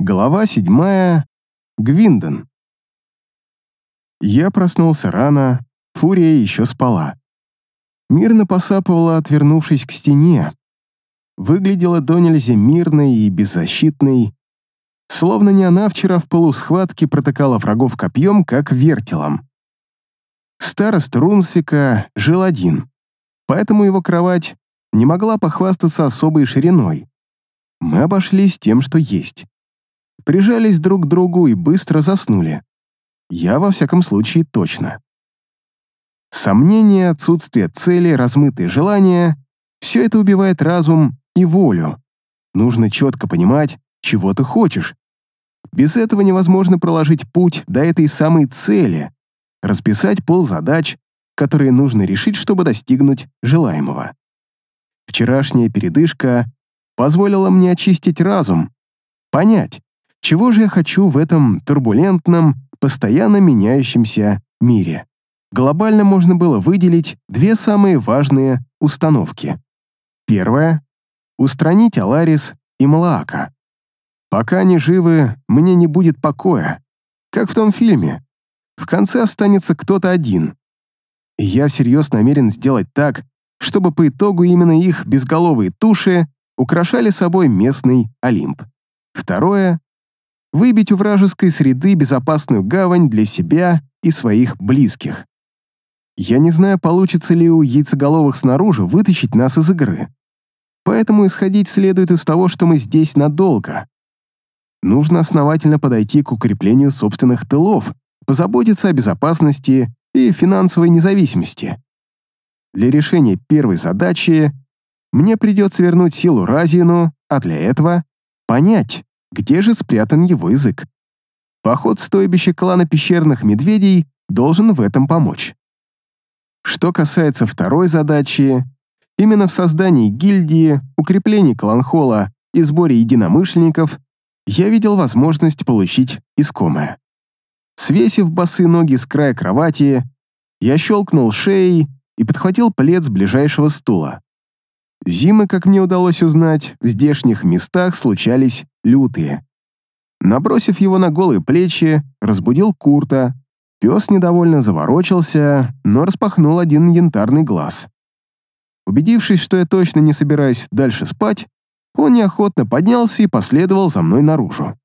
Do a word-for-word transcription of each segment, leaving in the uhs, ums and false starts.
Глава седьмая. Гвиндон. Я проснулся рано, Фурия еще спала. Мирно посапывала, отвернувшись к стене. Выглядела до нельзя мирной и беззащитной, словно не она вчера в полусхватке протыкала врагов копьем, как вертелом. Староста Рунсвика жил один, поэтому его кровать не могла похвастаться особой шириной. Мы обошлись тем, что есть. Прижались друг к другу и быстро заснули. Я, во всяком случае, точно. Сомнения, отсутствие цели, размытые желания — все это убивает разум и волю. Нужно четко понимать, чего ты хочешь. Без этого невозможно проложить путь до этой самой цели, расписать ползадач, которые нужно решить, чтобы достигнуть желаемого. Вчерашняя передышка позволила мне очистить разум, понять, чего же я хочу в этом турбулентном, постоянно меняющемся мире. Глобально можно было выделить две самые важные установки. Первая — устранить Аларис и Млаака. Пока они живы, мне не будет покоя. Как в том фильме. В конце останется кто-то один. И я всерьез намерен сделать так, чтобы по итогу именно их безголовые туши украшали собой местный Олимп. Второе — выбить у вражеской среды безопасную гавань для себя и своих близких. Я не знаю, получится ли у яйцеголовых снаружи вытащить нас из игры. Поэтому исходить следует из того, что мы здесь надолго. Нужно основательно подойти к укреплению собственных тылов, позаботиться о безопасности и финансовой независимости. Для решения первой задачи мне придется вернуть силу Разину, а для этого понять, где же спрятан его язык. Поход в стойбище клана пещерных медведей должен в этом помочь. Что касается второй задачи, именно в создании гильдии, укреплении кланхола и сборе единомышленников я видел возможность получить искомое. Свесив босые ноги с края кровати, я щелкнул шеей и подхватил плед с ближайшего стула. Зимы, как мне удалось узнать, в здешних местах случались лютые. Набросив его на голые плечи, разбудил Курта. Пес недовольно заворочился, но распахнул один янтарный глаз. Убедившись, что я точно не собираюсь дальше спать, он неохотно поднялся и последовал за мной наружу.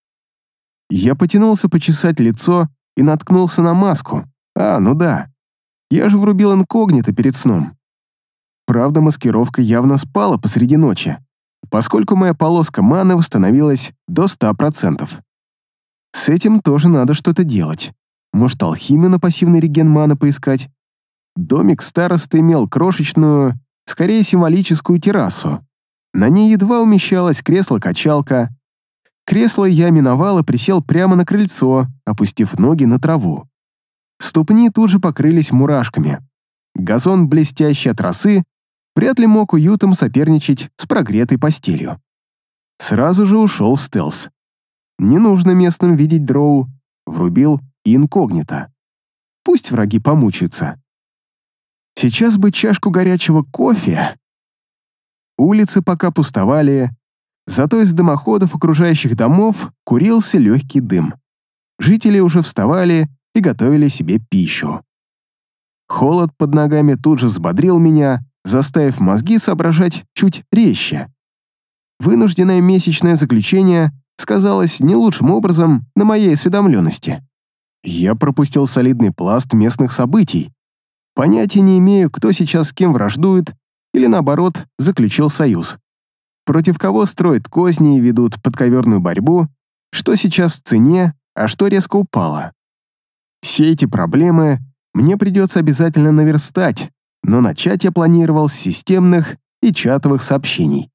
Я потянулся почесать лицо и наткнулся на маску. А, ну да, я же врубил инкогнито перед сном. Правда, маскировка явно спала посреди ночи, поскольку моя полоска маны восстановилась до ста процентов. С этим тоже надо что-то делать. Может, алхимию на пассивный реген маны поискать? Домик старосты имел крошечную, скорее символическую террасу. На ней едва умещалось кресло-качалка. Кресло я миновал и присел прямо на крыльцо, опустив ноги на траву. Ступни тут же покрылись мурашками. Газон, блестящий от росы, вряд ли мог уютом соперничать с прогретой постелью. Сразу же ушел в стелс. Не нужно местным видеть дроу, врубил и инкогнито. Пусть враги помучаются. Сейчас бы чашку горячего кофе. Улицы пока пустовали, зато из дымоходов окружающих домов курился легкий дым. Жители уже вставали и готовили себе пищу. Холод под ногами тут же взбодрил меня, заставив мозги соображать чуть резче. Вынужденное месячное заключение сказалось не лучшим образом на моей осведомленности. Я пропустил солидный пласт местных событий. Понятия не имею, кто сейчас с кем враждует или, наоборот, заключил союз. Против кого строят козни и ведут подковерную борьбу, что сейчас в цене, а что резко упало. Все эти проблемы мне придется обязательно наверстать, но начать я планировал с системных и чатовых сообщений.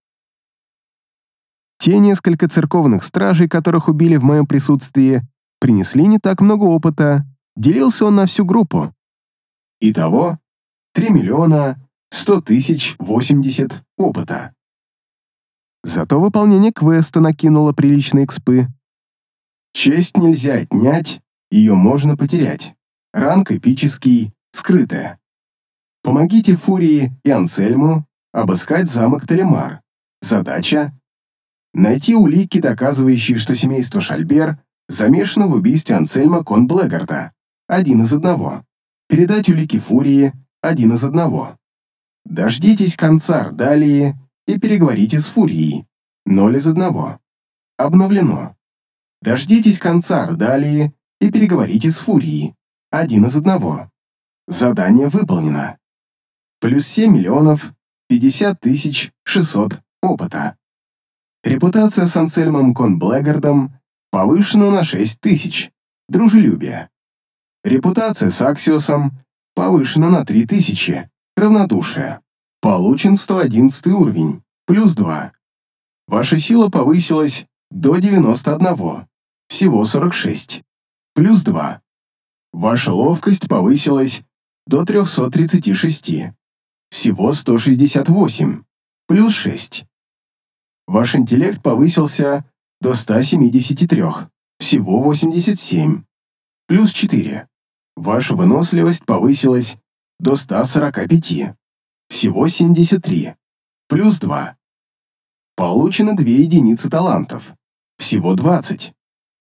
Те несколько церковных стражей, которых убили в моем присутствии, принесли не так много опыта. Делился он на всю группу. Итого три миллиона сто тысяч восемьдесят опыта. Зато выполнение квеста накинуло приличные экспы. Честь нельзя отнять, ее можно потерять. Ранг эпический, скрытая. Помогите Фурии и Ансельму обыскать замок Талимар. Задача Найти улики, доказывающие, что семейство Шальбер замешано в убийстве Ансельма кон Блэгарда. Один из одного. Передать улики Фурии. Один из одного. Дождитесь конца Ордалии и переговорите с Фурией. Ноль из одного. Обновлено. Дождитесь конца Ордалии и переговорите с Фурией. Один из одного. Задание выполнено. Плюс семь миллионов пятьдесят тысяч шестьсот опыта. Репутация с Ансельмом кон Блэгардом повышена на шесть тысяч. Дружелюбие. Репутация с Аксиосом повышена на три тысячи. Равнодушие. Получен сто одиннадцатый уровень. Плюс два. Ваша сила повысилась до девяноста одного. Всего сорок шесть. Плюс два. Ваша ловкость повысилась до трёхсот тридцати шести. Всего сто шестьдесят восемь. Плюс шесть. Ваш интеллект повысился до ста семидесяти трёх. Всего восемьдесят семь. Плюс четыре. Ваша выносливость повысилась до ста сорока пяти. Всего семьдесят три. Плюс два. Получено две единицы талантов. Всего двадцать.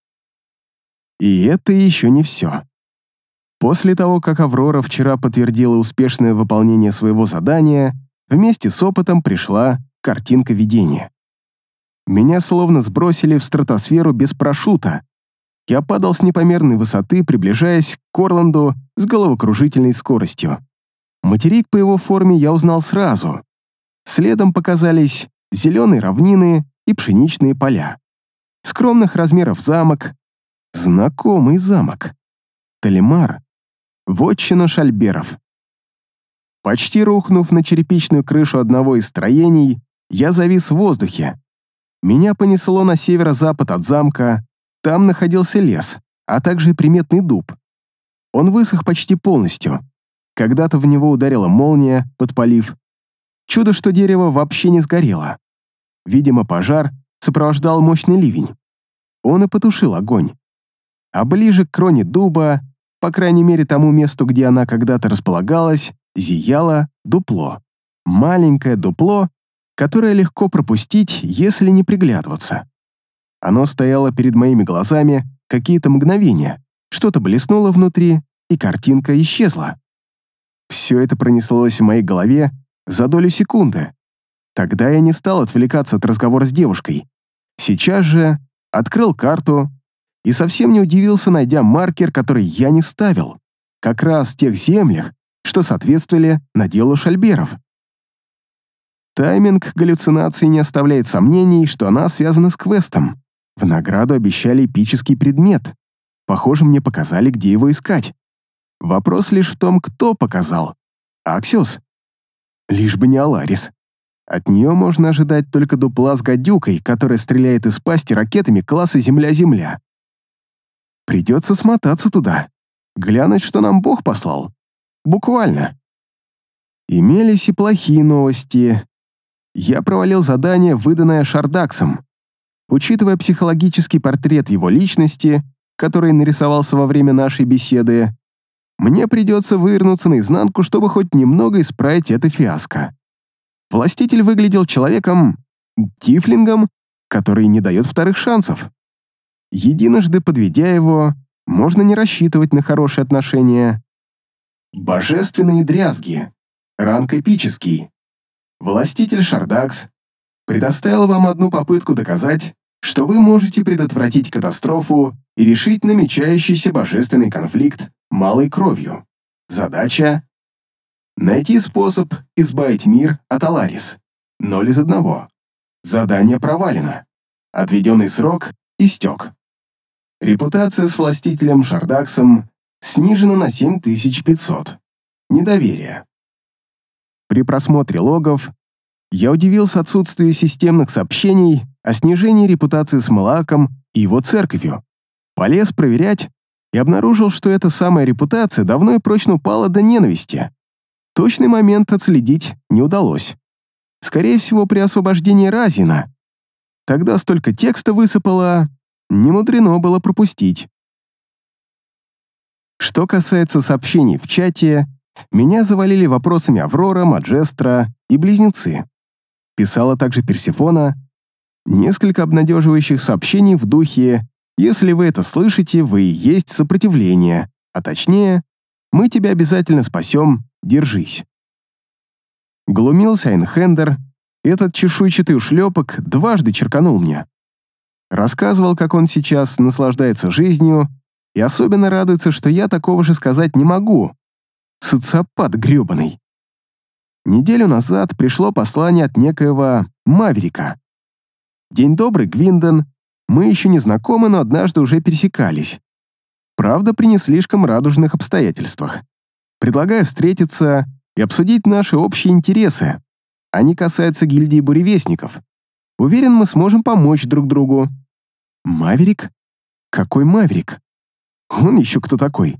И это еще не все. После того, как Аврора вчера подтвердила успешное выполнение своего задания, вместе с опытом пришла картинка видения. Меня словно сбросили в стратосферу без парашюта. Я падал с непомерной высоты, приближаясь к Орланду с головокружительной скоростью. Материк по его форме я узнал сразу. Следом показались зеленые равнины и пшеничные поля. Скромных размеров замок. Знакомый замок. Талимар. Вотчина Шальберов. Почти рухнув на черепичную крышу одного из строений, я завис в воздухе. Меня понесло на северо-запад от замка. Там находился лес, а также и приметный дуб. Он высох почти полностью. Когда-то в него ударила молния, подпалив. Чудо, что дерево вообще не сгорело. Видимо, пожар сопровождал мощный ливень. Он и потушил огонь. А ближе к кроне дуба, по крайней мере тому месту, где она когда-то располагалась, зияло дупло. Маленькое дупло, которое легко пропустить, если не приглядываться. Оно стояло перед моими глазами какие-то мгновения, что-то блеснуло внутри, и картинка исчезла. Все это пронеслось в моей голове за долю секунды. Тогда я не стал отвлекаться от разговора с девушкой. Сейчас же открыл карту и совсем не удивился, найдя маркер, который я не ставил, как раз в тех землях, что соответствовали наделу Шальберов. Тайминг галлюцинации не оставляет сомнений, что она связана с квестом. В награду обещали эпический предмет. Похоже, мне показали, где его искать. Вопрос лишь в том, кто показал. Аксиос? Лишь бы не Аларис. От нее можно ожидать только дупла с гадюкой, которая стреляет из пасти ракетами класса Земля-Земля. Придется смотаться туда, глянуть, что нам Бог послал. Буквально. Имелись и плохие новости. Я провалил задание, выданное Шардаксом. Учитывая психологический портрет его личности, который нарисовался во время нашей беседы, мне придется вывернуться наизнанку, чтобы хоть немного исправить это фиаско. Властитель выглядел человеком, тифлингом, который не дает вторых шансов. Единожды подведя его, можно не рассчитывать на хорошие отношения. Божественные дрязги. Ранг эпический. Властитель Шардакс предоставил вам одну попытку доказать, что вы можете предотвратить катастрофу и решить намечающийся божественный конфликт малой кровью. Задача — найти способ избавить мир от Аларис. Ноль из одного. Задание провалено. Отведенный срок истек. Репутация с властителем Шардаксом снижена на семь тысяч пятьсот. Недоверие. При просмотре логов я удивился отсутствию системных сообщений о снижении репутации с Малаком и его церковью. Полез проверять и обнаружил, что эта самая репутация давно и прочно упала до ненависти. Точный момент отследить не удалось. Скорее всего, при освобождении Разина. Тогда столько текста высыпало, немудрено было пропустить. Что касается сообщений в чате, меня завалили вопросами Аврора, Маджестра и Близнецы. Писала также Персефона. Несколько обнадеживающих сообщений в духе «Если вы это слышите, вы и есть сопротивление, а точнее, мы тебя обязательно спасем, держись». Глумился Айнхендер, и этот чешуйчатый ушлепок дважды черканул мне. Рассказывал, как он сейчас наслаждается жизнью, и особенно радуется, что я такого же сказать не могу. Социопат грёбаный. Неделю назад пришло послание от некоего Маверика. «День добрый, Гвиндон. Мы еще не знакомы, но однажды уже пересекались. Правда, при не слишком радужных обстоятельствах. Предлагаю встретиться и обсудить наши общие интересы. Они касаются гильдии буревестников. Уверен, мы сможем помочь друг другу». «Маверик? Какой Маверик? Он еще кто такой?»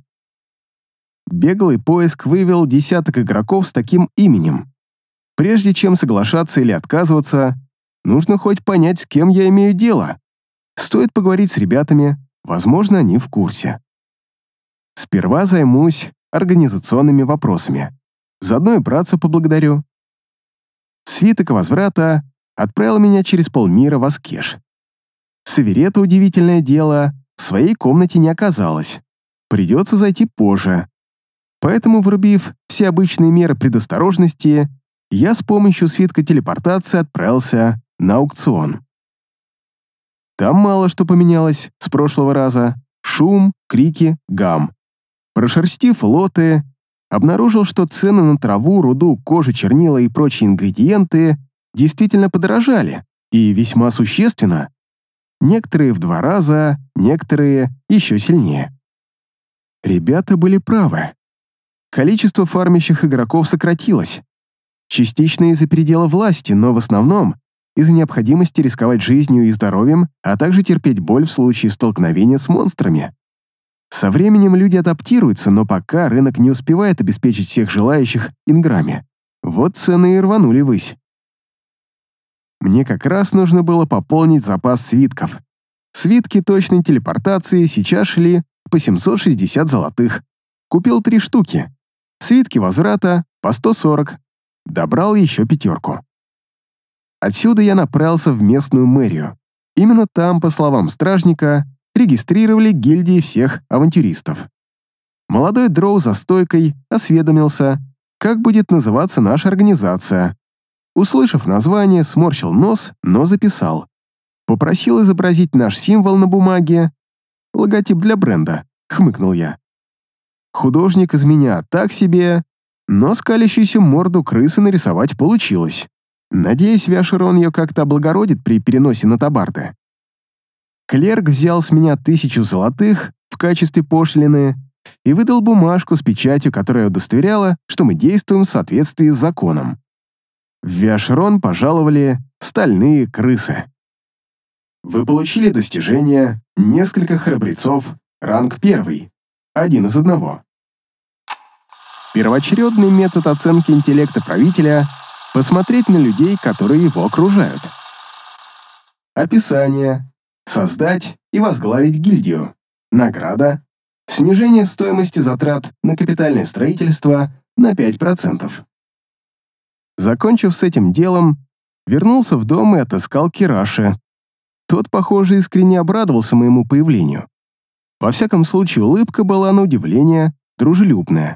Беглый поиск вывел десяток игроков с таким именем. Прежде чем соглашаться или отказываться, нужно хоть понять, с кем я имею дело. Стоит поговорить с ребятами, возможно, они в курсе. Сперва займусь организационными вопросами. Заодно и братца поблагодарю. Свиток возврата отправил меня через полмира в Аскеш. Саверета, удивительное дело, в своей комнате не оказалось. Придется зайти позже. Поэтому, врубив все обычные меры предосторожности, я с помощью свитка телепортации отправился на аукцион. Там мало что поменялось с прошлого раза. Шум, крики, гам. Прошерстив лоты, обнаружил, что цены на траву, руду, кожу, чернила и прочие ингредиенты действительно подорожали, и весьма существенно. Некоторые в два раза, некоторые еще сильнее. Ребята были правы. Количество фармящих игроков сократилось. Частично из-за передела власти, но в основном из-за необходимости рисковать жизнью и здоровьем, а также терпеть боль в случае столкновения с монстрами. Со временем люди адаптируются, но пока рынок не успевает обеспечить всех желающих инграми. Вот цены и рванули ввысь. Мне как раз нужно было пополнить запас свитков. Свитки точной телепортации сейчас шли по семьсот шестьдесят золотых. Купил три штуки. Свитки возврата по сто сорок. Добрал еще пятерку. Отсюда я направился в местную мэрию. Именно там, по словам стражника, регистрировали гильдии всех авантюристов. Молодой дроу за стойкой осведомился, как будет называться наша организация. Услышав название, сморщил нос, но записал. Попросил изобразить наш символ на бумаге. Логотип для бренда, хмыкнул я. Художник из меня так себе, но скалящуюся морду крысы нарисовать получилось. Надеюсь, Вяшерон ее как-то облагородит при переносе на табарды. Клерк взял с меня тысячу золотых в качестве пошлины и выдал бумажку с печатью, которая удостоверяла, что мы действуем в соответствии с законом. В Вяшерон пожаловали стальные крысы. Вы получили достижение «Несколько храбрецов», ранг первый, один из одного. Первоочередный метод оценки интеллекта правителя — посмотреть на людей, которые его окружают. Описание. Создать и возглавить гильдию. Награда. Снижение стоимости затрат на капитальное строительство на пять процентов. Закончив с этим делом, вернулся в дом и отыскал Кираши. Тот, похоже, искренне обрадовался моему появлению. Во всяком случае, улыбка была на удивление дружелюбная.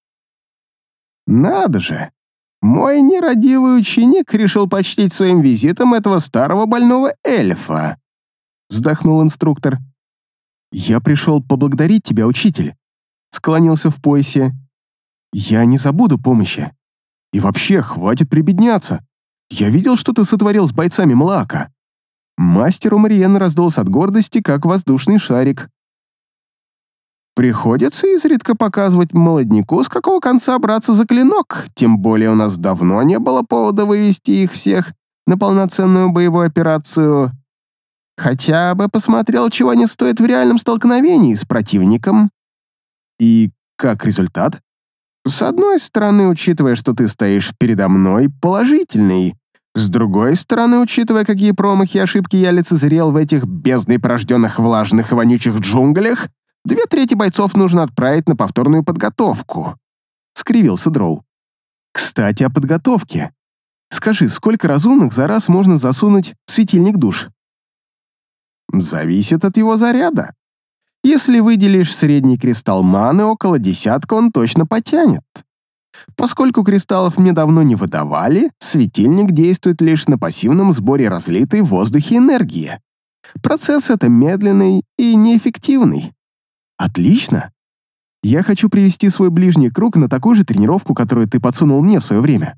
«Надо же! Мой нерадивый ученик решил почтить своим визитом этого старого больного эльфа!» Вздохнул инструктор. «Я пришел поблагодарить тебя, учитель», — склонился в поясе. «Я не забуду помощи. И вообще, хватит прибедняться. Я видел, что ты сотворил с бойцами Млаака». Мастер Умриен раздулся от гордости, как воздушный шарик. «Приходится изредка показывать молодняку, с какого конца браться за клинок, тем более у нас давно не было повода вывести их всех на полноценную боевую операцию. Хотя бы посмотрел, чего они стоят в реальном столкновении с противником». «И как результат?» «С одной стороны, учитывая, что ты стоишь передо мной, положительный. С другой стороны, учитывая, какие промахи и ошибки я лицезрел в этих бездной порожденных влажных и вонючих джунглях, две трети бойцов нужно отправить на повторную подготовку», — скривился Дроу. «Кстати, о подготовке. Скажи, сколько разумных за раз можно засунуть в светильник душ? Зависит от его заряда. Если выделишь средний кристалл маны, около десятка он точно потянет. Поскольку кристаллов мне давно не выдавали, светильник действует лишь на пассивном сборе разлитой в воздухе энергии. Процесс это медленный и неэффективный. Отлично. Я хочу привести свой ближний круг на такую же тренировку, которую ты подсунул мне в свое время.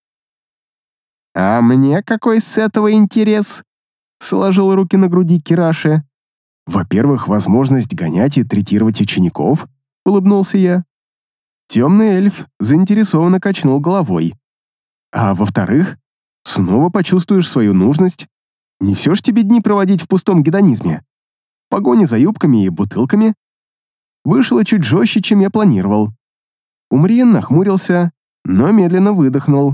А мне какой с этого интерес? Сложил руки на груди Кираши. Во-первых, возможность гонять и третировать учеников, улыбнулся я. Темный эльф заинтересованно качнул головой. А во-вторых, снова почувствуешь свою нужность. Не все ж тебе дни проводить в пустом гедонизме. Погони за юбками и бутылками. Вышло чуть жестче, чем я планировал. Умриен нахмурился, но медленно выдохнул.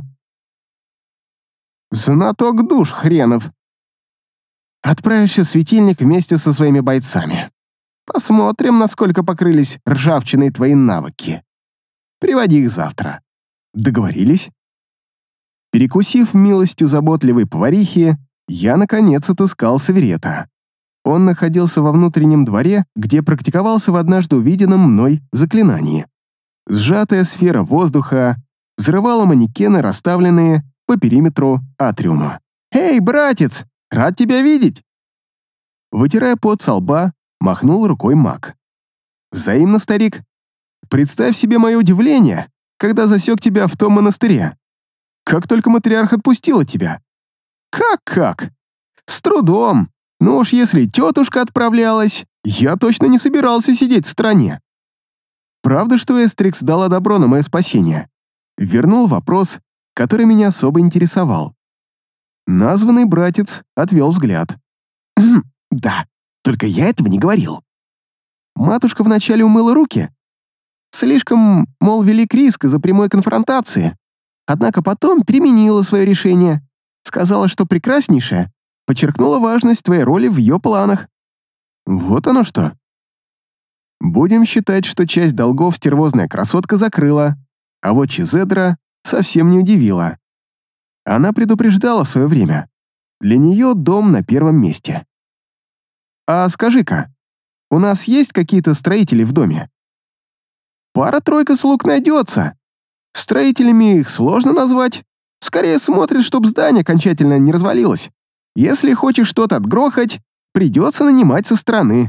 Знаток душ хренов. Отправишься в светильник вместе со своими бойцами. Посмотрим, насколько покрылись ржавчиной твои навыки. Приводи их завтра. Договорились? Перекусив милостью заботливой поварихи, я, наконец, отыскал Саверета. Он находился во внутреннем дворе, где практиковался в однажды увиденном мной заклинании. Сжатая сфера воздуха взрывала манекены, расставленные по периметру атриума. «Эй, братец, рад тебя видеть!» Вытирая пот со лба, махнул рукой маг. «Взаимно, старик. Представь себе мое удивление, когда засек тебя в том монастыре. Как только матриарх отпустила тебя». «Как-как? С трудом. Ну уж если тетушка отправлялась, я точно не собирался сидеть в стороне». «Правда, что Эстрикс дала добро на мое спасение?» Вернул вопрос, который меня особо интересовал. Названный братец отвел взгляд. «Да, только я этого не говорил. Матушка вначале умыла руки. Слишком, мол, велик риск из-за прямой конфронтации. Однако потом переменила свое решение. Сказала, что прекраснейшая, подчеркнула важность твоей роли в ее планах». Вот оно что. Будем считать, что часть долгов стервозная красотка закрыла, а вот Чизедра совсем не удивила. Она предупреждала в свое время. Для нее дом на первом месте. «А скажи-ка, у нас есть какие-то строители в доме?» «Пара-тройка слуг найдется. Строителями их сложно назвать. Скорее смотрят, чтобы здание окончательно не развалилось. Если хочешь что-то отгрохать, придется нанимать со стороны».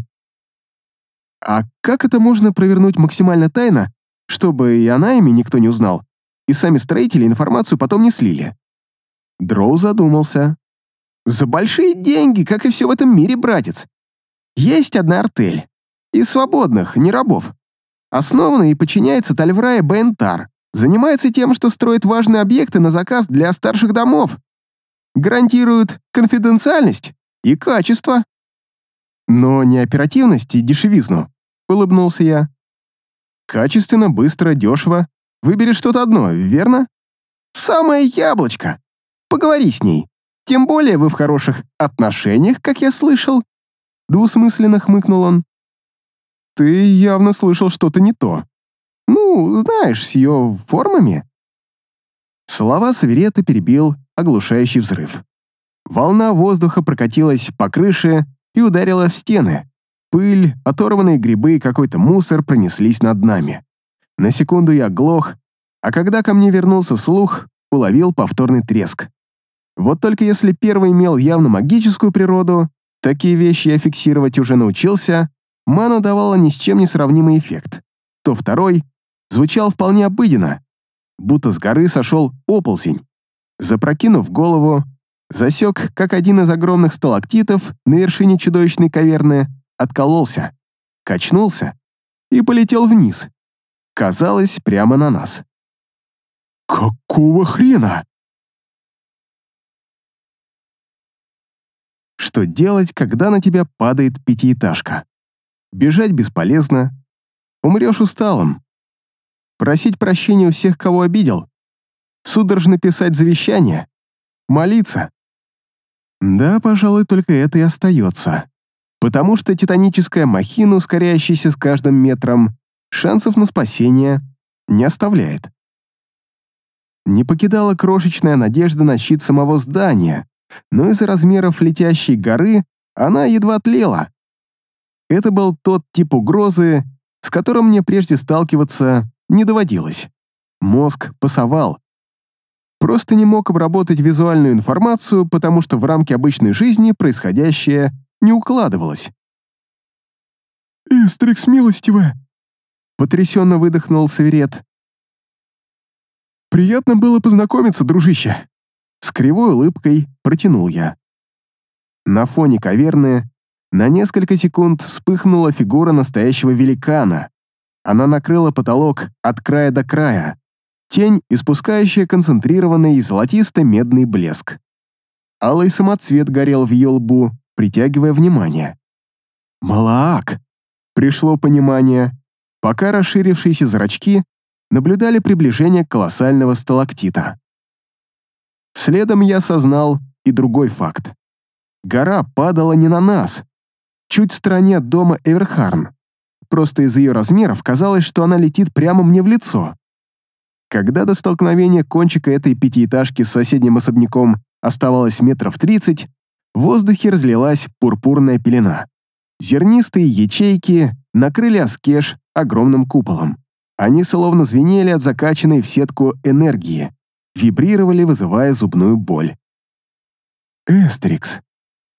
«А как это можно провернуть максимально тайно, чтобы и о найме никто не узнал, и сами строители информацию потом не слили?» Дроу задумался. «За большие деньги, как и все в этом мире, братец. Есть одна артель. Из свободных, не рабов. Основана и подчиняется Тальврае Бентар. Занимается тем, что строит важные объекты на заказ для старших домов. Гарантирует конфиденциальность и качество». «Но не оперативность и дешевизну», — улыбнулся я. «Качественно, быстро, дешево. Выбери что-то одно, верно?» «Самое яблочко. Поговори с ней. Тем более вы в хороших отношениях, как я слышал». Двусмысленно хмыкнул он. «Ты явно слышал что-то не то. Ну, знаешь, с ее формами». Слова Саверета перебил оглушающий взрыв. Волна воздуха прокатилась по крыше и ударила в стены. Пыль, оторванные грибы и какой-то мусор пронеслись над нами. На секунду я оглох, а когда ко мне вернулся слух, уловил повторный треск. Вот только если первый имел явно магическую природу, такие вещи я фиксировать уже научился, мана давала ни с чем не сравнимый эффект, то второй звучал вполне обыденно, будто с горы сошел оползень. Запрокинув голову, засек, как один из огромных сталактитов на вершине чудовищной каверны откололся, качнулся и полетел вниз. Казалось, прямо на нас. «Какого хрена?» Что делать, когда на тебя падает пятиэтажка? Бежать бесполезно. Умрешь усталым. Просить прощения у всех, кого обидел. Судорожно писать завещание. Молиться. Да, пожалуй, только это и остается. Потому что титаническая махина, ускоряющаяся с каждым метром, шансов на спасение не оставляет. Не покидала крошечная надежда на щит самого здания, но из-за размеров летящей горы она едва тлела. Это был тот тип угрозы, с которым мне прежде сталкиваться не доводилось. Мозг пасовал. Просто не мог обработать визуальную информацию, потому что в рамки обычной жизни происходящее не укладывалось. «Эстрикс, милостивая!» — потрясенно выдохнул Саверет. «Приятно было познакомиться, дружище!» С кривой улыбкой протянул я. На фоне каверны на несколько секунд вспыхнула фигура настоящего великана. Она накрыла потолок от края до края. Тень, испускающая концентрированный золотисто-медный блеск. Алый самоцвет горел в ее лбу, притягивая внимание. «Малаак!» — пришло понимание, пока расширившиеся зрачки наблюдали приближение колоссального сталактита. Следом я осознал и другой факт. Гора падала не на нас, чуть в стороне от дома Эверхарн. Просто из-за ее размеров казалось, что она летит прямо мне в лицо. Когда до столкновения кончика этой пятиэтажки с соседним особняком оставалось метров тридцать, в воздухе разлилась пурпурная пелена. Зернистые ячейки накрыли Аскеш огромным куполом. Они словно звенели от закачанной в сетку энергии, вибрировали, вызывая зубную боль. Эстрикс.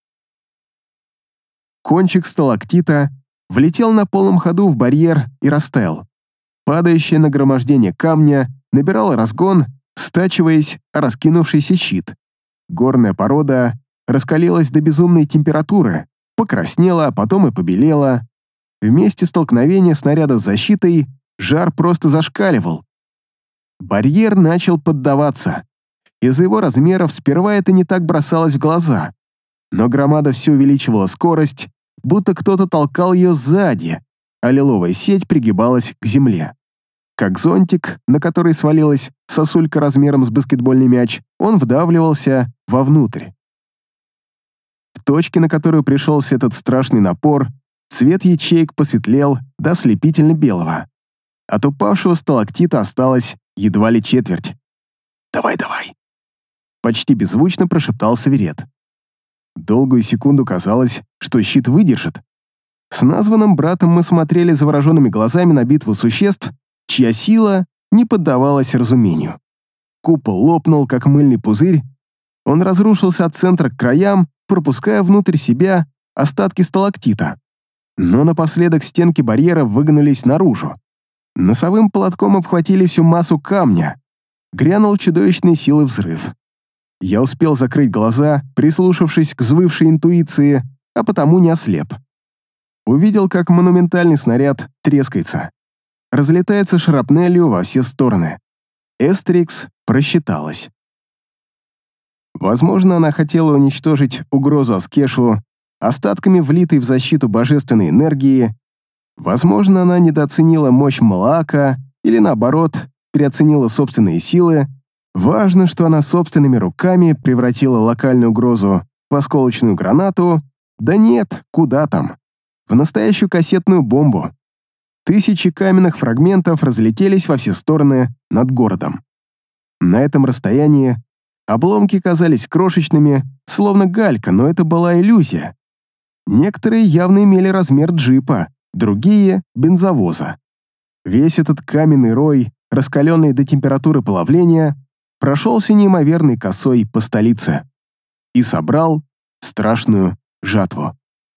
Кончик сталактита влетел на полном ходу в барьер и растаял. Падающее нагромождение камня набирало разгон, стачиваясь о раскинувшийся щит. Горная порода раскалилась до безумной температуры, покраснела, а потом и побелела. В месте столкновения снаряда с защитой жар просто зашкаливал. Барьер начал поддаваться. Из-за его размеров сперва это не так бросалось в глаза, но громада все увеличивала скорость, будто кто-то толкал ее сзади, а лиловая сеть пригибалась к земле. Как зонтик, на который свалилась сосулька размером с баскетбольный мяч, он вдавливался вовнутрь. В точке, на которую пришелся этот страшный напор, цвет ячеек посветлел до ослепительно-белого. От упавшего сталактита осталось едва ли четверть. «Давай, давай!» Почти беззвучно прошептал Саверет. Долгую секунду казалось, что щит выдержит. С названным братом мы смотрели завороженными глазами на битву существ, чья сила не поддавалась разумению. Купол лопнул, как мыльный пузырь. Он разрушился от центра к краям, пропуская внутрь себя остатки сталактита. Но напоследок стенки барьера выгнулись наружу. Носовым платком обхватили всю массу камня. Грянул чудовищной силы взрыв. Я успел закрыть глаза, прислушавшись к взвывшей интуиции, а потому не ослеп. Увидел, как монументальный снаряд трескается. Разлетается шрапнелью во все стороны. Эстрикс просчиталась. Возможно, она хотела уничтожить угрозу Аскешу остатками влитой в защиту божественной энергии. Возможно, она недооценила мощь Малаака или, наоборот, переоценила собственные силы. Важно, что она собственными руками превратила локальную угрозу в осколочную гранату. Да нет, куда там. В настоящую кассетную бомбу. Тысячи каменных фрагментов разлетелись во все стороны над городом. На этом расстоянии обломки казались крошечными, словно галька, но это была иллюзия. Некоторые явно имели размер джипа, другие — бензовоза. Весь этот каменный рой, раскаленный до температуры плавления, прошелся неимоверной косой по столице и собрал страшную жатву.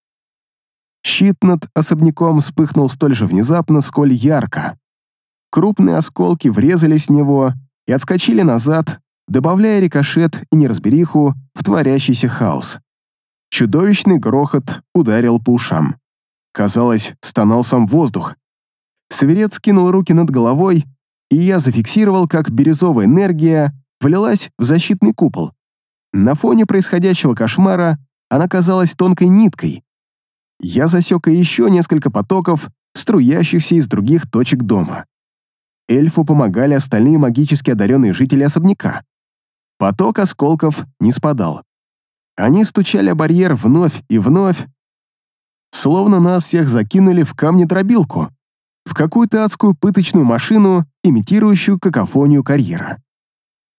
Щит над особняком вспыхнул столь же внезапно, сколь ярко. Крупные осколки врезались в него и отскочили назад, добавляя рикошет и неразбериху в творящийся хаос. Чудовищный грохот ударил по ушам. Казалось, стонал сам воздух. Саверет скинул руки над головой, и я зафиксировал, как бирюзовая энергия влилась в защитный купол. На фоне происходящего кошмара она казалась тонкой ниткой. Я засек и еще несколько потоков, струящихся из других точек дома. Эльфу помогали остальные магически одаренные жители особняка. Поток осколков не спадал. Они стучали о барьер вновь и вновь, словно нас всех закинули в камнедробилку, в какую-то адскую пыточную машину, имитирующую какофонию карьера.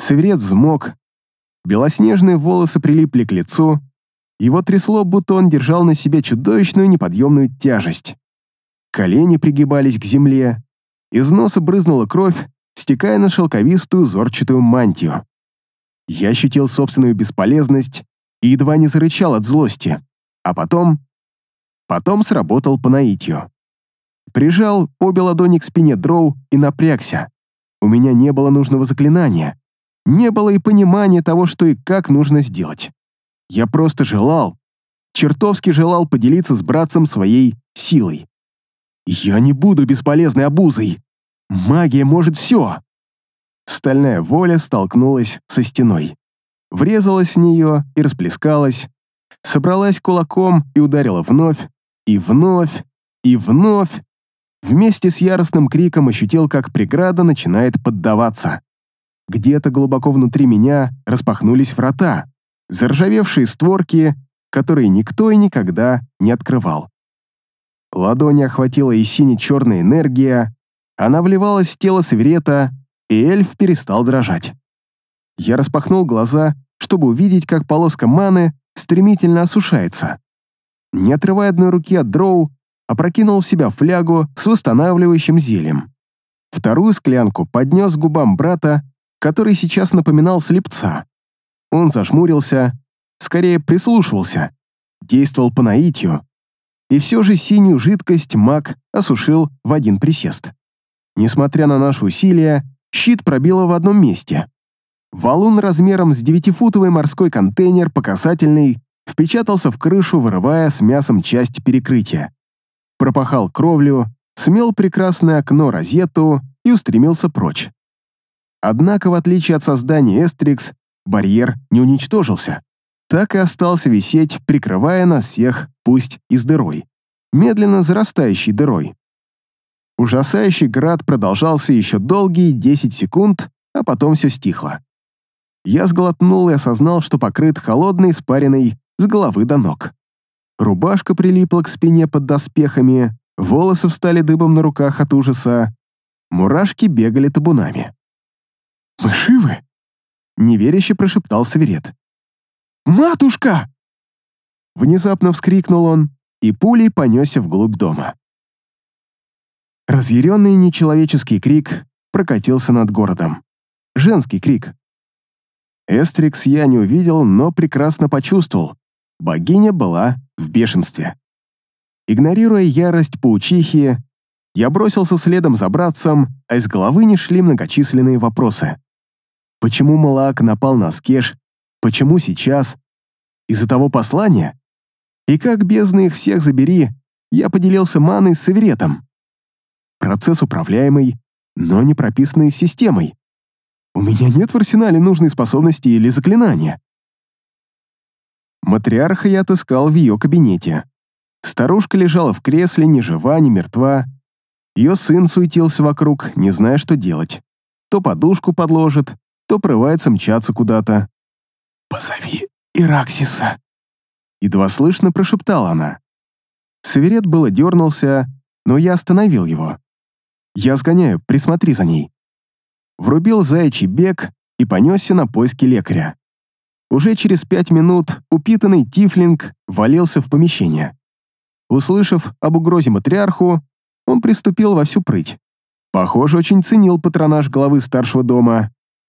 Северет взмок, белоснежные волосы прилипли к лицу, его трясло, будто он держал на себе чудовищную неподъемную тяжесть. Колени пригибались к земле, из носа брызнула кровь, стекая на шелковистую узорчатую мантию. Я ощутил собственную бесполезность и едва не зарычал от злости, а потом... Потом сработал по наитию. Прижал обе ладони к спине Дроу и напрягся. У меня не было нужного заклинания, не было и понимания того, что и как нужно сделать. Я просто желал, чертовски желал поделиться с братцем своей силой. Я не буду бесполезной обузой. Магия может все. Стальная воля столкнулась со стеной. Врезалась в нее и расплескалась, собралась кулаком и ударила вновь, и вновь, и вновь. Вместе с яростным криком ощутил, как преграда начинает поддаваться. Где-то глубоко внутри меня распахнулись врата, заржавевшие створки, которые никто и никогда не открывал. Ладони охватила и сине-черная энергия, она вливалась в тело Северета, и эльф перестал дрожать. Я распахнул глаза, чтобы увидеть, как полоска маны стремительно осушается. Не отрывая одной руки от Дроу, опрокинул в себя флягу с восстанавливающим зельем. Вторую склянку поднес к губам брата, который сейчас напоминал слепца. Он зажмурился, скорее прислушивался, действовал по наитию, и все же синюю жидкость маг осушил в один присест. Несмотря на наши усилия, щит пробило в одном месте. Валун размером с девятифутовый морской контейнер по касательной впечатался в крышу, вырывая с мясом часть перекрытия. Пропахал кровлю, смел прекрасное окно-розету и устремился прочь. Однако, в отличие от создания Эстрикс, барьер не уничтожился. Так и остался висеть, прикрывая нас всех, пусть и с дырой. Медленно зарастающей дырой. Ужасающий град продолжался еще долгие десять секунд, а потом все стихло. Я сглотнул и осознал, что покрыт холодной испариной с головы до ног. Рубашка прилипла к спине под доспехами, волосы встали дыбом на руках от ужаса, мурашки бегали табунами. «Мы живы?» — неверяще прошептал Северет. «Матушка!» Внезапно вскрикнул он, и пулей понесся вглубь дома. Разъяренный нечеловеческий крик прокатился над городом. Женский крик. Эстрикс я не увидел, но прекрасно почувствовал. Богиня была в бешенстве. Игнорируя ярость паучихи, я бросился следом за братцем, а из головы не шли многочисленные вопросы. Почему Малаак напал на Аскеш? Почему сейчас? Из-за того послания? И как, бездны их всех забери, я поделился маной с Северетом? Процесс управляемый, но не прописанный системой. У меня нет в арсенале нужной способности или заклинания. Матриарха я отыскал в ее кабинете. Старушка лежала в кресле, ни жива, ни мертва. Ее сын суетился вокруг, не зная, что делать. То подушку подложит, то прорывается мчаться куда-то. «Позови Ираксиса», — едва слышно прошептала она. Северет было дернулся, но я остановил его. «Я сгоняю, присмотри за ней». Врубил заячий бег и понесся на поиски лекаря. Уже через пять минут упитанный тифлинг валился в помещение. Услышав об угрозе матриарху, он приступил во всю прыть. Похоже, очень ценил патронаж главы старшего дома.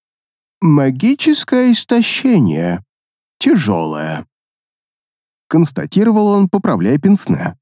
«Магическое истощение. Тяжелое», — констатировал он, поправляя пенсне.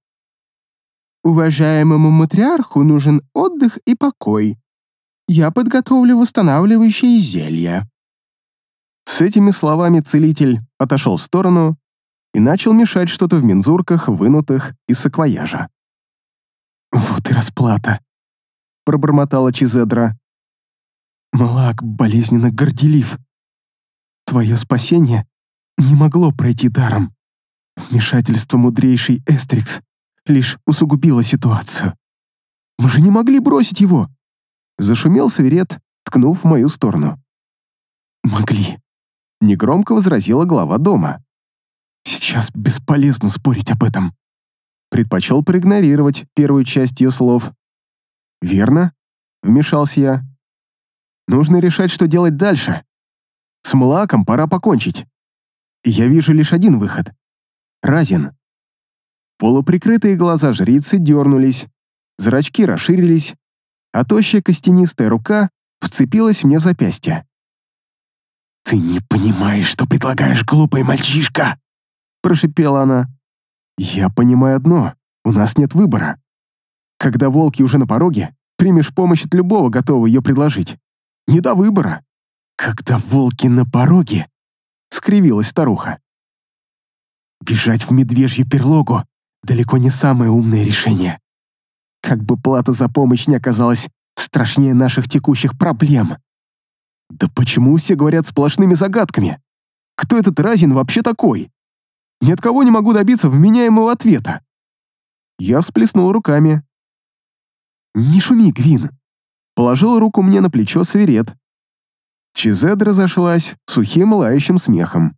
«Уважаемому матриарху нужен отдых и покой. Я подготовлю восстанавливающие зелья». С этими словами целитель отошел в сторону и начал мешать что-то в мензурках, вынутых из саквояжа. «Вот и расплата», — пробормотала Чизедра. «Малаак болезненно горделив. Твое спасение не могло пройти даром. Вмешательство мудрейшей Эстрикс лишь усугубило ситуацию. Мы же не могли бросить его!» Зашумел Северет, ткнув в мою сторону. «Могли», — негромко возразила глава дома. «Сейчас бесполезно спорить об этом». Предпочел проигнорировать первую часть ее слов. «Верно», — вмешался я. «Нужно решать, что делать дальше. С Млааком пора покончить. И я вижу лишь один выход. Разин. Полуприкрытые глаза жрицы дернулись, зрачки расширились, а тощая костянистая рука вцепилась мне в запястье. «Ты не понимаешь, что предлагаешь, глупый мальчишка!» прошипела она. «Я понимаю одно. У нас нет выбора. Когда волки уже на пороге, примешь помощь от любого, готового ее предложить. Не до выбора». «Когда волки на пороге?» — скривилась старуха. «Бежать в медвежью берлогу далеко не самое умное решение. Как бы плата за помощь не оказалась страшнее наших текущих проблем». «Да почему все говорят сплошными загадками? Кто этот Разин вообще такой? Ни от кого не могу добиться вменяемого ответа». Я всплеснул руками. «Не шуми, Гвин!» Положил руку мне на плечо Свирет. Чизедра зашлась сухим лающим смехом.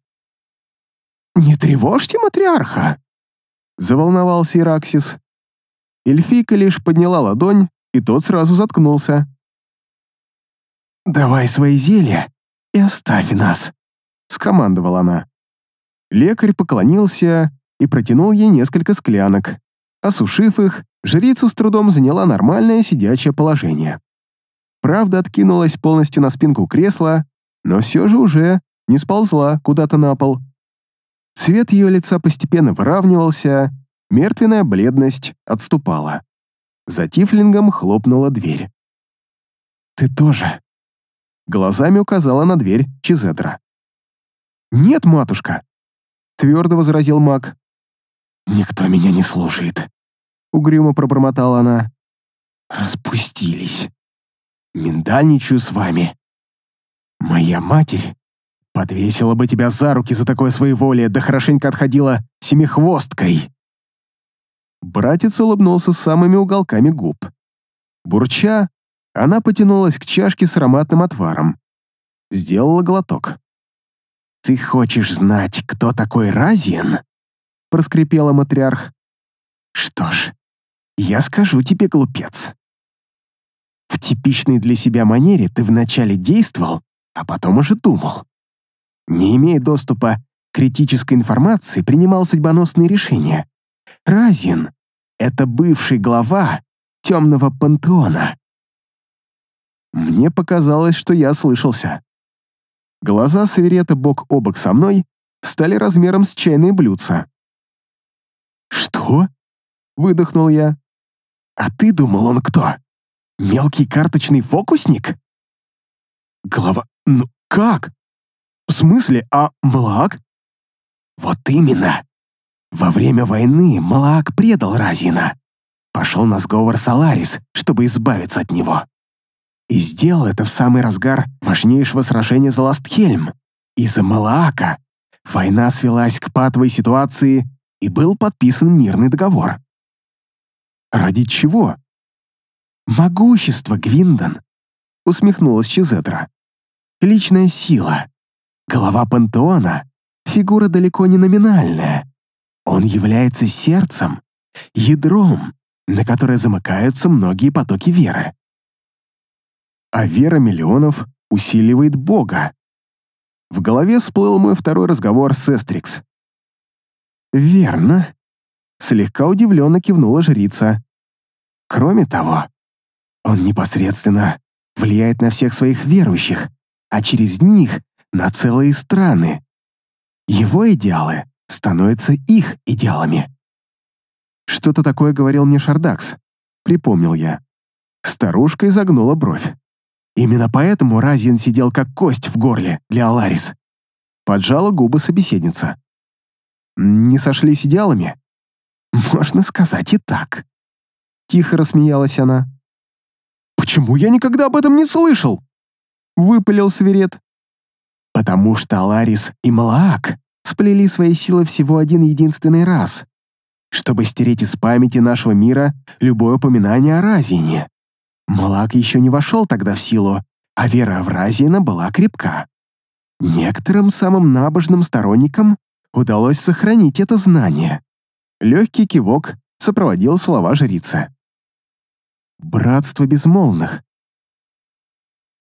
«Не тревожьте матриарха!» Заволновался Ираксис. Эльфийка лишь подняла ладонь, и тот сразу заткнулся. «Давай свои зелья и оставь нас», — скомандовала она. Лекарь поклонился и протянул ей несколько склянок. Осушив их, жрица с трудом заняла нормальное сидячее положение. Правда, откинулась полностью на спинку кресла, но все же уже не сползла куда-то на пол. Цвет ее лица постепенно выравнивался, мертвенная бледность отступала. За тифлингом хлопнула дверь. «Ты тоже», — глазами указала на дверь Чизедра. «Нет, матушка», — твердо возразил маг. «Никто меня не слушает», — угрюмо пробормотала она. «Распустились. Миндальничаю с вами. Моя матерь подвесила бы тебя за руки за такое своеволие, да хорошенько отходила семихвосткой». Братец улыбнулся самыми уголками губ. Бурча, она потянулась к чашке с ароматным отваром. Сделала глоток. «Ты хочешь знать, кто такой Разин?» — проскрипела матриарх. «Что ж, я скажу тебе, глупец. В типичной для себя манере ты вначале действовал, а потом уже думал. Не имея доступа к критической информации, принимал судьбоносные решения. Разин — это бывший глава темного пантеона». Мне показалось, что я слышался. Глаза Свирета бок о бок со мной стали размером с чайные блюдца. «Что?» — выдохнул я. «А ты думал, он кто? Мелкий карточный фокусник?» «Голова... Ну, как? В смысле, а Млаак?» «Вот именно. Во время войны Млаак предал Разина. Пошел на сговор с Аларис, чтобы избавиться от него. И сделал это в самый разгар важнейшего сражения за Ластхельм. Из-за Млаака война свелась к патовой ситуации, и был подписан мирный договор». «Ради чего?» «Могущество, Гвиндон», — усмехнулась Чизедра. «Личная сила. Глава пантеона — фигура далеко не номинальная. Он является сердцем, ядром, на которое замыкаются многие потоки веры. А вера миллионов усиливает Бога». В голове всплыл мой второй разговор с Эстрикс. «Верно», — слегка удивленно кивнула жрица. «Кроме того, он непосредственно влияет на всех своих верующих, а через них на целые страны. Его идеалы становятся их идеалами». «Что-то такое говорил мне Шардакс», — припомнил я. Старушка изогнула бровь. «Именно поэтому Разин сидел как кость в горле для Аларис». Поджала губы собеседница. «Не сошлись идеалами?» «Можно сказать и так». Тихо рассмеялась она. «Почему я никогда об этом не слышал?» Выпалил Свирет. «Потому что Аларис и Млаак сплели свои силы всего один единственный раз, чтобы стереть из памяти нашего мира любое упоминание о Разине. Млаак еще не вошел тогда в силу, а вера в Разина была крепка. Некоторым самым набожным сторонникам удалось сохранить это знание». Легкий кивок сопроводил слова жрицы. «Братство безмолвных.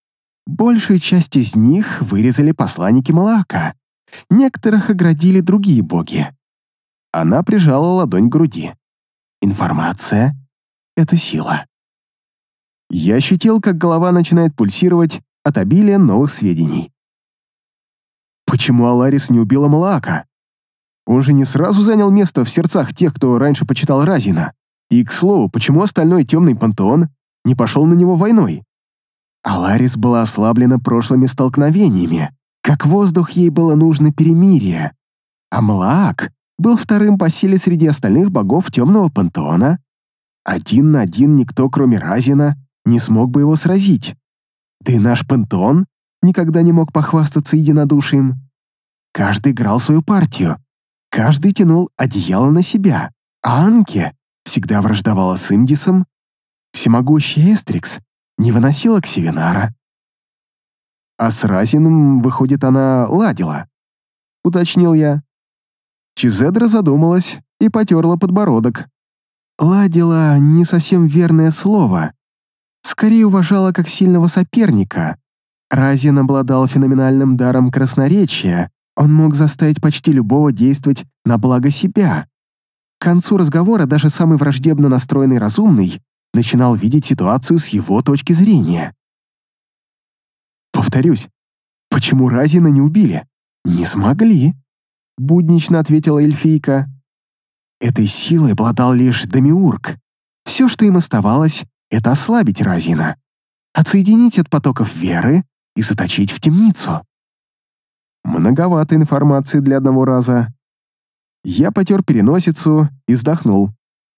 Большую часть из них вырезали посланники Малаака. Некоторых оградили другие боги. Она прижала ладонь к груди. Информация — это сила. Я ощутил, как голова начинает пульсировать от обилия новых сведений. Почему Аларис не убила Малаака? Он же не сразу занял место в сердцах тех, кто раньше почитал Разина. И, к слову, почему остальной темный пантеон не пошел на него войной? Аларис была ослаблена прошлыми столкновениями. Как воздух, ей было нужно перемирие. А Малаак был вторым по силе среди остальных богов темного пантеона. Один на один никто, кроме Разина, не смог бы его сразить. Да и наш пантеон никогда не мог похвастаться единодушием. Каждый играл свою партию. Каждый тянул одеяло на себя. А Анке всегда враждовала с Имдисом. Всемогущая Эстрикс не выносила Ксивенара. А с Разином, выходит, она ладила, уточнил я. Чизедра задумалась и потерла подбородок. Ладила — не совсем верное слово. Скорее уважала как сильного соперника. Разин обладал феноменальным даром красноречия. Он мог заставить почти любого действовать на благо себя. К концу разговора даже самый враждебно настроенный разумный начинал видеть ситуацию с его точки зрения. Повторюсь, почему Разина не убили? Не смогли, буднично ответила эльфийка. Этой силой обладал лишь Демиург. Все, что им оставалось, это ослабить Разина, отсоединить от потоков веры и заточить в темницу. Многовато информации для одного раза. Я потер переносицу и вздохнул.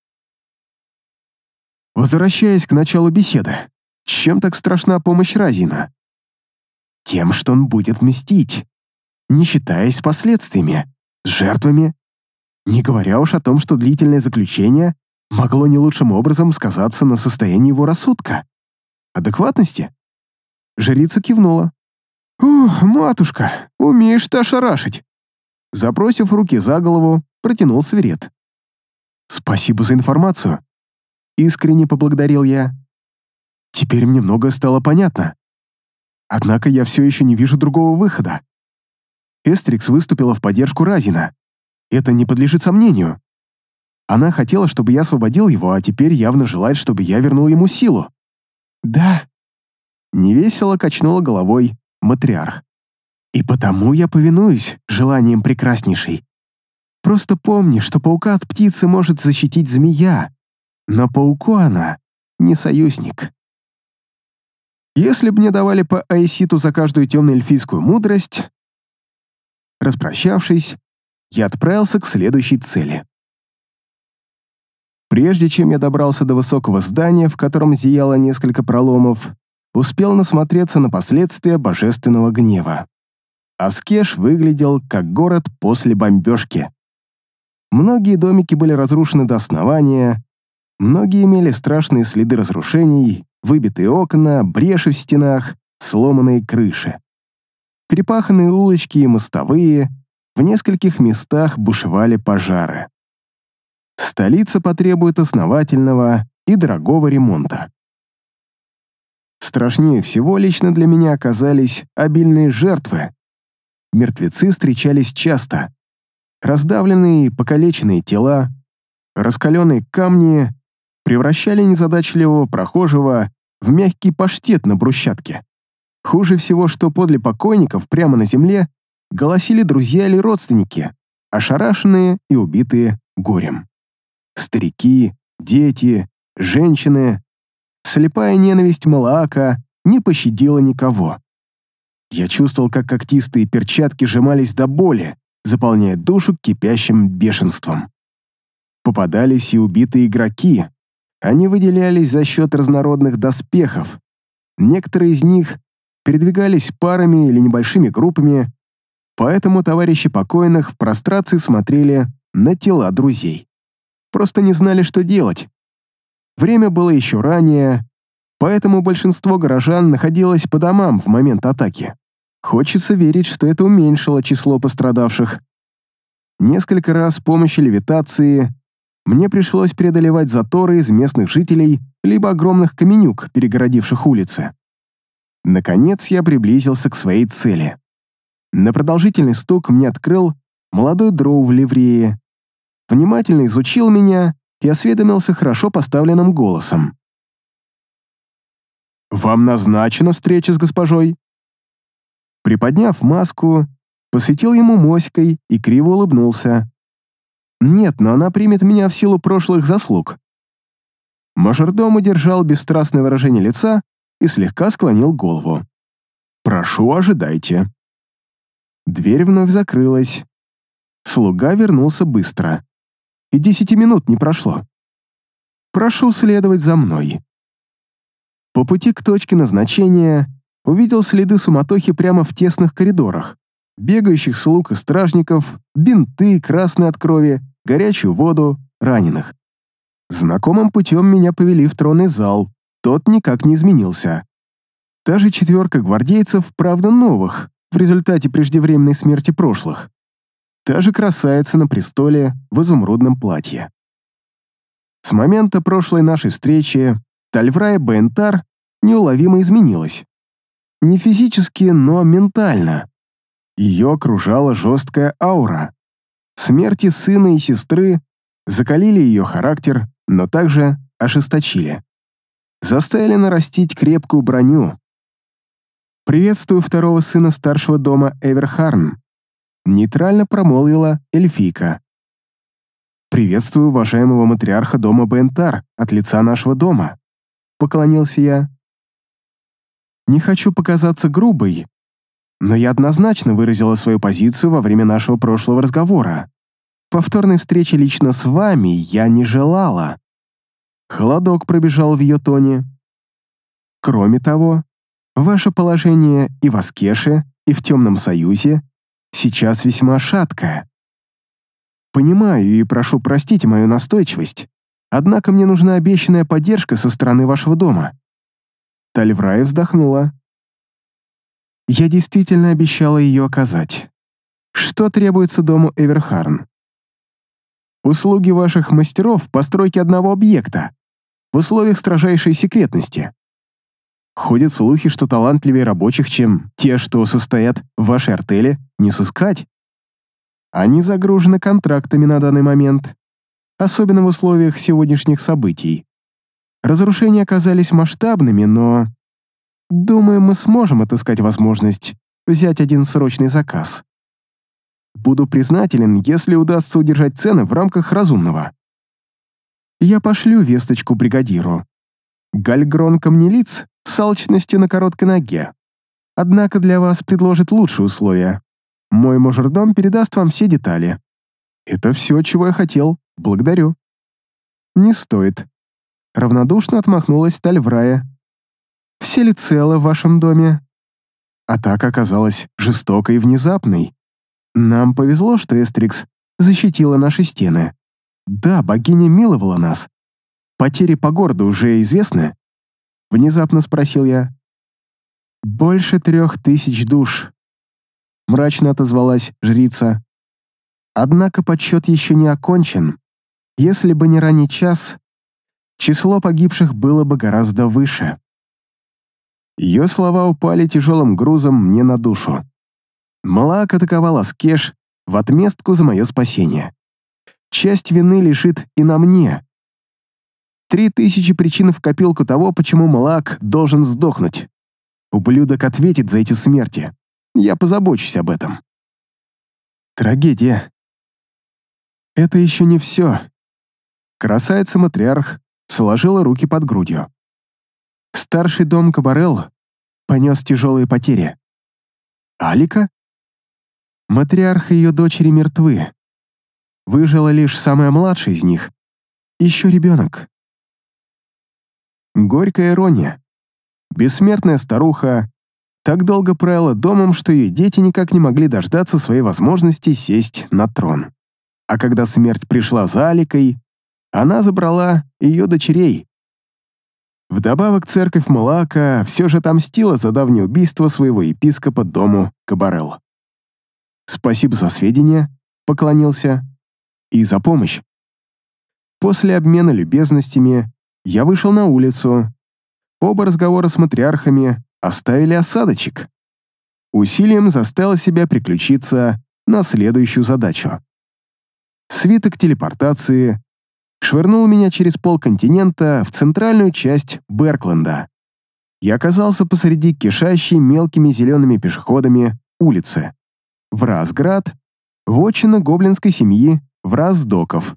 Возвращаясь к началу беседы, чем так страшна помощь Разина? Тем, что он будет мстить, не считаясь последствиями, с жертвами, не говоря уж о том, что длительное заключение могло не лучшим образом сказаться на состоянии его рассудка. Адекватности? Жрица кивнула. «Ух, матушка, умеешь ты ошарашить!» Забросив руки за голову, протянул свирет. «Спасибо за информацию», — искренне поблагодарил я. «Теперь мне многое стало понятно. Однако я все еще не вижу другого выхода. Эстрикс выступила в поддержку Разина. Это не подлежит сомнению. Она хотела, чтобы я освободил его, а теперь явно желает, чтобы я вернул ему силу». «Да», — невесело качнула головой матриарх. «И потому я повинуюсь желаниям прекраснейшей. Просто помни, что паука от птицы может защитить змея, но пауку она не союзник». Если б мне давали по Аиситу за каждую темно-эльфийскую мудрость, распрощавшись, я отправился к следующей цели. Прежде чем я добрался до высокого здания, в котором зияло несколько проломов, успел насмотреться на последствия божественного гнева. Аскеш выглядел как город после бомбежки. Многие домики были разрушены до основания, многие имели страшные следы разрушений, выбитые окна, бреши в стенах, сломанные крыши. Перепаханные улочки и мостовые, в нескольких местах бушевали пожары. Столица потребует основательного и дорогого ремонта. Страшнее всего лично для меня оказались обильные жертвы. Мертвецы встречались часто. Раздавленные и покалеченные тела, раскаленные камни превращали незадачливого прохожего в мягкий паштет на брусчатке. Хуже всего, что подле покойников прямо на земле голосили друзья или родственники, ошарашенные и убитые горем. Старики, дети, женщины. Слепая ненависть Малаака не пощадила никого. Я чувствовал, как когтистые перчатки сжимались до боли, заполняя душу кипящим бешенством. Попадались и убитые игроки. Они выделялись за счет разнородных доспехов. Некоторые из них передвигались парами или небольшими группами, поэтому товарищи покойных в прострации смотрели на тела друзей. Просто не знали, что делать. Время было еще ранее, поэтому большинство горожан находилось по домам в момент атаки. Хочется верить, что это уменьшило число пострадавших. Несколько раз с помощью левитации мне пришлось преодолевать заторы из местных жителей либо огромных каменюк, перегородивших улицы. Наконец я приблизился к своей цели. На продолжительный стук мне открыл молодой дроу в ливрее, внимательно изучил меня и осведомился хорошо поставленным голосом. «Вам назначена встреча с госпожой?» Приподняв маску, посветил ему моськой и криво улыбнулся. «Нет, но она примет меня в силу прошлых заслуг». Мажордом удержал бесстрастное выражение лица и слегка склонил голову. «Прошу, ожидайте». Дверь вновь закрылась. Слуга вернулся быстро. И десяти минут не прошло. «Прошу следовать за мной». По пути к точке назначения увидел следы суматохи прямо в тесных коридорах, бегающих слуг и стражников, бинты, красные от крови, горячую воду, раненых. Знакомым путем меня повели в тронный зал, тот никак не изменился. Та же четверка гвардейцев, правда новых, в результате преждевременной смерти прошлых. Та же красавица на престоле в изумрудном платье. С момента прошлой нашей встречи Тальврая Бентар неуловимо изменилась. Не физически, но ментально. Ее окружала жесткая аура. Смерти сына и сестры закалили ее характер, но также ожесточили. Заставили нарастить крепкую броню. «Приветствую второго сына старшего дома Эверхарн», нейтрально промолвила эльфийка. «Приветствую уважаемого матриарха дома Бентар от лица нашего дома», поклонился я. «Не хочу показаться грубой, но я однозначно выразила свою позицию во время нашего прошлого разговора. Повторной встречи лично с вами я не желала». Холодок пробежал в ее тоне. «Кроме того, ваше положение и в Аскеше, и в Темном Союзе сейчас весьма шаткое. Понимаю и прошу простить мою настойчивость, однако мне нужна обещанная поддержка со стороны вашего дома». Тальврая вздохнула. «Я действительно обещала ее оказать. Что требуется дому Эверхарн?» «Услуги ваших мастеров в постройке одного объекта в условиях строжайшей секретности. Ходят слухи, что талантливее рабочих, чем те, что состоят в вашей артели, не сыскать. Они загружены контрактами на данный момент, особенно в условиях сегодняшних событий. Разрушения оказались масштабными, но... Думаю, мы сможем отыскать возможность взять один срочный заказ. Буду признателен, если удастся удержать цены в рамках разумного. Я пошлю весточку бригадиру. Гальгрон Камнелиц с алчностью на короткой ноге. Однако для вас предложит лучшие условия. Мой мажордом передаст вам все детали. Это все, чего я хотел. Благодарю». «Не стоит». Равнодушно отмахнулась Тальврая. «Все ли целы в вашем доме?» Атака оказалась жестокой и внезапной. Нам повезло, что Эстрикс защитила наши стены. Да, богиня миловала нас. Потери по городу уже известны? Внезапно спросил я. Больше трех тысяч душ. Мрачно отозвалась жрица. Однако подсчет еще не окончен. Если бы не ранний час, число погибших было бы гораздо выше. Ее слова упали тяжелым грузом мне на душу. Малаак атаковал Аскеш в отместку за мое спасение. Часть вины лежит и на мне. Три тысячи причин в копилку того, почему Малаак должен сдохнуть. Ублюдок ответит за эти смерти. Я позабочусь об этом. Трагедия. Это еще не все. Красавица-матриарх сложила руки под грудью. Старший дом Кабарел понес тяжелые потери. Алика? Матриарх и ее дочери мертвы. Выжила лишь самая младшая из них. Еще ребенок. Горькая ирония. Бессмертная старуха так долго правила домом, что ее дети никак не могли дождаться своей возможности сесть на трон. А когда смерть пришла за Аликой, она забрала ее дочерей. Вдобавок церковь Малаака все же отомстила за давнее убийство своего епископа дому Кабарел. «Спасибо за сведения», — поклонился, — «и за помощь». После обмена любезностями я вышел на улицу. Оба разговора с матриархами оставили осадочек. Усилием заставил себя переключиться на следующую задачу. Свиток телепортации швырнул меня через полконтинента в центральную часть Беркленда. Я оказался посреди кишащей мелкими зелеными пешеходами улицы. Вразград, вотчина гоблинской семьи Враздоков.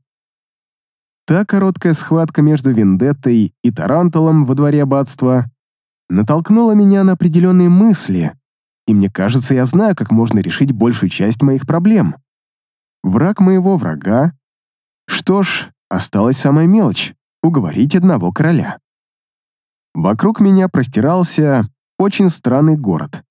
Та короткая схватка между Вендеттой и Тарантулом во дворе аббатства натолкнула меня на определенные мысли, и мне кажется, я знаю, как можно решить большую часть моих проблем. Враг моего врага. Что ж, осталась самая мелочь — уговорить одного короля. Вокруг меня простирался очень странный город.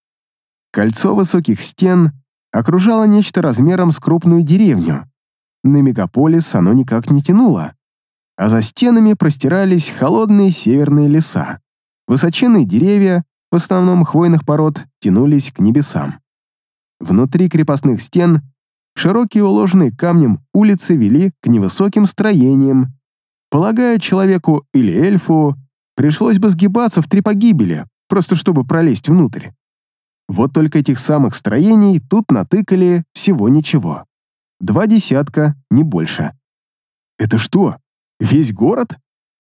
Кольцо высоких стен окружало нечто размером с крупную деревню. На мегаполис оно никак не тянуло, а за стенами простирались холодные северные леса. Высоченные деревья, в основном хвойных пород, тянулись к небесам. Внутри крепостных стен широкие уложенные камнем улицы вели к невысоким строениям. Полагаю, человеку или эльфу пришлось бы сгибаться в три погибели, просто чтобы пролезть внутрь. Вот только этих самых строений тут натыкали всего ничего. Два десятка, не больше. Это что, весь город?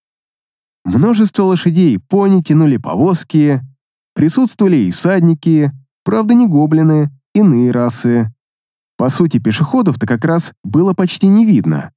Множество лошадей и пони тянули повозки, присутствовали и всадники, правда не гоблины, иные расы. По сути, пешеходов-то как раз было почти не видно.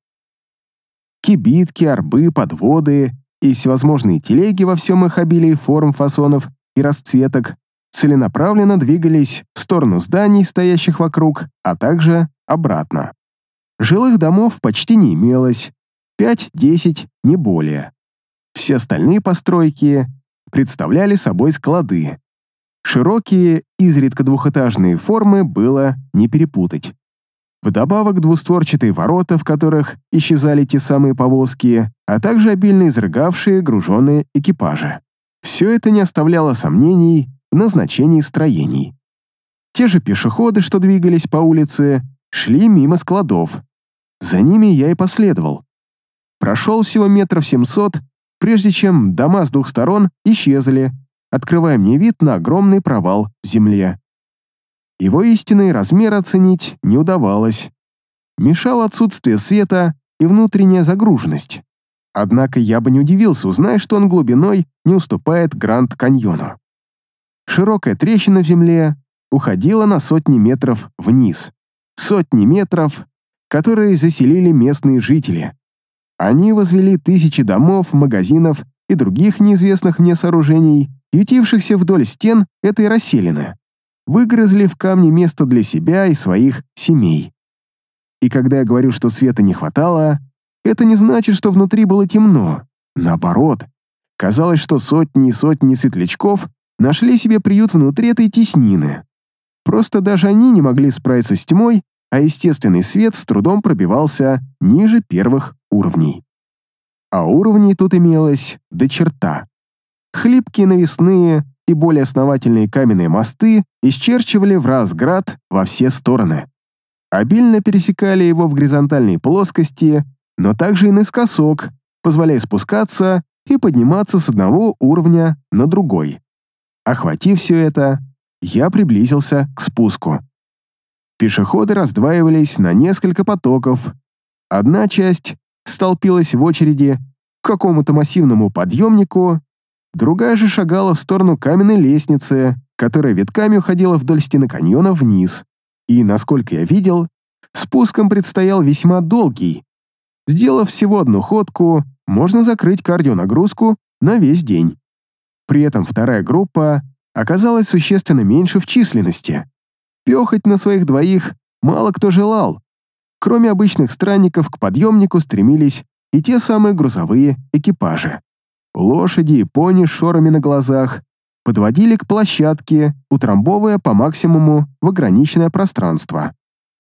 Кибитки, арбы, подводы и всевозможные телеги во всем их обилии форм, фасонов и расцветок целенаправленно двигались в сторону зданий, стоящих вокруг, а также обратно. Жилых домов почти не имелось, пять-десять, не более. Все остальные постройки представляли собой склады. Широкие, изредка двухэтажные формы было не перепутать. Вдобавок двустворчатые ворота, в которых исчезали те самые повозки, а также обильно изрыгавшие груженные экипажи. Все это не оставляло сомнений в назначении строений. Те же пешеходы, что двигались по улице, шли мимо складов. За ними я и последовал. Прошел всего метров семьсот, прежде чем дома с двух сторон исчезли, открывая мне вид на огромный провал в земле. Его истинный размер оценить не удавалось. Мешало отсутствие света и внутренняя загруженность. Однако я бы не удивился, узная, что он глубиной не уступает Гранд-каньону. Широкая трещина в земле уходила на сотни метров вниз. Сотни метров, которые заселили местные жители. Они возвели тысячи домов, магазинов и других неизвестных мне сооружений, ютившихся вдоль стен этой расселины. Выгрызли в камне место для себя и своих семей. И когда я говорю, что света не хватало, это не значит, что внутри было темно. Наоборот, казалось, что сотни и сотни светлячков нашли себе приют внутри этой теснины. Просто даже они не могли справиться с тьмой, а естественный свет с трудом пробивался ниже первых уровней. А уровней тут имелось до черта. Хлипкие навесные и более основательные каменные мосты исчерчивали Вразград во все стороны. Обильно пересекали его в горизонтальной плоскости, но также и наискосок, позволяя спускаться и подниматься с одного уровня на другой. Охватив все это, я приблизился к спуску. Пешеходы раздваивались на несколько потоков. Одна часть столпилась в очереди к какому-то массивному подъемнику, другая же шагала в сторону каменной лестницы, которая витками уходила вдоль стены каньона вниз. И, насколько я видел, спуском предстоял весьма долгий. Сделав всего одну ходку, можно закрыть кардионагрузку на весь день. При этом вторая группа оказалась существенно меньше в численности. Пёхать на своих двоих мало кто желал. Кроме обычных странников, к подъемнику стремились и те самые грузовые экипажи. Лошади и пони с шорами на глазах подводили к площадке, утрамбовывая по максимуму в ограниченное пространство.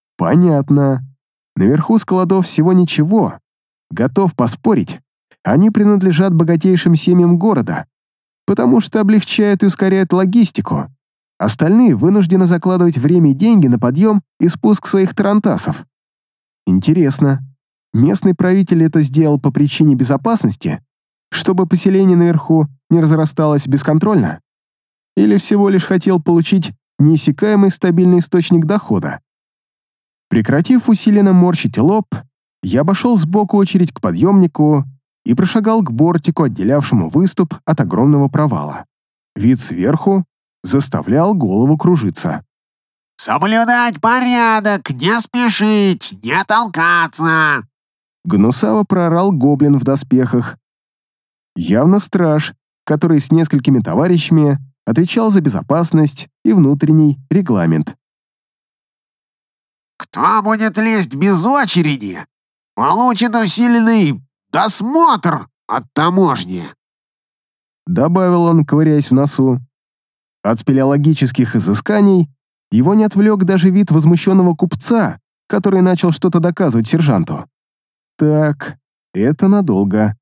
Понятно. Наверху складов всего ничего. Готов поспорить, они принадлежат богатейшим семьям города, потому что облегчают и ускоряют логистику. Остальные вынуждены закладывать время и деньги на подъем и спуск своих тарантасов. Интересно, местный правитель это сделал по причине безопасности, чтобы поселение наверху не разрасталось бесконтрольно? Или всего лишь хотел получить неиссякаемый стабильный источник дохода? Прекратив усиленно морщить лоб, я обошел сбоку очередь к подъемнику и прошагал к бортику, отделявшему выступ от огромного провала. Вид сверху заставлял голову кружиться. «Соблюдать порядок, не спешить, не толкаться!» Гнусаво проорал гоблин в доспехах. Явно страж, который с несколькими товарищами отвечал за безопасность и внутренний регламент. «Кто будет лезть без очереди, получит усиленный досмотр от таможни!» Добавил он, ковыряясь в носу. От спелеологических изысканий его не отвлек даже вид возмущенного купца, который начал что-то доказывать сержанту. Так, это надолго.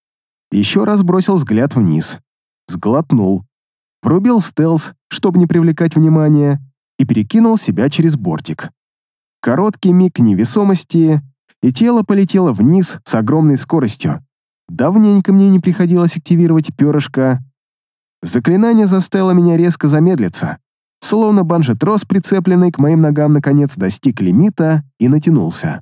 Еще раз бросил взгляд вниз. Сглотнул. Врубил стелс, чтобы не привлекать внимания, и перекинул себя через бортик. Короткий миг невесомости, и тело полетело вниз с огромной скоростью. Давненько мне не приходилось активировать перышко. Заклинание заставило меня резко замедлиться, словно банджи-трос, прицепленный к моим ногам, наконец достиг лимита и натянулся.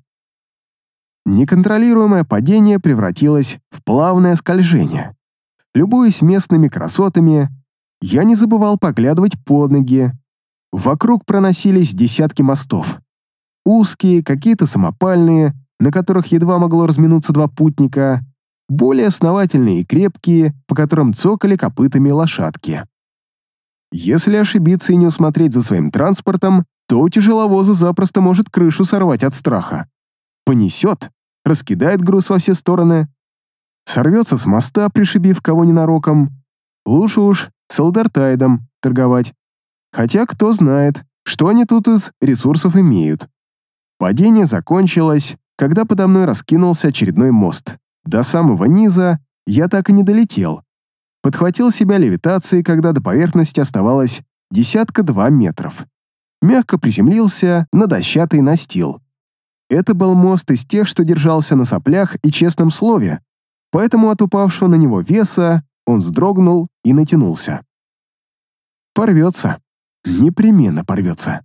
Неконтролируемое падение превратилось в плавное скольжение. Любуясь местными красотами, я не забывал поглядывать под ноги. Вокруг проносились десятки мостов. Узкие, какие-то самопальные, на которых едва могло разминуться два путника, более основательные и крепкие, по которым цокали копытами лошадки. Если ошибиться и не усмотреть за своим транспортом, то у тяжеловоза запросто может крышу сорвать от страха. Понесет, раскидает груз во все стороны, сорвется с моста, пришибив кого ненароком. Лучше уж с Элдертайдом торговать. Хотя кто знает, что они тут из ресурсов имеют. Падение закончилось, когда подо мной раскинулся очередной мост. До самого низа я так и не долетел. Подхватил себя левитацией, когда до поверхности оставалось десятка-два метров. Мягко приземлился на дощатый настил. Это был мост из тех, что держался на соплях и честном слове, поэтому от упавшего на него веса он вздрогнул и натянулся. Порвется. Непременно порвется.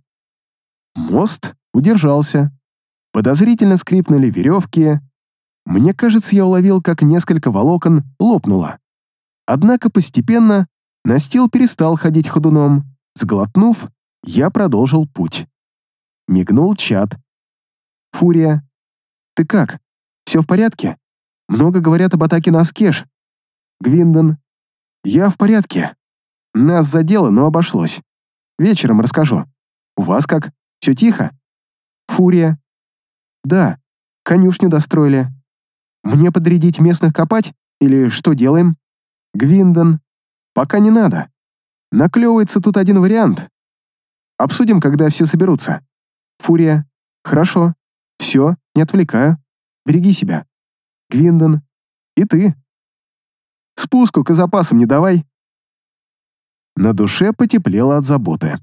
Мост удержался. Подозрительно скрипнули веревки. Мне кажется, я уловил, как несколько волокон лопнуло. Однако постепенно настил перестал ходить ходуном. Сглотнув, я продолжил путь. Мигнул чат. «Фурия, ты как? Все в порядке? Много говорят об атаке на Аскеш. Гвиндон, я в порядке. Нас задело, но обошлось. Вечером расскажу. У вас как? Все тихо? Фурия, да, конюшню достроили. Мне подрядить местных копать? Или что делаем? Гвиндон, пока не надо. Наклевывается тут один вариант. Обсудим, когда все соберутся. Фурия, хорошо. Все, не отвлекаю. Береги себя. Гвиндон, и ты. Спуску к запасам не давай. На душе потеплело от заботы.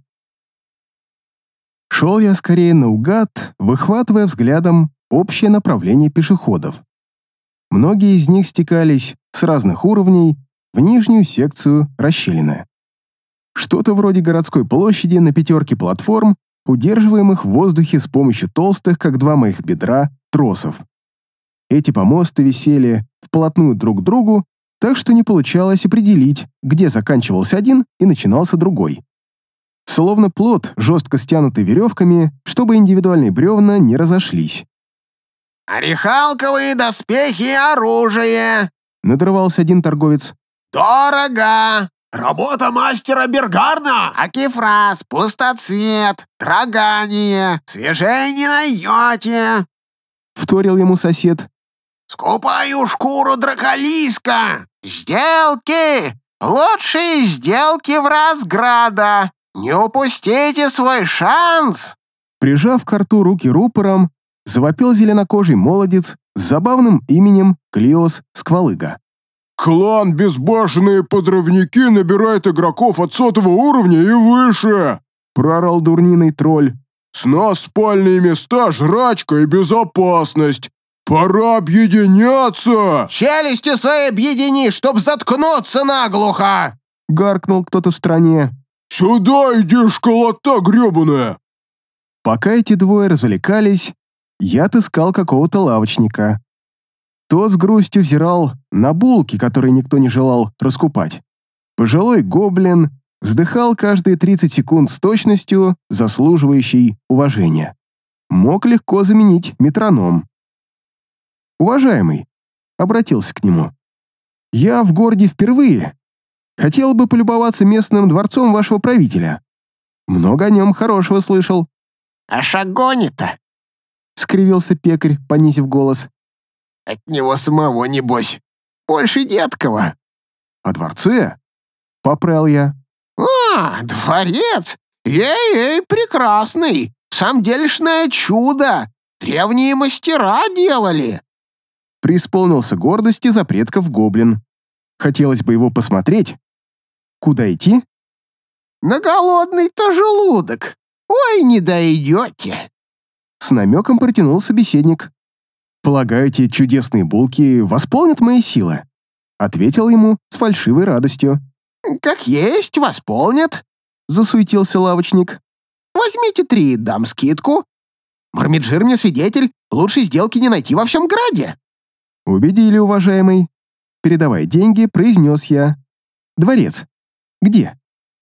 Шел я скорее наугад, выхватывая взглядом общее направление пешеходов. Многие из них стекались с разных уровней в нижнюю секцию расщелины. Что-то вроде городской площади на пятерке платформ, удерживаемых в воздухе с помощью толстых, как два моих бедра, тросов. Эти помосты висели вплотную друг к другу, так что не получалось определить, где заканчивался один и начинался другой. Словно плот, жестко стянутый веревками, чтобы индивидуальные бревна не разошлись. «Орехалковые доспехи и оружие!» — надрывался один торговец. «Дорого! Работа мастера Бергарна! Акифраз, пустоцвет, трогание, свежее не найдете!» — вторил ему сосед. «Скупаю шкуру драколиска! Сделки! Лучшие сделки в Разграда! Не упустите свой шанс!» Прижав к рту руки рупором, завопил зеленокожий молодец с забавным именем Клиос Сквалыга. «Клан Безбашенные Подрывники набирает игроков от сотого уровня и выше!» — проорал дурниный тролль. «С нас спальные места, жрачка и безопасность! Пора объединяться!» «Челюсти свои объедини, чтоб заткнуться наглухо!» гаркнул кто-то в стороне. «Сюда иди, школота гребаная!» Пока эти двое развлекались, я отыскал какого-то лавочника. Тот с грустью взирал на булки, которые никто не желал раскупать. Пожилой гоблин вздыхал каждые тридцать секунд с точностью, заслуживающей уважения. Мог легко заменить метроном. «Уважаемый», — обратился к нему, — «я в городе впервые. Хотел бы полюбоваться местным дворцом вашего правителя. Много о нем хорошего слышал». «А Шагони-то?» — скривился пекарь, понизив голос. «От него самого, небось. Больше деткого». «О дворце?» — поправил я. «А, дворец! Эй-эй, прекрасный! Самдельшное чудо! Древние мастера делали!» Преисполнился гордости за предков гоблин. Хотелось бы его посмотреть. Куда идти? «На голодный-то желудок! Ой, не дойдете!» С намеком протянул собеседник. «Полагаю, эти чудесные булки восполнят мои силы», ответил ему с фальшивой радостью. «Как есть, восполнят!» Засуетился лавочник. «Возьмите три, дам скидку. Мармеджир мне свидетель, лучшей сделки не найти во всем граде». «Убедили, уважаемый. Передавай деньги», произнес я. «Дворец. Где?»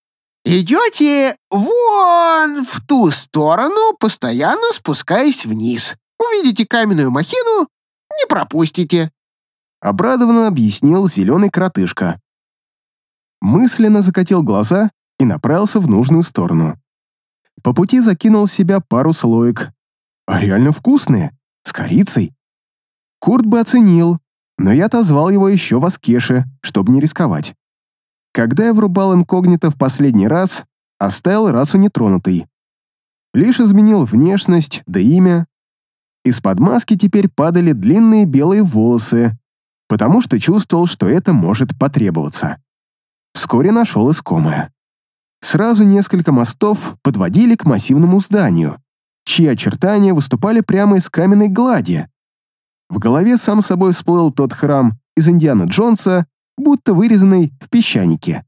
«Идете вон в ту сторону, постоянно спускаясь вниз. Увидите каменную махину, не пропустите». Обрадованно объяснил зеленый коротышка. Мысленно закатил глаза и направился в нужную сторону. По пути закинул в себя пару слоек. А реально вкусные, с корицей. Курт бы оценил, но я отозвал его еще в Аскеше, чтобы не рисковать. Когда я врубал инкогнито в последний раз, оставил расу нетронутой. Лишь изменил внешность да имя. Из-под маски теперь падали длинные белые волосы, потому что чувствовал, что это может потребоваться. Вскоре нашел искомое. Сразу несколько мостов подводили к массивному зданию, чьи очертания выступали прямо из каменной глади. В голове сам собой всплыл тот храм из Индиана Джонса, будто вырезанный в песчанике.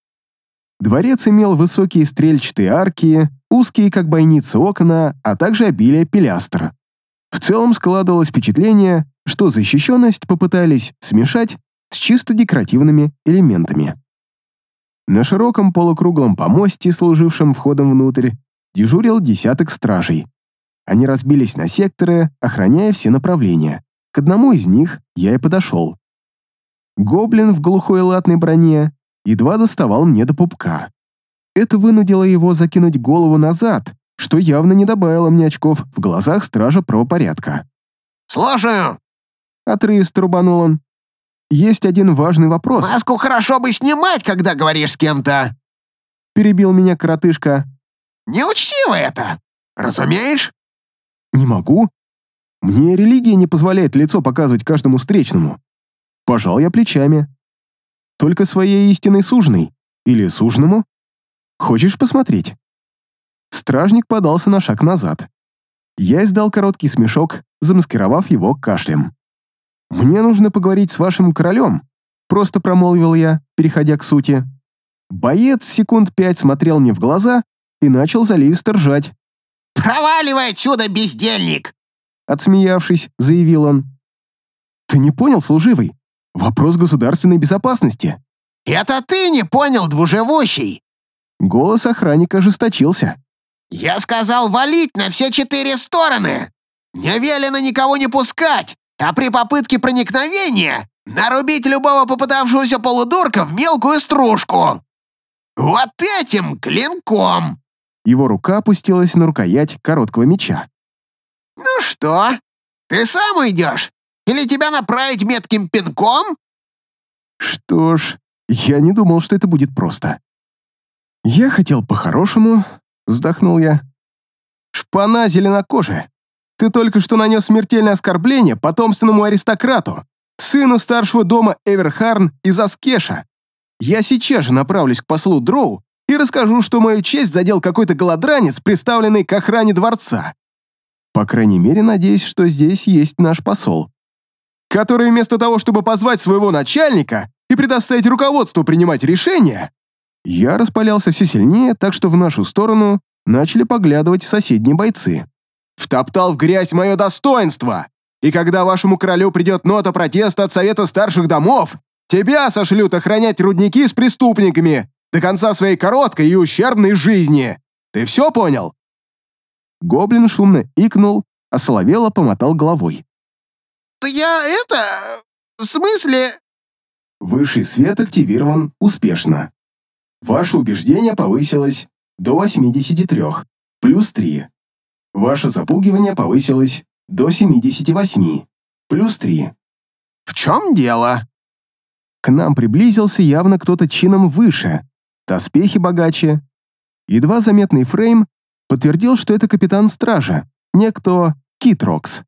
Дворец имел высокие стрельчатые арки, узкие, как бойницы, окна, а также обилие пилястр. В целом складывалось впечатление, что защищенность попытались смешать с чисто декоративными элементами. На широком полукруглом помосте, служившем входом внутрь, дежурил десяток стражей. Они разбились на секторы, охраняя все направления. К одному из них я и подошел. Гоблин в глухой латной броне едва доставал мне до пупка. Это вынудило его закинуть голову назад, что явно не добавило мне очков в глазах стража правопорядка. «Слушаю!» — отрывисто рубанул он. «Есть один важный вопрос». «Маску хорошо бы снимать, когда говоришь с кем-то!» — перебил меня коротышка. «Неучтиво это! Разумеешь?» «Не могу. Мне религия не позволяет лицо показывать каждому встречному». Пожал я плечами. «Только своей истинной суженой. Или суженому? Хочешь посмотреть?» Стражник подался на шаг назад. Я издал короткий смешок, замаскировав его кашлем. «Мне нужно поговорить с вашим королем», — просто промолвил я, переходя к сути. Боец секунд пять смотрел мне в глаза и начал заливисто ржать. «Проваливай отсюда, бездельник!» Отсмеявшись, заявил он. «Ты не понял, служивый? Вопрос государственной безопасности». «Это ты не понял, двуживущий!» Голос охранника ожесточился. «Я сказал валить на все четыре стороны! Не велено никого не пускать, а при попытке проникновения нарубить любого попытавшегося полудурка в мелкую стружку! Вот этим клинком!» Его рука опустилась на рукоять короткого меча. «Ну что, ты сам уйдешь? Или тебя направить метким пинком?» Что ж, я не думал, что это будет просто. «Я хотел по-хорошему», — вздохнул я. «Шпана зеленокожая. Ты только что нанес смертельное оскорбление потомственному аристократу, сыну старшего дома Эверхарн из Аскеша. Я сейчас же направлюсь к послу Дроу и расскажу, что мою честь задел какой-то голодранец, приставленный к охране дворца. По крайней мере, надеюсь, что здесь есть наш посол, который вместо того, чтобы позвать своего начальника и предоставить руководству принимать решения, Я распалялся все сильнее, так что в нашу сторону начали поглядывать соседние бойцы. «Втоптал в грязь мое достоинство! И когда вашему королю придет нота протеста от Совета Старших Домов, тебя сошлют охранять рудники с преступниками до конца своей короткой и ущербной жизни! Ты все понял?» Гоблин шумно икнул, а соловело помотал головой. «Да я это... в смысле...» Высший свет активирован успешно. Ваше убеждение повысилось до восьмидесяти трёх, плюс три. Ваше запугивание повысилось до семидесяти восьми, плюс три. «В чем дело?» К нам приблизился явно кто-то чином выше, доспехи богаче. Едва заметный фрейм подтвердил, что это капитан стража, некто Китрокс.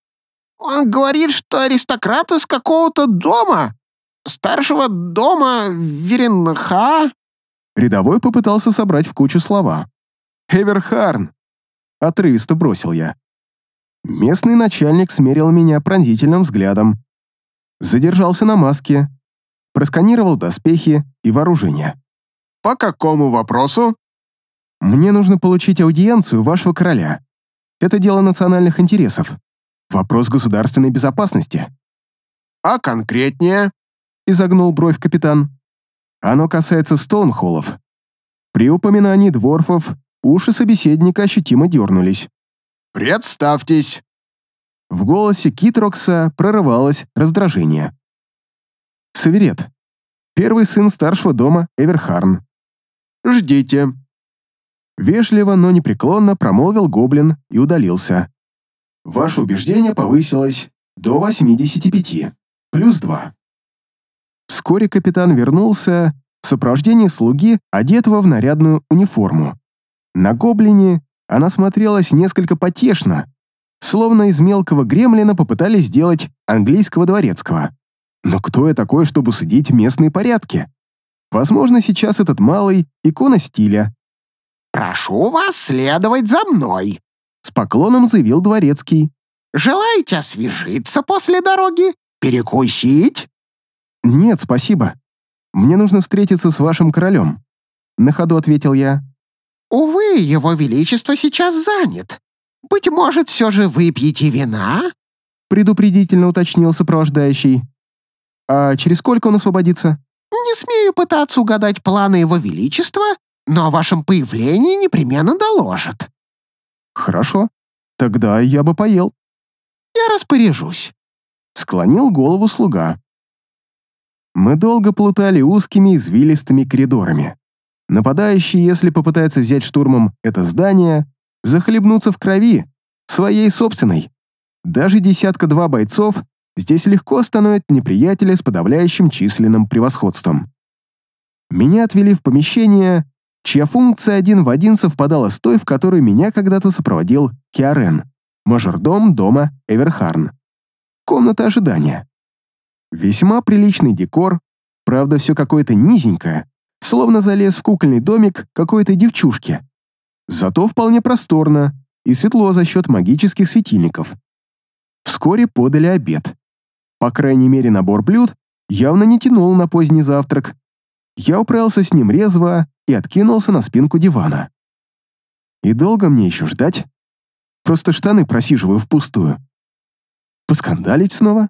«Он говорит, что аристократ из какого-то дома. Старшего дома Веренха...» Рядовой попытался собрать в кучу слова. «Эверхарн!» — отрывисто бросил я. Местный начальник смерил меня пронзительным взглядом. Задержался на маске, просканировал доспехи и вооружение. «По какому вопросу?» «Мне нужно получить аудиенцию вашего короля. Это дело национальных интересов. Вопрос государственной безопасности». «А конкретнее?» — изогнул бровь капитан. «Оно касается стоунхоллов». При упоминании дворфов уши собеседника ощутимо дернулись. «Представьтесь!» В голосе Китрокса прорывалось раздражение. «Саверет, первый сын старшего дома Эверхарн». «Ждите». Вежливо, но непреклонно промолвил гоблин и удалился. «Ваше убеждение повысилось до восьмидесяти пяти, плюс два». Вскоре капитан вернулся в сопровождении слуги, одетого в нарядную униформу. На гоблине она смотрелась несколько потешно, словно из мелкого гремлина попытались сделать английского дворецкого. Но кто я такой, чтобы судить местные порядки? Возможно, сейчас этот малый — икона стиля. «Прошу вас следовать за мной», — с поклоном заявил дворецкий. «Желаете освежиться после дороги? Перекусить?» «Нет, спасибо. Мне нужно встретиться с вашим королем», — на ходу ответил я. «Увы, его величество сейчас занят. Быть может, все же выпьете вина?» — предупредительно уточнил сопровождающий. «А через сколько он освободится?» «Не смею пытаться угадать планы его величества, но о вашем появлении непременно доложат». «Хорошо. Тогда я бы поел». «Я распоряжусь», — склонил голову слуга. Мы долго плутали узкими извилистыми коридорами. Нападающий, если попытается взять штурмом это здание, захлебнутся в крови, своей собственной. Даже десятка-два бойцов здесь легко остановят неприятеля с подавляющим численным превосходством. Меня отвели в помещение, чья функция один в один совпадала с той, в которую меня когда-то сопроводил Киарен, мажордом дома Эверхарн. Комната ожидания. Весьма приличный декор, правда, все какое-то низенькое, словно залез в кукольный домик какой-то девчушки. Зато вполне просторно и светло за счет магических светильников. Вскоре подали обед. По крайней мере, набор блюд явно не тянул на поздний завтрак. Я управился с ним резво и откинулся на спинку дивана. И долго мне еще ждать? Просто штаны просиживаю впустую. Поскандалить снова?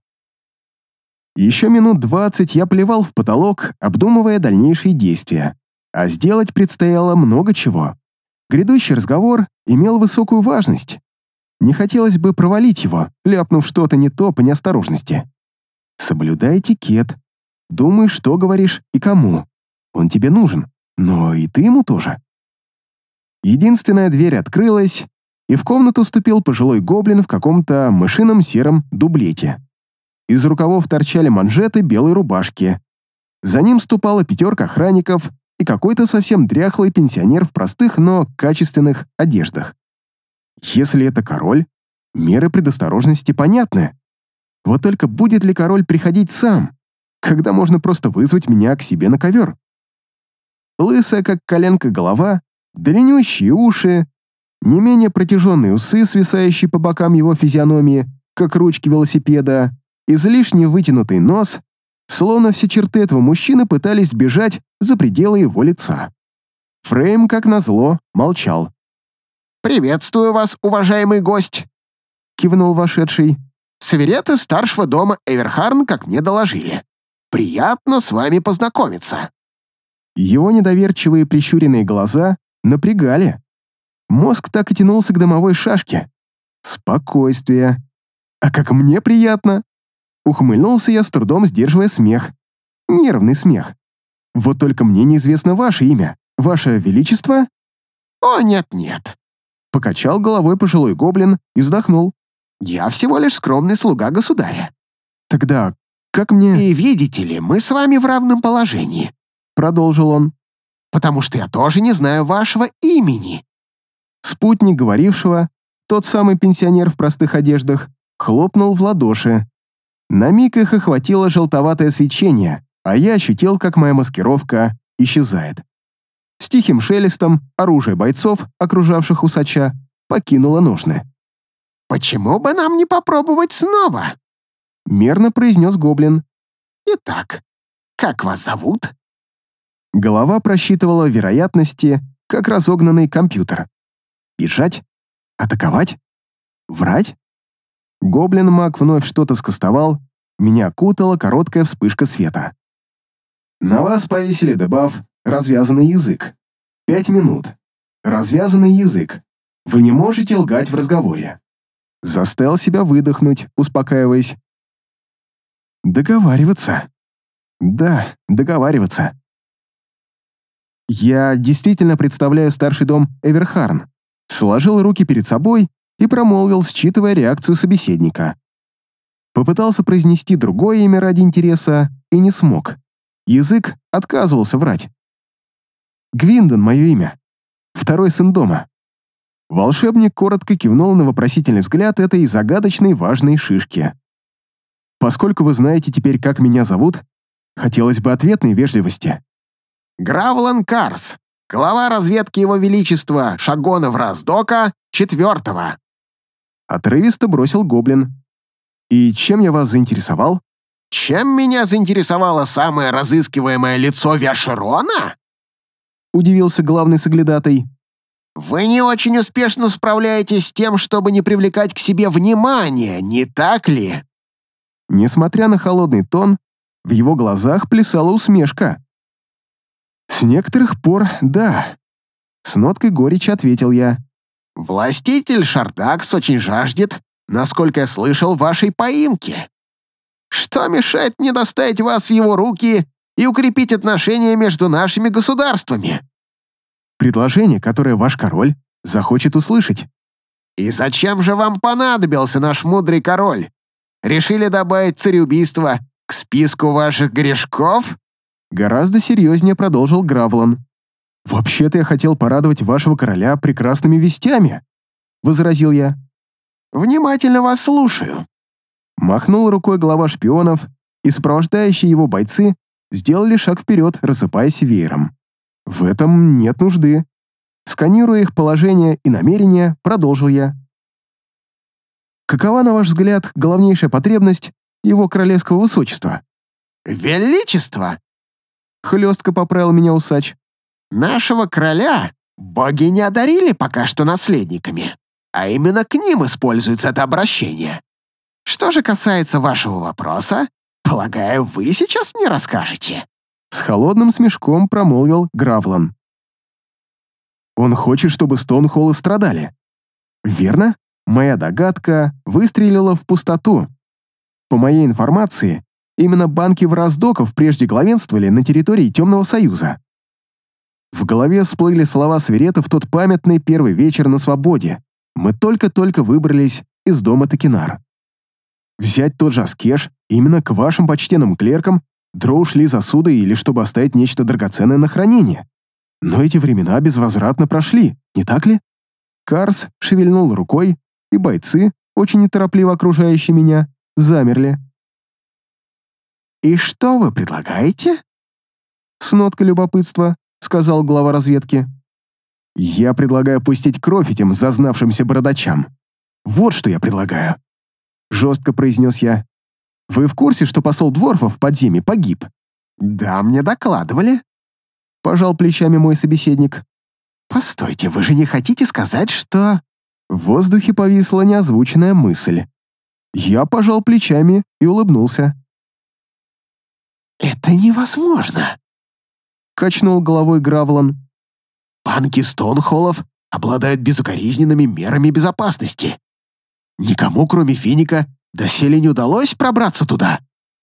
Еще минут двадцать я плевал в потолок, обдумывая дальнейшие действия. А сделать предстояло много чего. Грядущий разговор имел высокую важность. Не хотелось бы провалить его, ляпнув что-то не то по неосторожности. Соблюдай этикет. Думай, что говоришь и кому. Он тебе нужен, но и ты ему тоже. Единственная дверь открылась, и в комнату вступил пожилой гоблин в каком-то мышином сером дублете. Из рукавов торчали манжеты белой рубашки. За ним ступала пятерка охранников и какой-то совсем дряхлый пенсионер в простых, но качественных одеждах. Если это король, меры предосторожности понятны. Вот только будет ли король приходить сам, когда можно просто вызвать меня к себе на ковер? Лысая, как коленка, голова, длиннющие уши, не менее протяженные усы, свисающие по бокам его физиономии, как ручки велосипеда, излишне вытянутый нос, словно все черты этого мужчины пытались сбежать за пределы его лица. Фрейм, как назло, молчал. «Приветствую вас, уважаемый гость», — кивнул вошедший. «Савереты старшего дома Эверхарн, как мне доложили. Приятно с вами познакомиться». Его недоверчивые прищуренные глаза напрягали. Мозг так и тянулся к дымовой шашке. Спокойствие. А как мне приятно! Ухмыльнулся я, с трудом сдерживая смех. Нервный смех. Вот только мне неизвестно ваше имя. Ваше Величество? «О, нет-нет», — покачал головой пожилой гоблин и вздохнул. «Я всего лишь скромный слуга государя. Тогда как мне...» И видите ли, мы с вами в равном положении», — продолжил он. «потому что я тоже не знаю вашего имени». Спутник говорившего, тот самый пенсионер в простых одеждах, хлопнул в ладоши. На миг их охватило желтоватое свечение, а я ощутил, как моя маскировка исчезает. С тихим шелестом оружие бойцов, окружавших усача, покинуло ножны. «Почему бы нам не попробовать снова?» — мерно произнес гоблин. «Итак, как вас зовут?» Голова просчитывала вероятности, как разогнанный компьютер. Бежать? Атаковать? Врать? Гоблин-маг вновь что-то скостовал, меня окутала короткая вспышка света. На вас повесили дебаф «Развязанный язык». Пять минут. Развязанный язык. Вы не можете лгать в разговоре. Заставил себя выдохнуть, успокаиваясь. Договариваться. Да, договариваться. Я действительно представляю старший дом Эверхарн. Сложил руки перед собой и промолвил, считывая реакцию собеседника. Попытался произнести другое имя ради интереса и не смог. Язык отказывался врать. Гвиндон — мое имя. Второй сын дома. Волшебник коротко кивнул на вопросительный взгляд этой загадочной важной шишки. Поскольку вы знаете теперь, как меня зовут, хотелось бы ответной вежливости. «Гравлан Карс, глава разведки Его Величества Шагонов Раздока, четвертого». Отрывисто бросил гоблин. «И чем я вас заинтересовал?» «Чем меня заинтересовало самое разыскиваемое лицо Виашерона?» Удивился главный соглядатай. «Вы не очень успешно справляетесь с тем, чтобы не привлекать к себе внимания, не так ли?» Несмотря на холодный тон, в его глазах плясала усмешка. «С некоторых пор, да», — с ноткой горечи ответил я. «Властитель Шардакс очень жаждет, насколько я слышал, вашей поимки. Что мешает мне доставить вас в его руки и укрепить отношения между нашими государствами?» «Предложение, которое ваш король захочет услышать». «И зачем же вам понадобился наш мудрый король? Решили добавить цареубийство к списку ваших грешков?» Гораздо серьезнее продолжил Гравлан. «Вообще-то я хотел порадовать вашего короля прекрасными вестями», — возразил я. «Внимательно вас слушаю». Махнул рукой глава шпионов, и сопровождающие его бойцы сделали шаг вперед, рассыпаясь веером. В этом нет нужды. Сканируя их положение и намерения, продолжил я. Какова, на ваш взгляд, главнейшая потребность его королевского высочества? «Величество!» — хлестко поправил меня усач. «Нашего короля боги не одарили пока что наследниками, а именно к ним используется это обращение. Что же касается вашего вопроса, полагаю, вы сейчас мне расскажете». С холодным смешком промолвил Гравлан. Он хочет, чтобы Стоунхоллы страдали. Верно? Моя догадка выстрелила в пустоту. По моей информации, именно банки враздоков прежде главенствовали на территории Темного Союза. В голове всплыли слова Сверета в тот памятный первый вечер на свободе. Мы только-только выбрались из дома Токинар. Взять тот же Аскеш именно к вашим почтенным клеркам дроу шли засуды или чтобы оставить нечто драгоценное на хранение. Но эти времена безвозвратно прошли, не так ли? Карс шевельнул рукой, и бойцы, очень неторопливо окружающие меня, замерли. «И что вы предлагаете?» С ноткой любопытства сказал глава разведки. «Я предлагаю пустить кровь этим зазнавшимся бородачам. Вот что я предлагаю», — жестко произнес я. Вы в курсе, что посол Дворфов в подземье погиб? Да, мне докладывали. Пожал плечами мой собеседник. Постойте, вы же не хотите сказать, что... В воздухе повисла неозвученная мысль. Я пожал плечами и улыбнулся. Это невозможно. Качнул головой Гравлан. Банки Стоунхоллов обладают безукоризненными мерами безопасности. Никому, кроме Финика, доселе не удалось пробраться туда.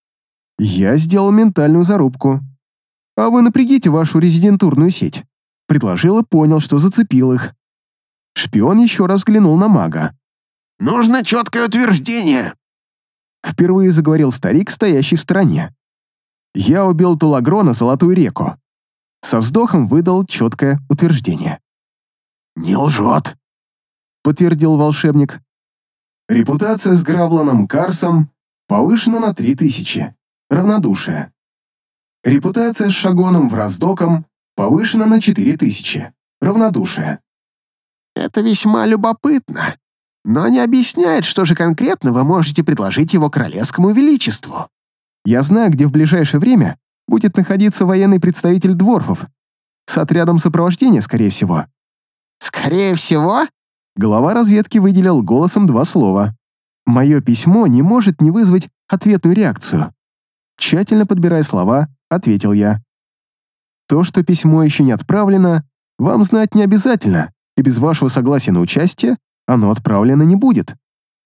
Я сделал ментальную зарубку. А вы напрягите вашу резидентурную сеть. Предложил и понял, что зацепил их. Шпион еще раз взглянул на мага. Нужно четкое утверждение. Впервые заговорил старик, стоящий в стороне. Я убил Тулагрона Золотую реку. Со вздохом выдал четкое утверждение. Не лжет, подтвердил волшебник. Репутация с Гравланом Карсом повышена на три тысячи. Равнодушие. Репутация с Шагоном Враздоком повышена на четыре тысячи. Равнодушие. Это весьма любопытно, но не объясняет, что же конкретно вы можете предложить его королевскому величеству. Я знаю, где в ближайшее время будет находиться военный представитель Дворфов. С отрядом сопровождения, скорее всего. Скорее всего? Глава разведки выделил голосом два слова. Мое письмо не может не вызвать ответную реакцию. Тщательно подбирая слова, ответил я. То, что письмо еще не отправлено, вам знать не обязательно, и без вашего согласия на участие оно отправлено не будет.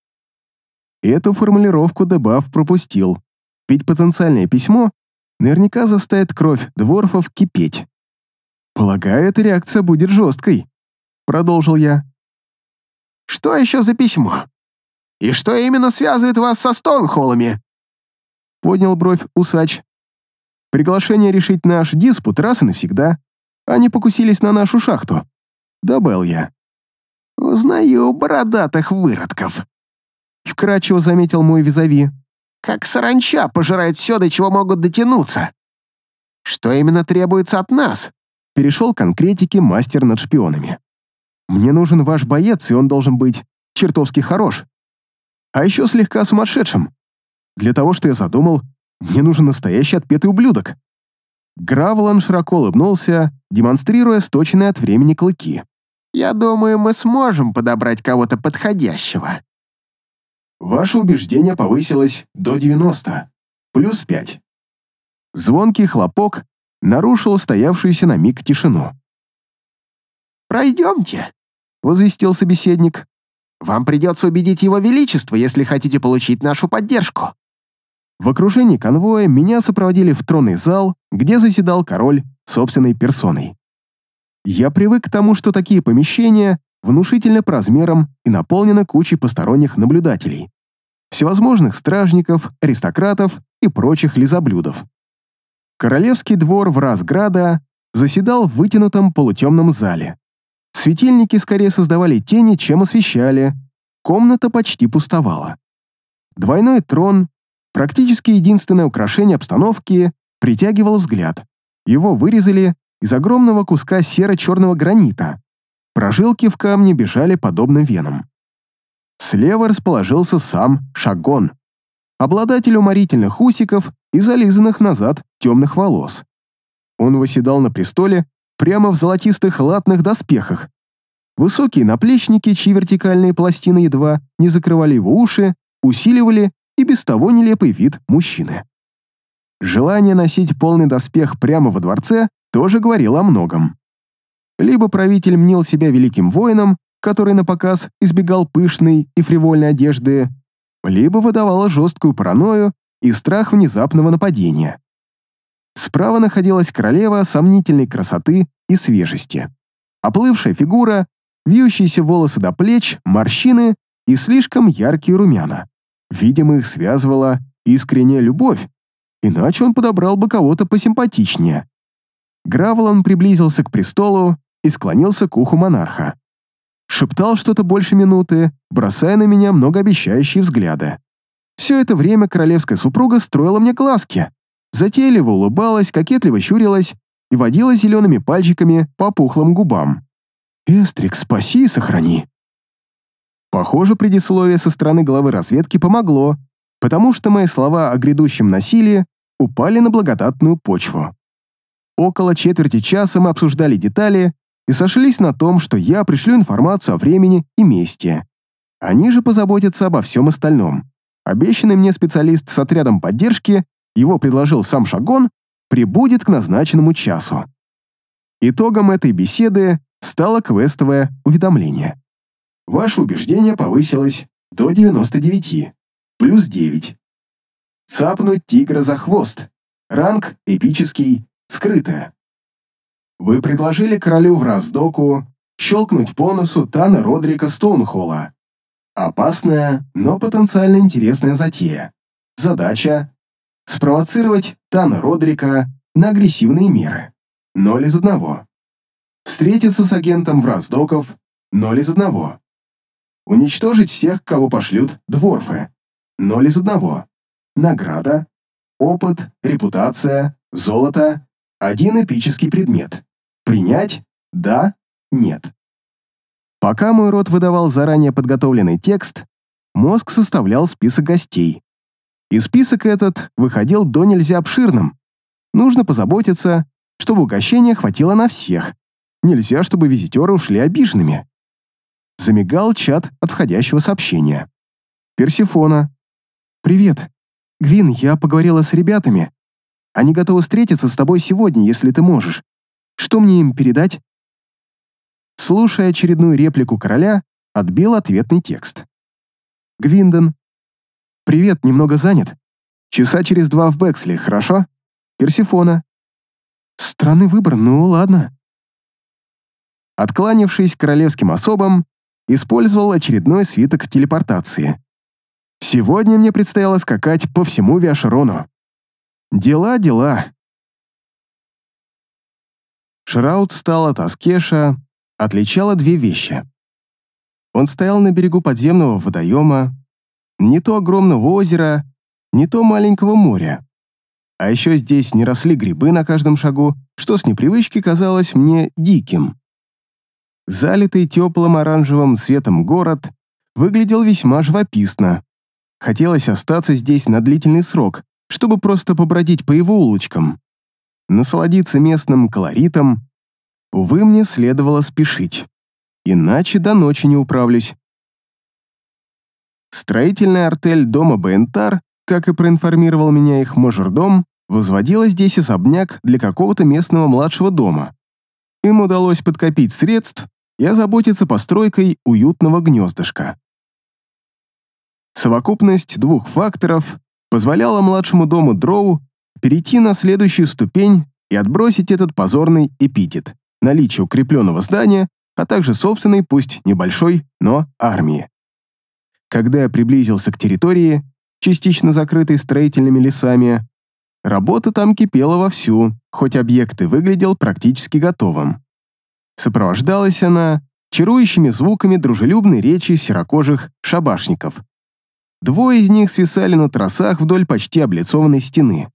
Эту формулировку дебаф пропустил, ведь потенциальное письмо наверняка заставит кровь Дворфов кипеть. Полагаю, эта реакция будет жесткой, продолжил я. Что еще за письмо? И что именно связывает вас со Стоунхоллами? Поднял бровь усач. Приглашение решить наш диспут раз и навсегда. Они покусились на нашу шахту. Добавил я. Узнаю бородатых выродков. Вкратчиво заметил мой визави. Как саранча пожирает все, до чего могут дотянуться. Что именно требуется от нас? Перешел к конкретике мастер над шпионами. Мне нужен ваш боец, и он должен быть чертовски хорош. А еще слегка сумасшедшим. Для того, что я задумал, мне нужен настоящий отпетый ублюдок. Гравлан широко улыбнулся, демонстрируя сточенные от времени клыки. Я думаю, мы сможем подобрать кого-то подходящего. Ваше убеждение повысилось до девяноста, плюс пять. Звонкий хлопок нарушил стоявшуюся на миг тишину. «Пройдемте», — возвестил собеседник. «Вам придется убедить его величество, если хотите получить нашу поддержку». В окружении конвоя меня сопроводили в тронный зал, где заседал король собственной персоной. Я привык к тому, что такие помещения внушительны по размерам и наполнены кучей посторонних наблюдателей, всевозможных стражников, аристократов и прочих лизоблюдов. Королевский двор Вразграда заседал в вытянутом полутемном зале. Светильники скорее создавали тени, чем освещали. Комната почти пустовала. Двойной трон, практически единственное украшение обстановки, притягивал взгляд. Его вырезали из огромного куска серо-черного гранита. Прожилки в камне бежали подобно венам. Слева расположился сам Шагон, обладатель уморительных усиков и зализанных назад темных волос. Он восседал на престоле прямо в золотистых латных доспехах. Высокие наплечники, чьи вертикальные пластины едва не закрывали его уши, усиливали и без того нелепый вид мужчины. Желание носить полный доспех прямо во дворце тоже говорило о многом. Либо правитель мнил себя великим воином, который напоказ избегал пышной и фривольной одежды, либо выдавала жесткую паранойю и страх внезапного нападения. Справа находилась королева сомнительной красоты и свежести. Оплывшая фигура, вьющиеся волосы до плеч, морщины и слишком яркие румяна. Видимо, их связывала искренняя любовь, иначе он подобрал бы кого-то посимпатичнее. Гравлан приблизился к престолу и склонился к уху монарха. Шептал что-то больше минуты, бросая на меня многообещающие взгляды. Все это время королевская супруга строила мне глазки. Затейливо улыбалась, кокетливо щурилась и водила зелеными пальчиками по пухлым губам. «Эстрик, спаси и сохрани». Похоже, предисловие со стороны главы разведки помогло, потому что мои слова о грядущем насилии упали на благодатную почву. Около четверти часа мы обсуждали детали и сошлись на том, что я пришлю информацию о времени и месте. Они же позаботятся обо всем остальном. Обещанный мне специалист с отрядом поддержки, его предложил сам Шагон, прибудет к назначенному часу. Итогом этой беседы стало квестовое уведомление. Ваше убеждение повысилось до девяноста девяти, плюс девять. Цапнуть тигра за хвост. Ранг эпический, скрытое. Вы предложили королю в раздоку щелкнуть по носу Тана Родрика Стоунхолла. Опасная, но потенциально интересная затея. Задача — спровоцировать Тана Родрика на агрессивные меры. Ноль из одного. Встретиться с агентом в раздоков. Ноль из одного. Уничтожить всех, кого пошлют дворфы. Ноль из одного. Награда. Опыт, репутация, золото. Один эпический предмет. Принять? Да? Нет. Пока мой рот выдавал заранее подготовленный текст, мозг составлял список гостей. И список этот выходил до нельзя обширным. Нужно позаботиться, чтобы угощения хватило на всех. Нельзя, чтобы визитеры ушли обиженными. Замигал чат от входящего сообщения. Персефона. «Привет. Гвин, я поговорила с ребятами. Они готовы встретиться с тобой сегодня, если ты можешь. Что мне им передать?» Слушая очередную реплику короля, отбил ответный текст. Гвинден. «Привет, немного занят. Часа через два в Бэксли, хорошо?» Персефона. «Странный выбор, ну ладно». Откланившись королевским особам, использовал очередной свиток телепортации. Сегодня мне предстояло скакать по всему Виашерону. Дела, дела. Шраут встал от Аскеша, отличало две вещи. Он стоял на берегу подземного водоема, не то огромного озера, не то маленького моря. А еще здесь не росли грибы на каждом шагу, что с непривычки казалось мне диким. Залитый теплым оранжевым светом город выглядел весьма живописно. Хотелось остаться здесь на длительный срок, чтобы просто побродить по его улочкам. Насладиться местным колоритом. Увы, мне следовало спешить. Иначе до ночи не управлюсь. Строительная артель дома Бентар, как и проинформировал меня их мажордом, возводила здесь особняк для какого-то местного младшего дома. Им удалось подкопить средств и озаботиться постройкой уютного гнездышка. Совокупность двух факторов позволяла младшему дому Дроу перейти на следующую ступень и отбросить этот позорный эпитет — наличие укрепленного здания, а также собственной, пусть небольшой, но армии. Когда я приблизился к территории, частично закрытой строительными лесами, работа там кипела вовсю, хоть объект и выглядел практически готовым. Сопровождалась она чарующими звуками дружелюбной речи серокожих шабашников. Двое из них свисали на тросах вдоль почти облицованной стены.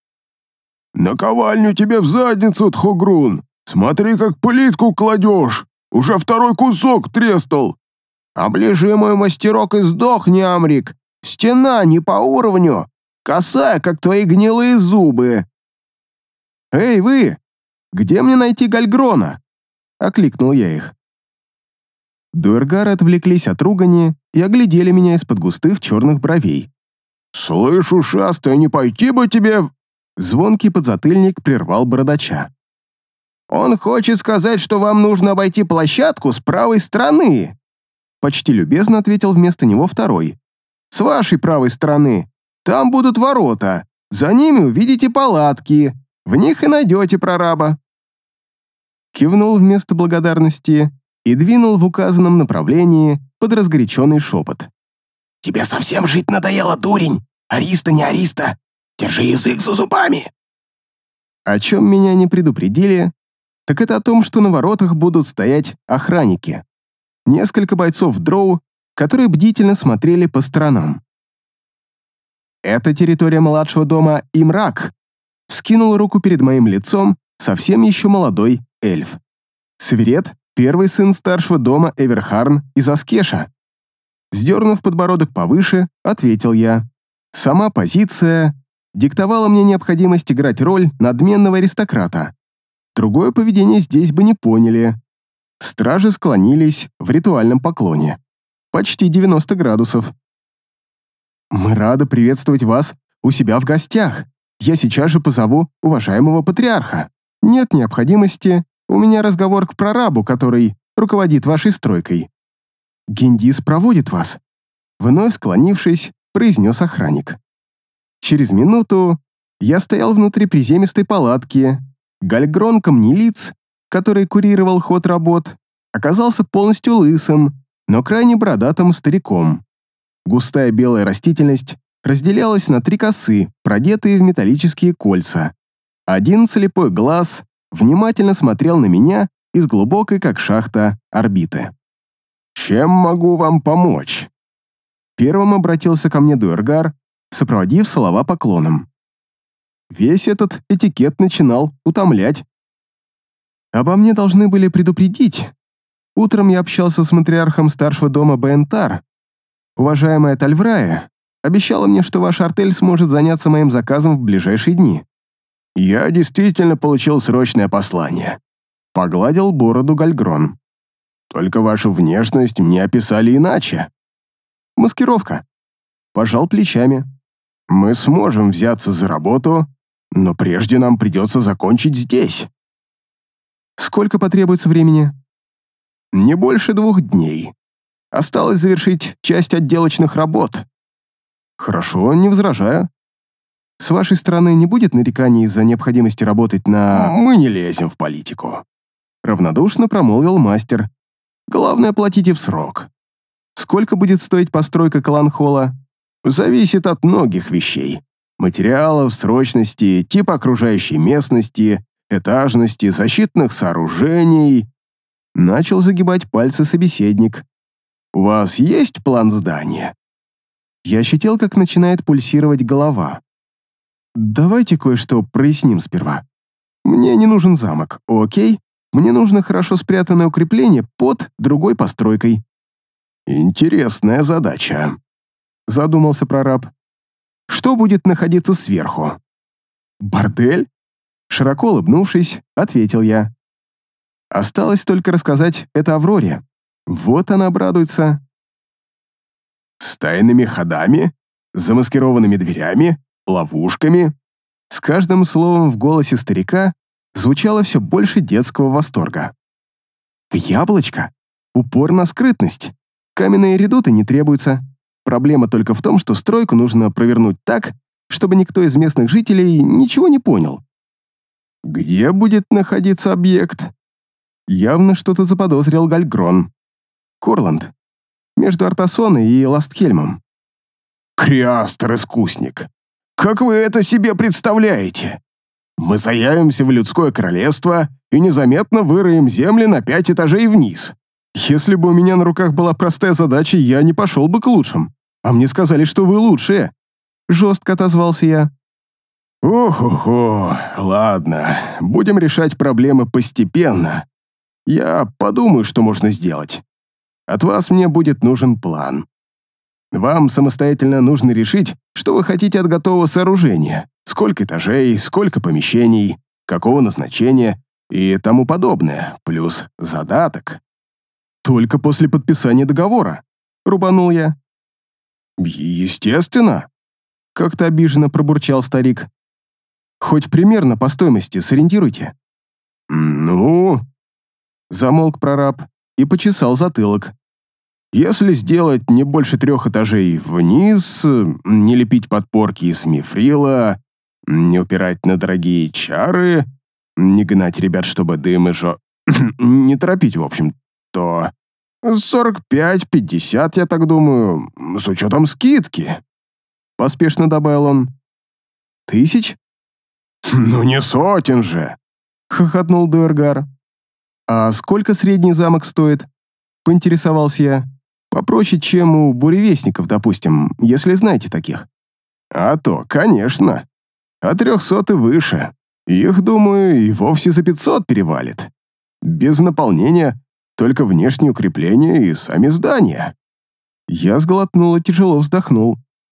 «Наковальню тебе в задницу, Тхогрун! Смотри, как плитку кладешь! Уже второй кусок треснул!» «Оближи мой мастерок и сдохни, Амрик! Стена не по уровню! Косая, как твои гнилые зубы!» «Эй, вы! Где мне найти Гальгрона?» — окликнул я их. Дуэргары отвлеклись от ругани и оглядели меня из-под густых черных бровей. «Слышь, ушастая, не пойти бы тебе...» Звонкий подзатыльник прервал бородача. «Он хочет сказать, что вам нужно обойти площадку с правой стороны!» Почти любезно ответил вместо него второй. «С вашей правой стороны. Там будут ворота. За ними увидите палатки. В них и найдете прораба». Кивнул вместо благодарности и двинул в указанном направлении под разгоряченный шепот. «Тебе совсем жить надоело, дурень? Ариста не Ариста. Держи язык за зубами!» О чем меня не предупредили, так это о том, что на воротах будут стоять охранники. Несколько бойцов Дроу, которые бдительно смотрели по сторонам. «Это территория младшего дома Имрак», — скинул руку перед моим лицом совсем еще молодой эльф. «Свирет — первый сын старшего дома Эверхарн из Аскеша». Сдернув подбородок повыше, ответил я. Сама позиция диктовала мне необходимость играть роль надменного аристократа. Другое поведение здесь бы не поняли. Стражи склонились в ритуальном поклоне. Почти девяносто градусов. «Мы рады приветствовать вас у себя в гостях. Я сейчас же позову уважаемого патриарха. Нет необходимости, у меня разговор к прорабу, который руководит вашей стройкой. Гендис проводит вас», — вновь склонившись, произнес охранник. Через минуту я стоял внутри приземистой палатки. Гальгрон Камнелиц, который курировал ход работ, оказался полностью лысым, но крайне бородатым стариком. Густая белая растительность разделялась на три косы, продетые в металлические кольца. Один слепой глаз внимательно смотрел на меня из глубокой, как шахта, орбиты. «Чем могу вам помочь?» Первым обратился ко мне Дуэргар, сопроводив слова поклоном. Весь этот этикет начинал утомлять. Обо мне должны были предупредить. Утром я общался с матриархом старшего дома Бентар. Уважаемая Тальврая обещала мне, что ваш артель сможет заняться моим заказом в ближайшие дни. Я действительно получил срочное послание. Погладил бороду Гальгрон. Только вашу внешность мне описали иначе. Маскировка. Пожал плечами. Мы сможем взяться за работу, но прежде нам придется закончить здесь. Сколько потребуется времени? Не больше двух дней. Осталось завершить часть отделочных работ. Хорошо, не возражаю. С вашей стороны не будет нареканий из-за необходимости работать на... Мы не лезем в политику. Равнодушно промолвил мастер. Главное, платите в срок. Сколько будет стоить постройка Каланхола? Зависит от многих вещей. Материалов, срочности, типа окружающей местности, этажности, защитных сооружений. Начал загибать пальцы собеседник. У вас есть план здания? Я ощутил, как начинает пульсировать голова. Давайте кое-что проясним сперва. Мне не нужен замок, окей? Мне нужно хорошо спрятанное укрепление под другой постройкой. Интересная задача, задумался прораб. Что будет находиться сверху? Бордель? Широко улыбнувшись, ответил я. Осталось только рассказать это Авроре. Вот она обрадуется. С тайными ходами, замаскированными дверями, ловушками. С каждым словом в голосе старика звучало все больше детского восторга. В яблочко. Упор на скрытность. Каменные редуты не требуются. Проблема только в том, что стройку нужно провернуть так, чтобы никто из местных жителей ничего не понял. Где будет находиться объект? Явно что-то заподозрил Гальгрон. Корланд. Между Артасоной и Ластхельмом. Криастер-искусник. Как вы это себе представляете? Мы заявимся в людское королевство и незаметно выроем земли на пять этажей вниз. Если бы у меня на руках была простая задача, я не пошел бы к лучшим. А мне сказали, что вы лучшие. Жестко отозвался я. Ох-охо, ладно, будем решать проблемы постепенно. Я подумаю, что можно сделать. От вас мне будет нужен план. Вам самостоятельно нужно решить, что вы хотите от готового сооружения, сколько этажей, сколько помещений, какого назначения и тому подобное, плюс задаток. Только после подписания договора, рубанул я. Естественно, как-то обиженно пробурчал старик. Хоть примерно по стоимости сориентируйте. Ну, замолк прораб и почесал затылок. Если сделать не больше трех этажей вниз, не лепить подпорки из мифрила, не упирать на дорогие чары, не гнать ребят, чтобы дым и жо... не торопить, в общем, то сорок пять пятьдесят, я так думаю, с учетом скидки. Поспешно добавил он. Тысяч? Ну не сотен же, хохотнул Дуэргар. А сколько средний замок стоит? Поинтересовался я. Попроще, чем у буревестников, допустим, если знаете таких. А то, конечно. От трехсот и выше. Их, думаю, и вовсе за пятьсот перевалит. Без наполнения, только внешние укрепления и сами здания. Я сглотнул и тяжело вздохнул.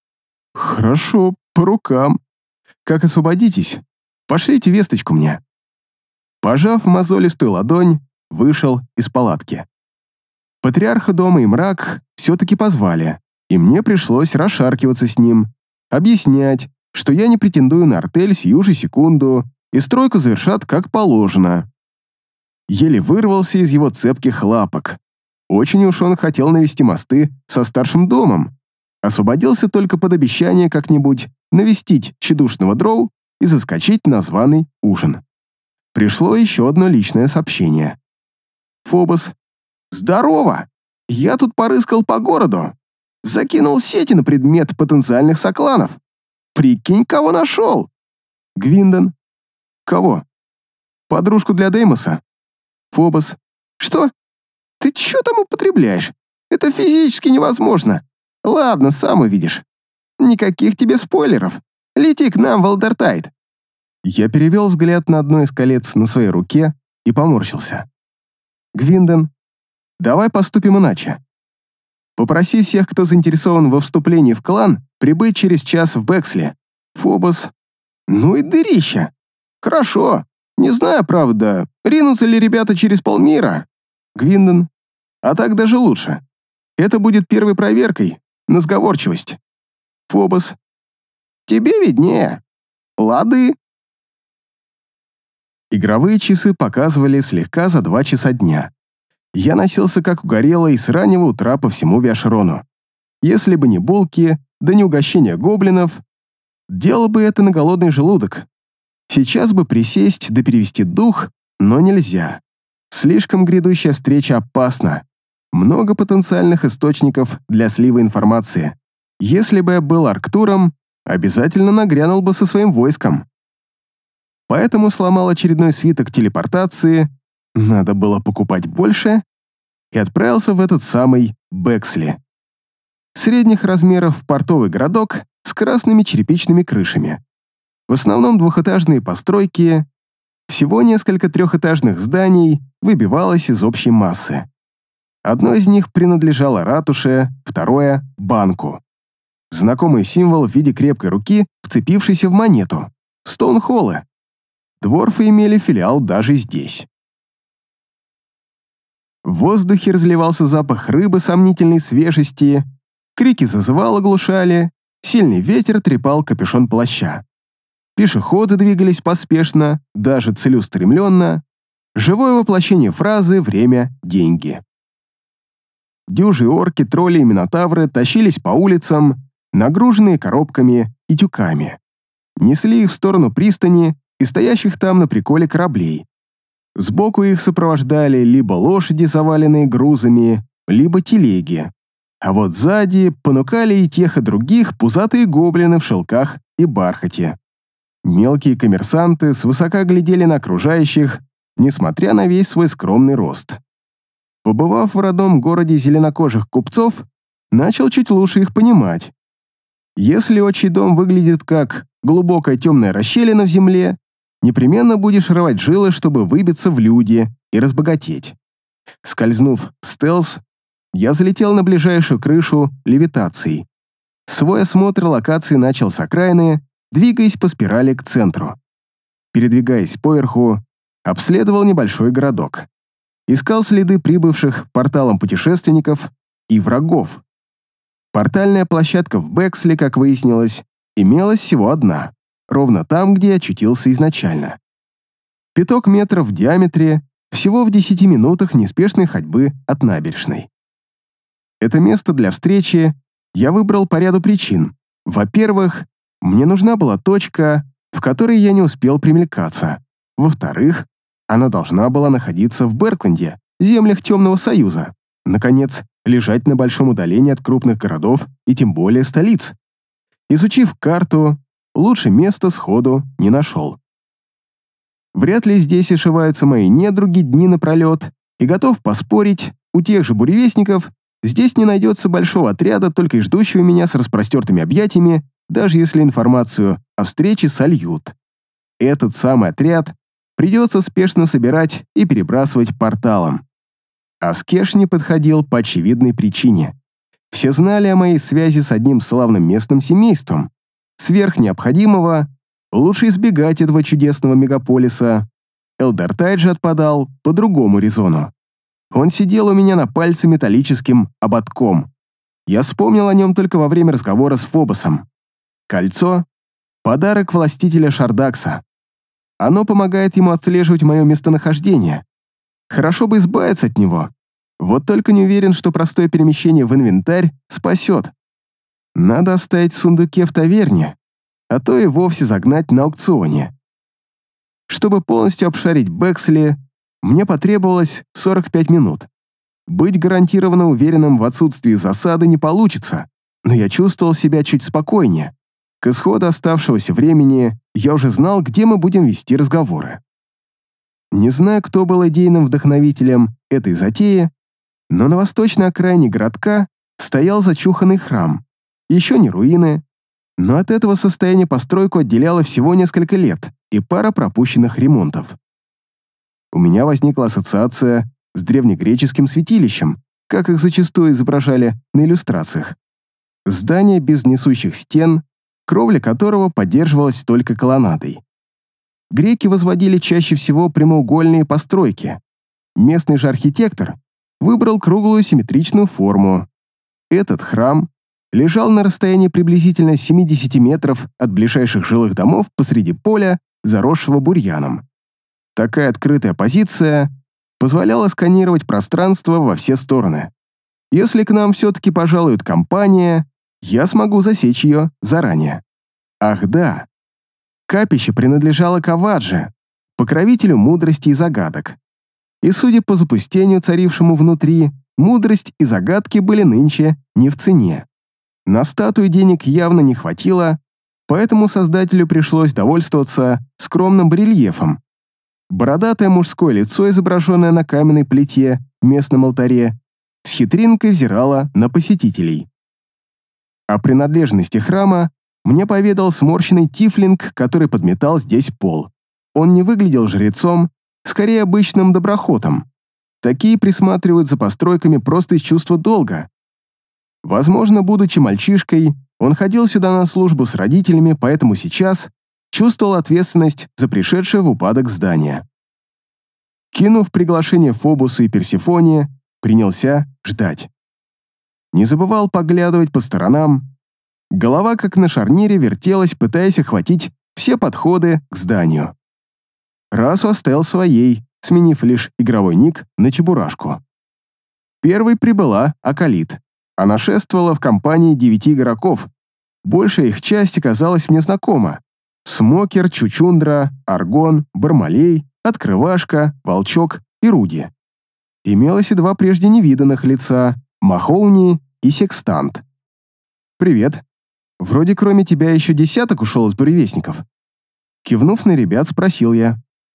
Хорошо, по рукам. Как освободитесь, пошлите весточку мне. Пожав мозолистую ладонь, вышел из палатки. Патриарха дома и мрак все-таки позвали, и мне пришлось расшаркиваться с ним, объяснять, что я не претендую на артель сию же секунду, и стройку завершат как положено. Еле вырвался из его цепких лапок. Очень уж он хотел навести мосты со старшим домом. Освободился только под обещание как-нибудь навестить тщедушного дроу и заскочить на званый ужин. Пришло еще одно личное сообщение. «Фобос, здорово! Я тут порыскал по городу. Закинул сети на предмет потенциальных сокланов. Прикинь, кого нашел!» Гвиндон. «Кого?» «Подружку для Деймоса». Фобос. «Что? Ты что там употребляешь? Это физически невозможно. Ладно, сам увидишь. Никаких тебе спойлеров. Лети к нам в Алдертайт». Я перевел взгляд на одно из колец на своей руке и поморщился. «Гвиндон, давай поступим иначе. Попроси всех, кто заинтересован во вступлении в клан, прибыть через час в Бэксли. Фобос. Ну и дырища. Хорошо. Не знаю, правда, ринутся ли ребята через полмира. Гвиндон. А так даже лучше. Это будет первой проверкой на сговорчивость. Фобос. Тебе виднее. Лады». Игровые часы показывали слегка за два часа дня. Я носился как угорелый с раннего утра по всему Виашрону. Если бы не булки, да не угощение гоблинов, делал бы это на голодный желудок. Сейчас бы присесть да перевести дух, но нельзя. Слишком грядущая встреча опасна. Много потенциальных источников для слива информации. Если бы я был Арктуром, обязательно нагрянул бы со своим войском. Поэтому сломал очередной свиток телепортации, надо было покупать больше, и отправился в этот самый Бэксли. Средних размеров портовый городок с красными черепичными крышами. В основном двухэтажные постройки, всего несколько трехэтажных зданий выбивалось из общей массы. Одно из них принадлежало ратуше, второе — банку. Знакомый символ в виде крепкой руки, вцепившейся в монету. Стоунхоллы. Дворфы имели филиал даже здесь. В воздухе разливался запах рыбы сомнительной свежести, крики зазывал оглушали, сильный ветер трепал капюшон плаща. Пешеходы двигались поспешно, даже целеустремленно. Живое воплощение фразы «время – деньги». Дюжи орки, тролли и минотавры тащились по улицам, нагруженные коробками и тюками. Несли их в сторону пристани и стоящих там на приколе кораблей. Сбоку их сопровождали либо лошади, заваленные грузами, либо телеги. А вот сзади понукали и тех, и других пузатые гоблины в шелках и бархате. Мелкие коммерсанты свысока глядели на окружающих, несмотря на весь свой скромный рост. Побывав в родном городе зеленокожих купцов, начал чуть лучше их понимать. Если отчий дом выглядит как глубокая темная расщелина в земле, непременно будешь рвать жилы, чтобы выбиться в люди и разбогатеть. Скользнув в стелс, я залетел на ближайшую крышу левитацией. Свой осмотр локации начал с окраины, двигаясь по спирали к центру. Передвигаясь поверху, обследовал небольшой городок. Искал следы прибывших порталом путешественников и врагов. Портальная площадка в Бэксли, как выяснилось, имелась всего одна, ровно там, где я очутился изначально. Пяток метров в диаметре, всего в десяти минутах неспешной ходьбы от набережной. Это место для встречи я выбрал по ряду причин. Во-первых, мне нужна была точка, в которой я не успел примелькаться. Во-вторых, она должна была находиться в Беркленде, землях Темного Союза. Наконец, лежать на большом удалении от крупных городов и тем более столиц. Изучив карту, лучше места сходу не нашел. Вряд ли здесь ошиваются мои недруги дни напролет, и готов поспорить, у тех же буревестников здесь не найдется большого отряда, только и ждущего меня с распростертыми объятиями, даже если информацию о встрече сольют. Этот самый отряд придется спешно собирать и перебрасывать порталом. А Скеш не подходил по очевидной причине. Все знали о моей связи с одним славным местным семейством. Сверх необходимого лучше избегать этого чудесного мегаполиса. Элдартайд же отпадал по другому резону. Он сидел у меня на пальце металлическим ободком. Я вспомнил о нем только во время разговора с Фобосом. Кольцо — подарок властителя Шардакса. Оно помогает ему отслеживать мое местонахождение. Хорошо бы избавиться от него. Вот только не уверен, что простое перемещение в инвентарь спасет. Надо оставить в сундуке в таверне, а то и вовсе загнать на аукционе. Чтобы полностью обшарить Бэксли, мне потребовалось сорок пять минут. Быть гарантированно уверенным в отсутствии засады не получится, но я чувствовал себя чуть спокойнее. К исходу оставшегося времени я уже знал, где мы будем вести разговоры. Не знаю, кто был идейным вдохновителем этой затеи, но на восточной окраине городка стоял зачуханный храм. Еще не руины, но от этого состояния постройку отделяло всего несколько лет и пара пропущенных ремонтов. У меня возникла ассоциация с древнегреческим святилищем, как их зачастую изображали на иллюстрациях. Здание без несущих стен, кровля которого поддерживалась только колоннадой. Греки возводили чаще всего прямоугольные постройки. Местный же архитектор выбрал круглую симметричную форму. Этот храм лежал на расстоянии приблизительно семидесяти метров от ближайших жилых домов посреди поля, заросшего бурьяном. Такая открытая позиция позволяла сканировать пространство во все стороны. Если к нам все-таки пожалует компания, я смогу засечь ее заранее. Ах да, капище принадлежало Кавадже, покровителю мудрости и загадок. И судя по запустению, царившему внутри, мудрость и загадки были нынче не в цене. На статую денег явно не хватило, поэтому создателю пришлось довольствоваться скромным барельефом. Бородатое мужское лицо, изображенное на каменной плите в местном алтаре, с хитринкой взирало на посетителей. О принадлежности храма мне поведал сморщенный тифлинг, который подметал здесь пол. Он не выглядел жрецом, скорее обычным доброхотом. Такие присматривают за постройками просто из чувства долга. Возможно, будучи мальчишкой, он ходил сюда на службу с родителями, поэтому сейчас чувствовал ответственность за пришедшее в упадок здание. Кинув приглашение Фобусу и Персефоне, принялся ждать. Не забывал поглядывать по сторонам. Голова, как на шарнире, вертелась, пытаясь охватить все подходы к зданию. Расу оставил своей, сменив лишь игровой ник на Чебурашку. Первой прибыла Акалит. Она шествовала в компании девяти игроков. Большая их часть оказалась мне знакома. Смокер, Чучундра, Аргон, Бармалей, Открывашка, Волчок и Руди. Имелось и два прежде невиданных лица — Махоуни и Секстант. «Привет. Вроде кроме тебя еще десяток ушел из буревестников». Кивнув на ребят, спросил я.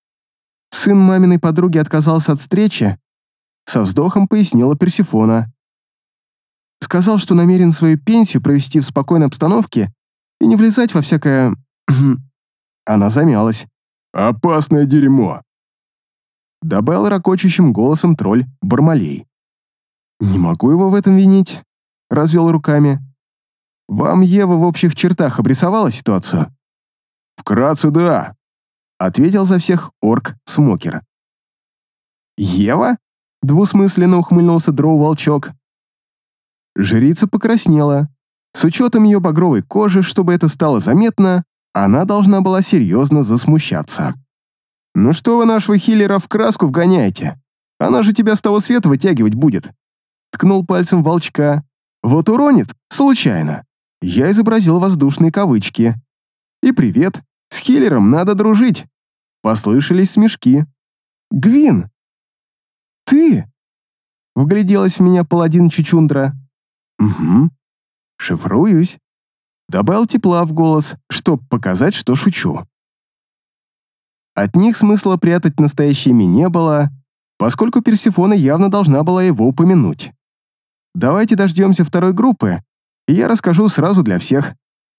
Сын маминой подруги отказался от встречи. Со вздохом пояснила Персефона. Сказал, что намерен свою пенсию провести в спокойной обстановке и не влезать во всякое... Она замялась. «Опасное дерьмо!» Добавил ракочущим голосом тролль Бармалей. «Не могу его в этом винить», — развел руками. «Вам Ева в общих чертах обрисовала ситуацию?» «Вкратце, да», — ответил за всех орк Смокер. «Ева?» — двусмысленно ухмыльнулся Дроу-волчок. Жрица покраснела. С учетом ее багровой кожи, чтобы это стало заметно, она должна была серьезно засмущаться. «Ну что вы нашего хиллера в краску вгоняете? Она же тебя с того света вытягивать будет!» Ткнул пальцем волчка. «Вот уронит? Случайно!» Я изобразил воздушные кавычки. «И привет! С хиллером надо дружить!» Послышались смешки. «Гвин! Ты?» Вгляделась в меня паладин Чучундра. «Угу. Шифруюсь». Добавил тепла в голос, чтоб показать, что шучу. От них смысла прятать настоящее имя не было, поскольку Персефона явно должна была его упомянуть. Давайте дождемся второй группы, и я расскажу сразу для всех.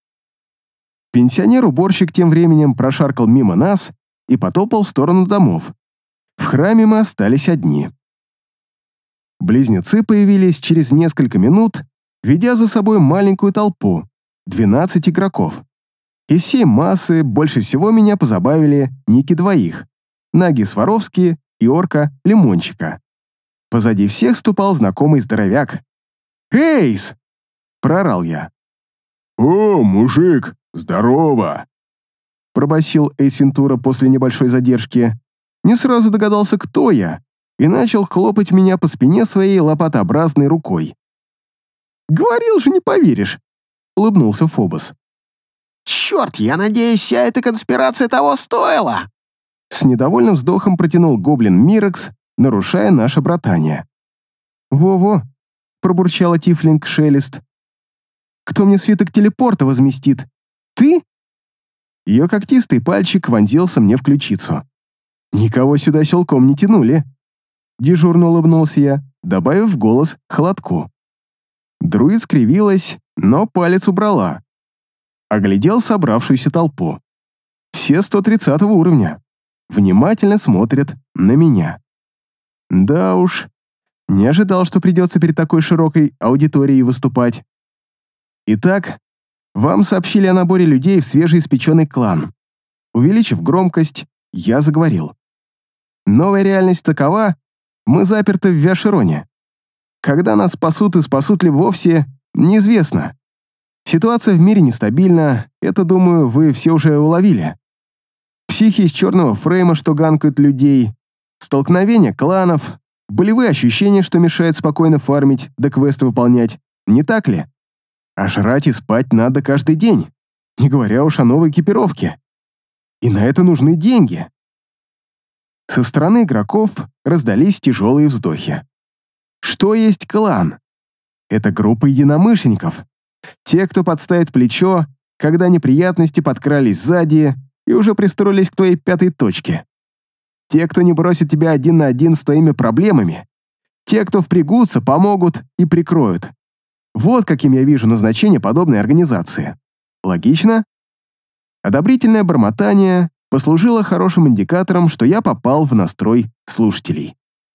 Пенсионер-уборщик тем временем прошаркал мимо нас и потопал в сторону домов. В храме мы остались одни. Близнецы появились через несколько минут ведя за собой маленькую толпу, двенадцать игроков. Из всей массы больше всего меня позабавили ники двоих, Наги Сваровски и Орка Лимончика. Позади всех ступал знакомый здоровяк. «Эйс!» — проорал я. «О, мужик, здорово!» — пробасил Эйс Вентура после небольшой задержки. Не сразу догадался, кто я, и начал хлопать меня по спине своей лопатообразной рукой. «Говорил же, не поверишь!» — улыбнулся Фобос. «Черт, я надеюсь, вся эта конспирация того стоила!» С недовольным вздохом протянул гоблин Мирекс, нарушая наше братание. «Во-во!» — пробурчала тифлинг Шелест. «Кто мне свиток телепорта возместит? Ты?» Ее когтистый пальчик вонзился мне в ключицу. «Никого сюда силком не тянули!» Дежурно улыбнулся я, добавив в голос холодку. Друид скривилась, но палец убрала. Оглядел собравшуюся толпу. Все сто тридцатого уровня. Внимательно смотрят на меня. Да уж, не ожидал, что придется перед такой широкой аудиторией выступать. Итак, вам сообщили о наборе людей в свежеиспеченный клан. Увеличив громкость, я заговорил. Новая реальность такова, мы заперты в Виашироне. Когда нас спасут и спасут ли вовсе, неизвестно. Ситуация в мире нестабильна, это, думаю, вы все уже уловили. Психи из черного фрейма, что ганкают людей, столкновения кланов, болевые ощущения, что мешают спокойно фармить, да квесты выполнять, не так ли? А жрать и спать надо каждый день, не говоря уж о новой экипировке. И на это нужны деньги. Со стороны игроков раздались тяжелые вздохи. Что есть клан? Это группа единомышленников. Те, кто подставит плечо, когда неприятности подкрались сзади и уже пристроились к твоей пятой точке. Те, кто не бросит тебя один на один с твоими проблемами. Те, кто впрягутся, помогут и прикроют. Вот каким я вижу назначение подобной организации. Логично? Одобрительное бормотание послужило хорошим индикатором, что я попал в настрой слушателей.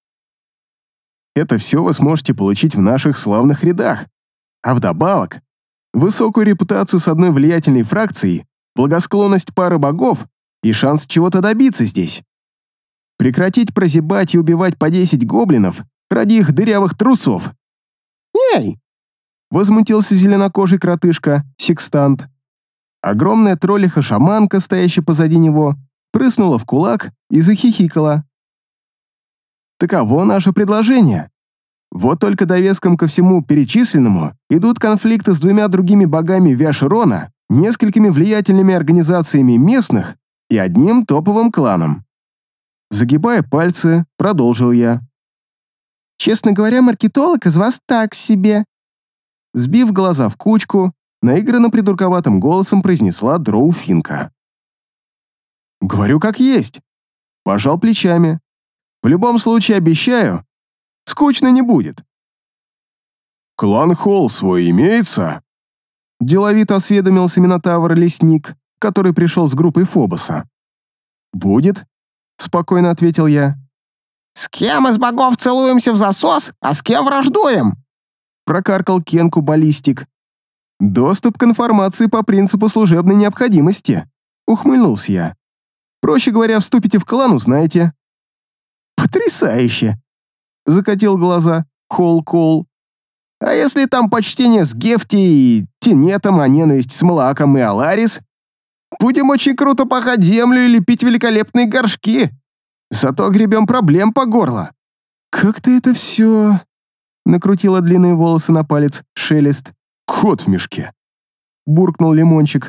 Это все вы сможете получить в наших славных рядах. А вдобавок, высокую репутацию с одной влиятельной фракцией, благосклонность пары богов и шанс чего-то добиться здесь. Прекратить прозябать и убивать по десять гоблинов ради их дырявых трусов. «Эй!» — возмутился зеленокожий кротышка, секстант. Огромная троллиха-шаманка, стоящая позади него, прыснула в кулак и захихикала. Таково наше предложение. Вот только довеском ко всему перечисленному идут конфликты с двумя другими богами Виаширона, несколькими влиятельными организациями местных и одним топовым кланом. Загибая пальцы, продолжил я. Честно говоря, маркетолог из вас так себе. Сбив глаза в кучку, наигранно придурковатым голосом произнесла Дроуфинка. Говорю как есть. Пожал плечами. В любом случае обещаю, скучно не будет. «Клан Холл свой имеется?» Деловито осведомился Минотавр-лесник, который пришел с группой Фобоса. «Будет», — спокойно ответил я. «С кем из богов целуемся в засос, а с кем враждуем?» Прокаркал Кенку Баллистик. «Доступ к информации по принципу служебной необходимости», — ухмыльнулся я. «Проще говоря, вступите в клан, узнаете». «Потрясающе!» — закатил глаза Холл-Кол. «А если там почтение с Гефти и Тинетом, а ненависть с Млаком и Аларис? Будем очень круто пахать землю и лепить великолепные горшки. Зато гребем проблем по горло». «Как ты это все...» — накрутила длинные волосы на палец Шелест. «Кот в мешке», — буркнул Лимончик.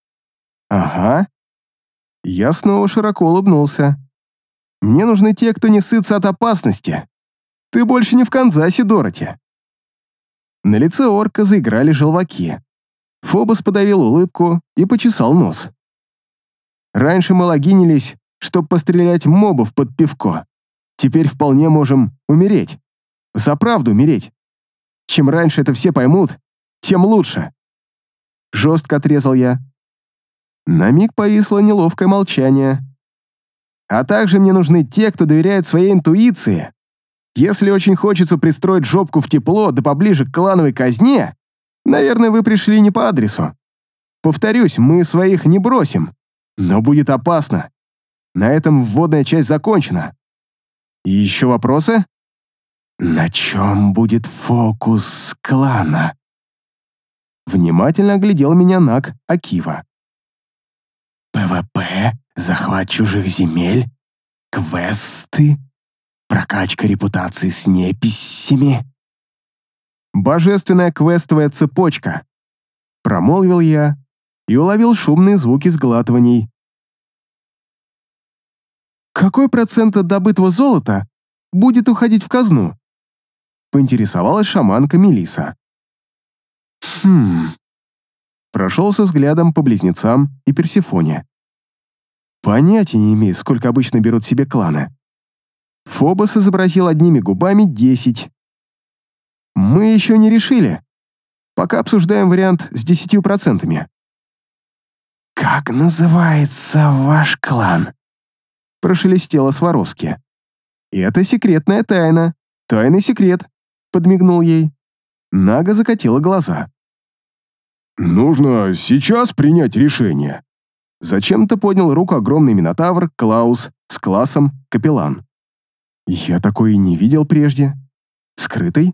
«Ага». Я снова широко улыбнулся. «Мне нужны те, кто не сытся от опасности. Ты больше не в Канзасе, Дороти». На лице орка заиграли желваки. Фобос подавил улыбку и почесал нос. «Раньше мы логинились, чтобы пострелять мобов под пивко. Теперь вполне можем умереть. За правду умереть. Чем раньше это все поймут, тем лучше». Жестко отрезал я. На миг повисло неловкое молчание. «А также мне нужны те, кто доверяет своей интуиции. Если очень хочется пристроить жопку в тепло да поближе к клановой казне, Наверное, вы пришли не по адресу. Повторюсь, мы своих не бросим, но будет опасно. На этом вводная часть закончена. И еще вопросы? На чем будет фокус клана? Внимательно оглядел меня Наг Акива. ПВП, захват чужих земель, квесты, прокачка репутации с неписями. Божественная квестовая цепочка. Промолвил я и уловил шумные звуки сглатываний. Какой процент от добытого золота будет уходить в казну? Поинтересовалась шаманка Мелиса. Хм. Прошелся взглядом по близнецам и Персефоне. Понятия не имею, сколько обычно берут себе кланы. Фобос изобразил одними губами десять. Мы еще не решили. Пока обсуждаем вариант с десятью процентами. «Как называется ваш клан?» Прошелестело Сваровски. «Это секретная тайна. Тайный секрет», — подмигнул ей. Нага закатила глаза. «Нужно сейчас принять решение». Зачем-то поднял руку огромный минотавр Клаус с классом Капеллан. Я такой и не видел прежде. Скрытый?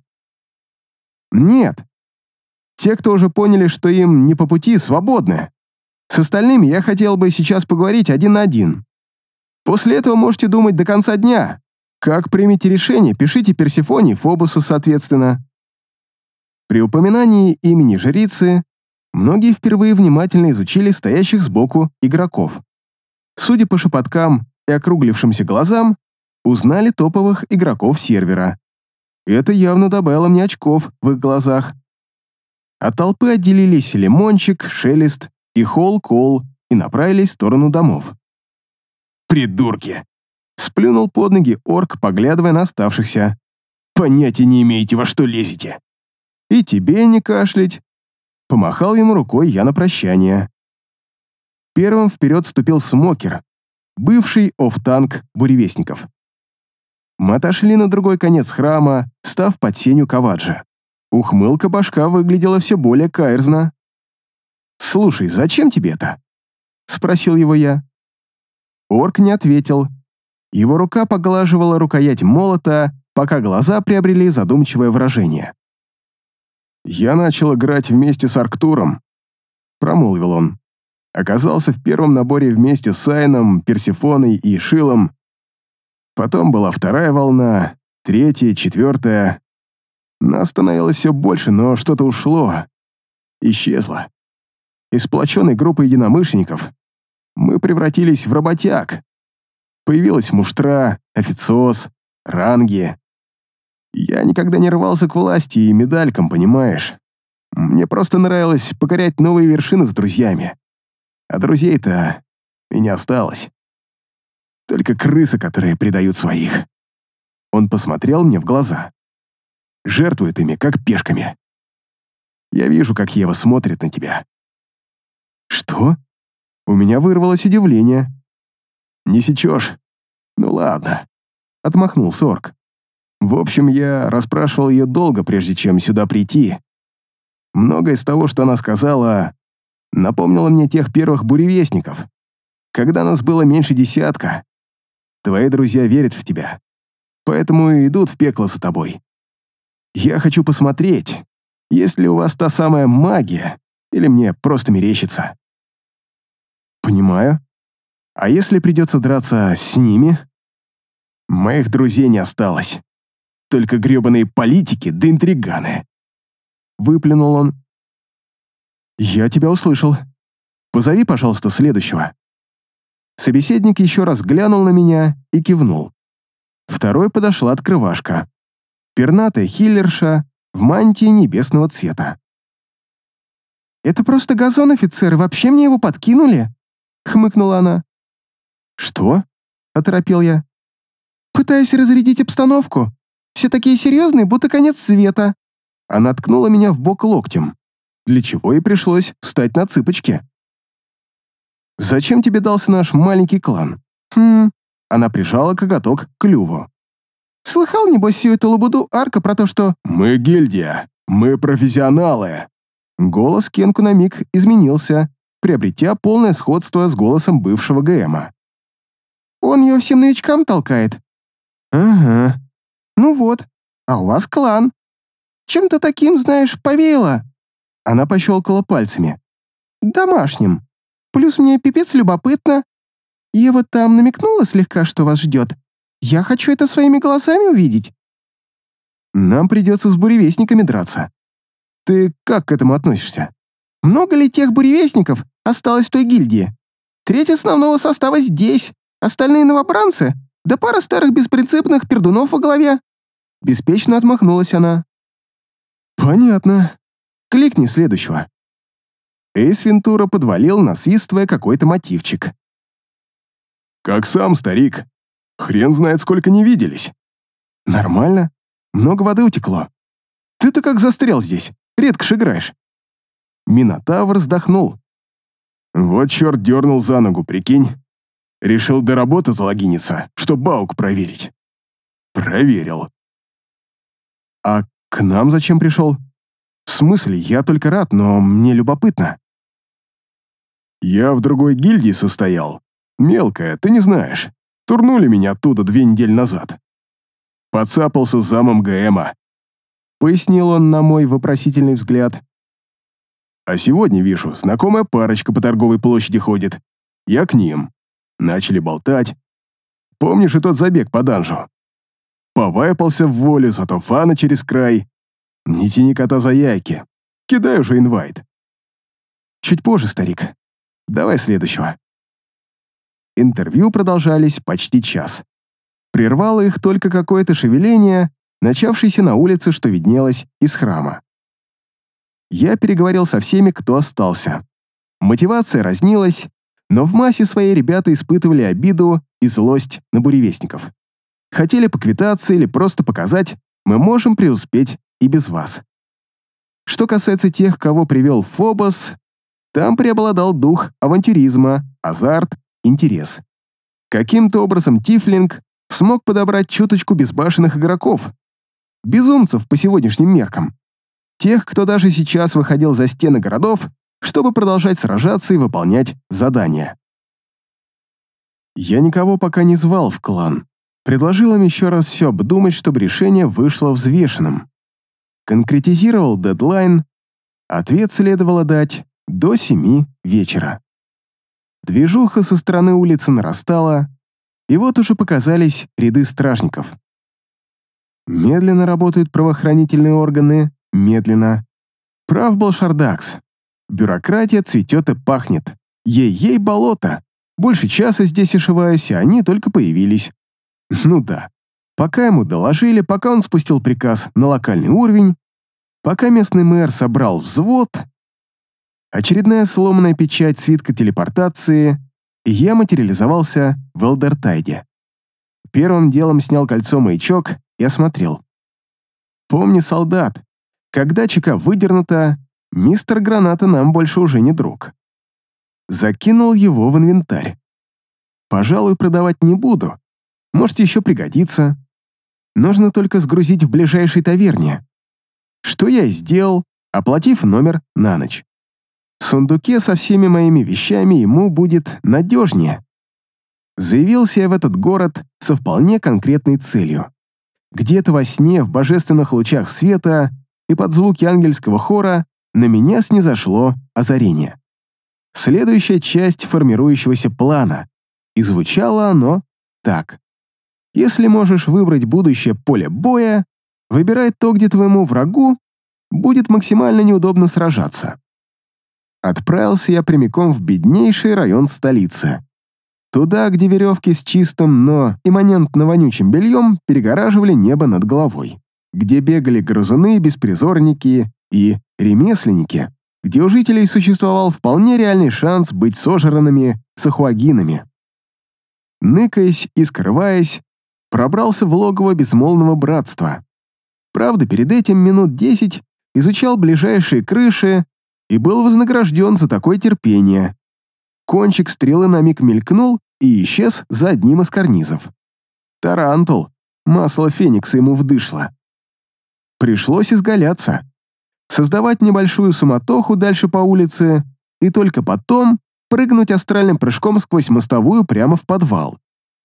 Нет. Те, кто уже поняли, что им не по пути, свободны. С остальными я хотел бы сейчас поговорить один на один. После этого можете думать до конца дня. Как примете решение, пишите Персефоне и Фобусу, соответственно. При упоминании имени жрицы многие впервые внимательно изучили стоящих сбоку игроков. Судя по шепоткам и округлившимся глазам, узнали топовых игроков сервера. Это явно добавило мне очков в их глазах. От толпы отделились Лимончик, Шелест и Холл-Кол и направились в сторону домов. «Придурки!» — сплюнул под ноги орк, поглядывая на оставшихся. «Понятия не имеете, во что лезете!» «И тебе не кашлять!» — помахал ему рукой я на прощание. Первым вперед ступил Смокер, бывший офф-танк буревестников. Мы отошли на другой конец храма, став под сенью Каваджа. Ухмылка башка выглядела все более каверзно. «Слушай, зачем тебе это?» — спросил его я. Орк не ответил. Его рука поглаживала рукоять молота, пока глаза приобрели задумчивое выражение. «Я начал играть вместе с Арктуром», — промолвил он. «Оказался в первом наборе вместе с Сайном, Персефоной и Шилом. Потом была вторая волна, третья, четвертая. Нас становилось все больше, но что-то ушло. Исчезло. Из сплоченной группы единомышленников мы превратились в работяг. Появилась муштра, официоз, ранги. Я никогда не рвался к власти и медалькам, понимаешь? Мне просто нравилось покорять новые вершины с друзьями. А друзей-то и не осталось. Только крысы, которые предают своих». Он посмотрел мне в глаза. «Жертвуют ими, как пешками. Я вижу, как Ева смотрит на тебя». «Что?» У меня вырвалось удивление. «Не сечешь? Ну ладно», — отмахнулся орк. «В общем, я расспрашивал ее долго, прежде чем сюда прийти. Многое из того, что она сказала, напомнило мне тех первых буревестников, когда нас было меньше десятка. Твои друзья верят в тебя, поэтому и идут в пекло за тобой. Я хочу посмотреть, есть ли у вас та самая магия, или мне просто мерещится». «Понимаю. А если придется драться с ними?» «Моих друзей не осталось. Только гребаные политики да интриганы». Выплюнул он. «Я тебя услышал. Позови, пожалуйста, следующего». Собеседник еще раз глянул на меня и кивнул. Второй подошла открывашка. Пернатая хиллерша в мантии небесного цвета. «Это просто газон, офицер, вообще мне его подкинули?» — хмыкнула она. «Что?» — оторопел я. «Пытаюсь разрядить обстановку. Все такие серьезные, будто конец света». Она ткнула меня в бок локтем, для чего и пришлось встать на цыпочки. «Зачем тебе дался наш маленький клан?» «Хм...» Она прижала коготок к клюву. «Слыхал, небось, всю эту лабуду Арка про то, что...» «Мы гильдия, мы профессионалы!» Голос Кенку на миг изменился, приобретя полное сходство с голосом бывшего ГМа. «Он ее всем новичкам толкает». «Ага. Ну вот, а у вас клан. Чем-то таким, знаешь, повеяло». Она пощелкала пальцами. «Домашним. Плюс мне пипец любопытно. Ева там намекнула слегка, что вас ждет. Я хочу это своими глазами увидеть». «Нам придется с буревестниками драться. Ты как к этому относишься?» «Много ли тех буревестников осталось в той гильдии? Треть основного состава здесь, остальные новобранцы, да пара старых беспринципных пердунов во главе». Беспечно отмахнулась она. «Понятно. Кликни следующего». Эйс Вентура подвалил, насвистывая какой-то мотивчик. «Как сам, старик. Хрен знает, сколько не виделись». «Нормально. Много воды утекло. Ты-то как застрял здесь. Редко ж играешь». Минотавр вздохнул. «Вот черт дернул за ногу, прикинь. Решил до работы залогиниться, чтоб Баук проверить». «Проверил». «А к нам зачем пришел? В смысле, я только рад, но мне любопытно». «Я в другой гильдии состоял. Мелкая, ты не знаешь. Турнули меня оттуда две недели назад. Подцапался с замом ГМа», — пояснил он на мой вопросительный взгляд. «А сегодня, вижу, знакомая парочка по торговой площади ходит. Я к ним. Начали болтать. Помнишь и тот забег по данжу? Повайпался в волю, зато фана через край. Не тяни кота за яйки. Кидай уже инвайт». «Чуть позже, старик. Давай следующего». Интервью продолжались почти час. Прервало их только какое-то шевеление, начавшееся на улице, что виднелось из храма. Я переговорил со всеми, кто остался. Мотивация разнилась, но в массе своей ребята испытывали обиду и злость на буревестников. Хотели поквитаться или просто показать, мы можем преуспеть и без вас. Что касается тех, кого привел Фобос, там преобладал дух авантюризма, азарт, интерес. Каким-то образом Тифлинг смог подобрать чуточку безбашенных игроков, безумцев по сегодняшним меркам. Тех, кто даже сейчас выходил за стены городов, чтобы продолжать сражаться и выполнять задания. Я никого пока не звал в клан. Предложил им еще раз все обдумать, чтобы решение вышло взвешенным. Конкретизировал дедлайн. Ответ следовало дать до семи вечера. Движуха со стороны улицы нарастала, и вот уже показались ряды стражников. Медленно работают правоохранительные органы, медленно. Прав был Шардакс. Бюрократия цветет и пахнет. Ей-ей болото. Больше часа здесь ошиваюсь, а они только появились. Ну да. Пока ему доложили, пока он спустил приказ на локальный уровень, пока местный мэр собрал взвод, очередная сломанная печать свитка телепортации, и я материализовался в Элдертайде. Первым делом снял кольцо-маячок и осмотрел. Помни, солдат, когда чека выдернута, мистер Граната нам больше уже не друг. Закинул его в инвентарь. Пожалуй, продавать не буду. Может, еще пригодится. Нужно только сгрузить в ближайшей таверне. Что я и сделал, оплатив номер на ночь. В сундуке со всеми моими вещами ему будет надежнее. Заявился я в этот город со вполне конкретной целью. Где-то во сне, в божественных лучах света и под звуки ангельского хора на меня снизошло озарение. Следующая часть формирующегося плана. И звучало оно так. Если можешь выбрать будущее поле боя, выбирай то, где твоему врагу будет максимально неудобно сражаться. Отправился я прямиком в беднейший район столицы. Туда, где веревки с чистым, но имманентно вонючим бельем перегораживали небо над головой. Где бегали грызуны, беспризорники и ремесленники. Где у жителей существовал вполне реальный шанс быть сожранными сахуагинами. Ныкаясь и скрываясь, пробрался в логово безмолвного братства. Правда, перед этим минут десять изучал ближайшие крыши и был вознагражден за такое терпение. Кончик стрелы на миг мелькнул и исчез за одним из карнизов. Тарантул, масло феникса ему вдышло. Пришлось изгаляться. создавать небольшую суматоху дальше по улице и только потом прыгнуть астральным прыжком сквозь мостовую прямо в подвал.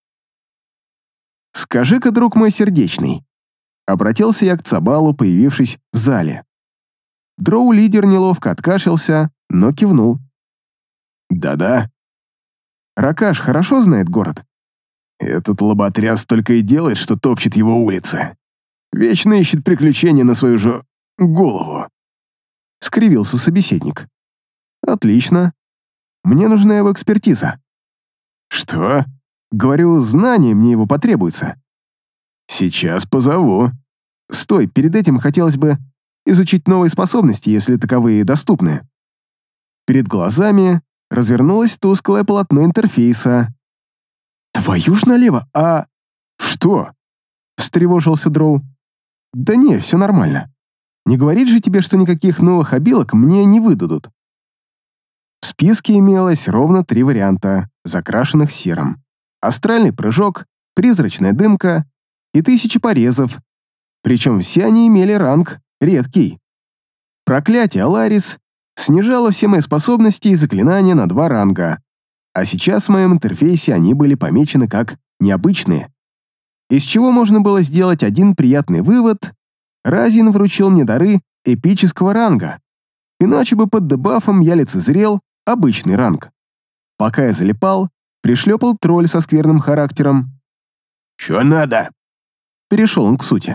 «Скажи-ка, друг мой сердечный», — обратился я к Цабалу, появившись в зале. Дроу-лидер неловко откашлялся, но кивнул. «Да-да». «Ракаш хорошо знает город?» «Этот лоботряс только и делает, что топчет его улицы. Вечно ищет приключения на свою же голову», — скривился собеседник. «Отлично. Мне нужна его экспертиза». «Что?» «Говорю, знание мне его потребуется». «Сейчас позову». «Стой, перед этим хотелось бы изучить новые способности, если таковые доступны». Перед глазами развернулось тусклое полотно интерфейса. «Твою ж налево, а...» «Что?» — встревожился Дроу. «Да не, все нормально. Не говорит же тебе, что никаких новых обилок мне не выдадут». В списке имелось ровно три варианта, закрашенных серым. Астральный прыжок, призрачная дымка и тысячи порезов, причем все они имели ранг редкий. Проклятие Аларис снижало все мои способности и заклинания на два ранга, а сейчас в моем интерфейсе они были помечены как необычные. Из чего можно было сделать один приятный вывод: Разин вручил мне дары эпического ранга, иначе бы под дебафом я лицезрел обычный ранг. Пока я залипал, пришлепал тролль со скверным характером. «Чё надо?» Перешел он к сути.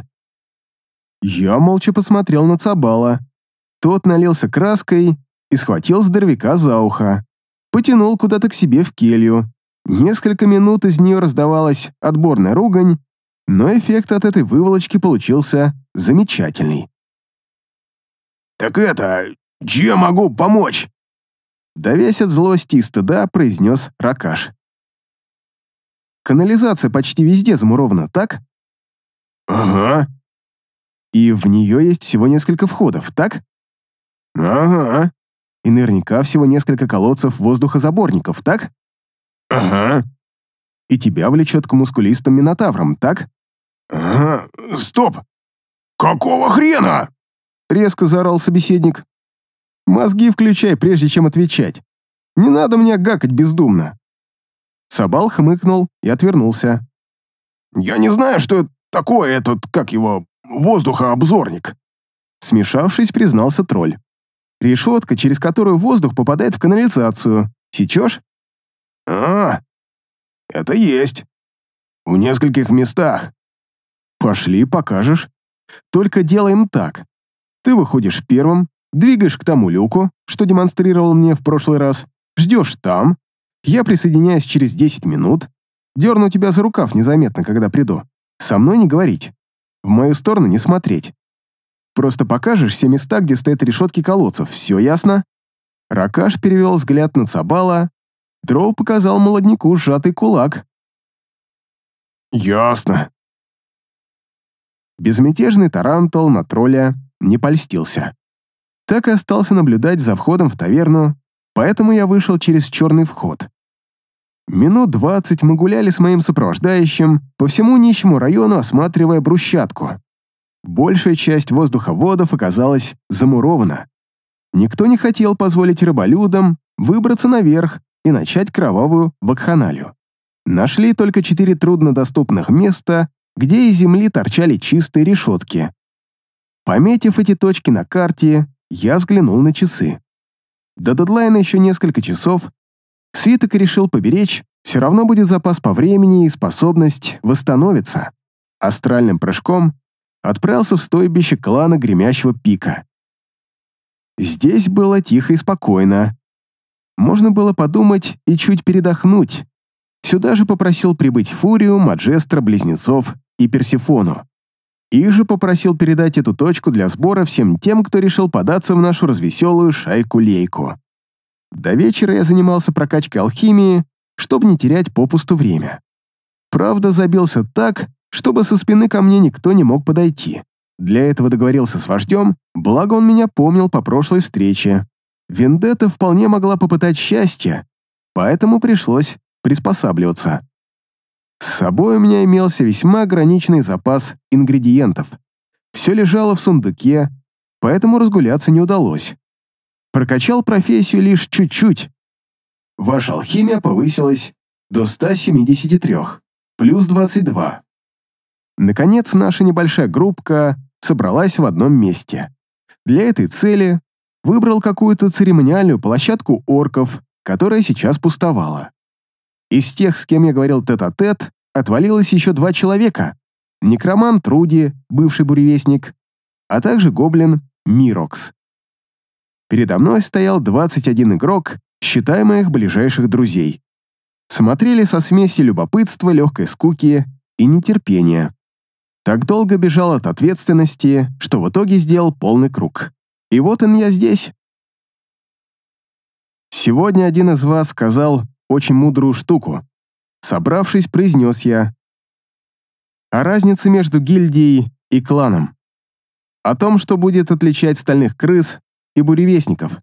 Я молча посмотрел на Цабала. Тот налился краской и схватил здоровяка за ухо. Потянул куда-то к себе в келью. Несколько минут из нее раздавалась отборная ругань, но эффект от этой выволочки получился замечательный. «Так это, чем могу помочь?» Давясь от злости и стыда, произнес Ракаш. «Канализация почти везде замурована, так?» «Ага». «И в нее есть всего несколько входов, так?» «Ага». «И наверняка всего несколько колодцев воздухозаборников, так?» «Ага». «И тебя влечет к мускулистым минотаврам, так?» «Ага. Стоп! Какого хрена?» Резко заорал собеседник. «Мозги включай, прежде чем отвечать. Не надо мне гакать бездумно». Цабал хмыкнул и отвернулся. «Я не знаю, что это такое этот, как его, воздухообзорник». Смешавшись, признался тролль. «Решетка, через которую воздух попадает в канализацию. Сечешь?» «А, это есть. В нескольких местах». «Пошли, покажешь. Только делаем так. Ты выходишь первым, двигаешь к тому люку, что демонстрировал мне в прошлый раз, ждешь там, я присоединяюсь через десять минут, дерну тебя за рукав незаметно, когда приду. Со мной не говорить, в мою сторону не смотреть. Просто покажешь все места, где стоят решетки колодцев, все ясно?» Ракаш перевел взгляд на Цабала, Дроу показал молодняку сжатый кулак. «Ясно». Безмятежный тарантул на тролля не польстился. Так и остался наблюдать за входом в таверну, поэтому я вышел через черный вход. Минут двадцать мы гуляли с моим сопровождающим по всему нищему району, осматривая брусчатку. Большая часть воздуховодов оказалась замурована. Никто не хотел позволить рыболюдам выбраться наверх и начать кровавую вакханалию. Нашли только четыре труднодоступных места, где из земли торчали чистые решетки. Пометив эти точки на карте, я взглянул на часы. До дедлайна еще несколько часов. Свиток решил поберечь, все равно будет запас по времени и способность восстановиться. Астральным прыжком отправился в стойбище клана Гремящего Пика. Здесь было тихо и спокойно. Можно было подумать и чуть передохнуть. Сюда же попросил прибыть Фурию, Маджестра, Близнецов и Персефону. Их же попросил передать эту точку для сбора всем тем, кто решил податься в нашу развеселую шайку-лейку. До вечера я занимался прокачкой алхимии, чтобы не терять попусту время. Правда, забился так, чтобы со спины ко мне никто не мог подойти. Для этого договорился с вождем, благо он меня помнил по прошлой встрече. Вендетта вполне могла попытать счастье, поэтому пришлось приспосабливаться. С собой у меня имелся весьма ограниченный запас ингредиентов. Все лежало в сундуке, поэтому разгуляться не удалось. Прокачал профессию лишь чуть-чуть. Ваша алхимия повысилась до ста семидесяти трёх, плюс двадцать два. Наконец, наша небольшая группка собралась в одном месте. Для этой цели выбрал какую-то церемониальную площадку орков, которая сейчас пустовала. Из тех, с кем я говорил тет-а-тет, отвалилось еще два человека. Некромант Руди, бывший буревестник, а также гоблин Мирокс. Передо мной стоял двадцать один игрок, считая моих ближайших друзей. Смотрели со смесью любопытства, легкой скуки и нетерпения. Так долго бежал от ответственности, что в итоге сделал полный круг. И вот он я здесь. Сегодня один из вас сказал очень мудрую штуку. Собравшись, произнес я о разнице между гильдией и кланом. О том, что будет отличать стальных крыс и буревестников.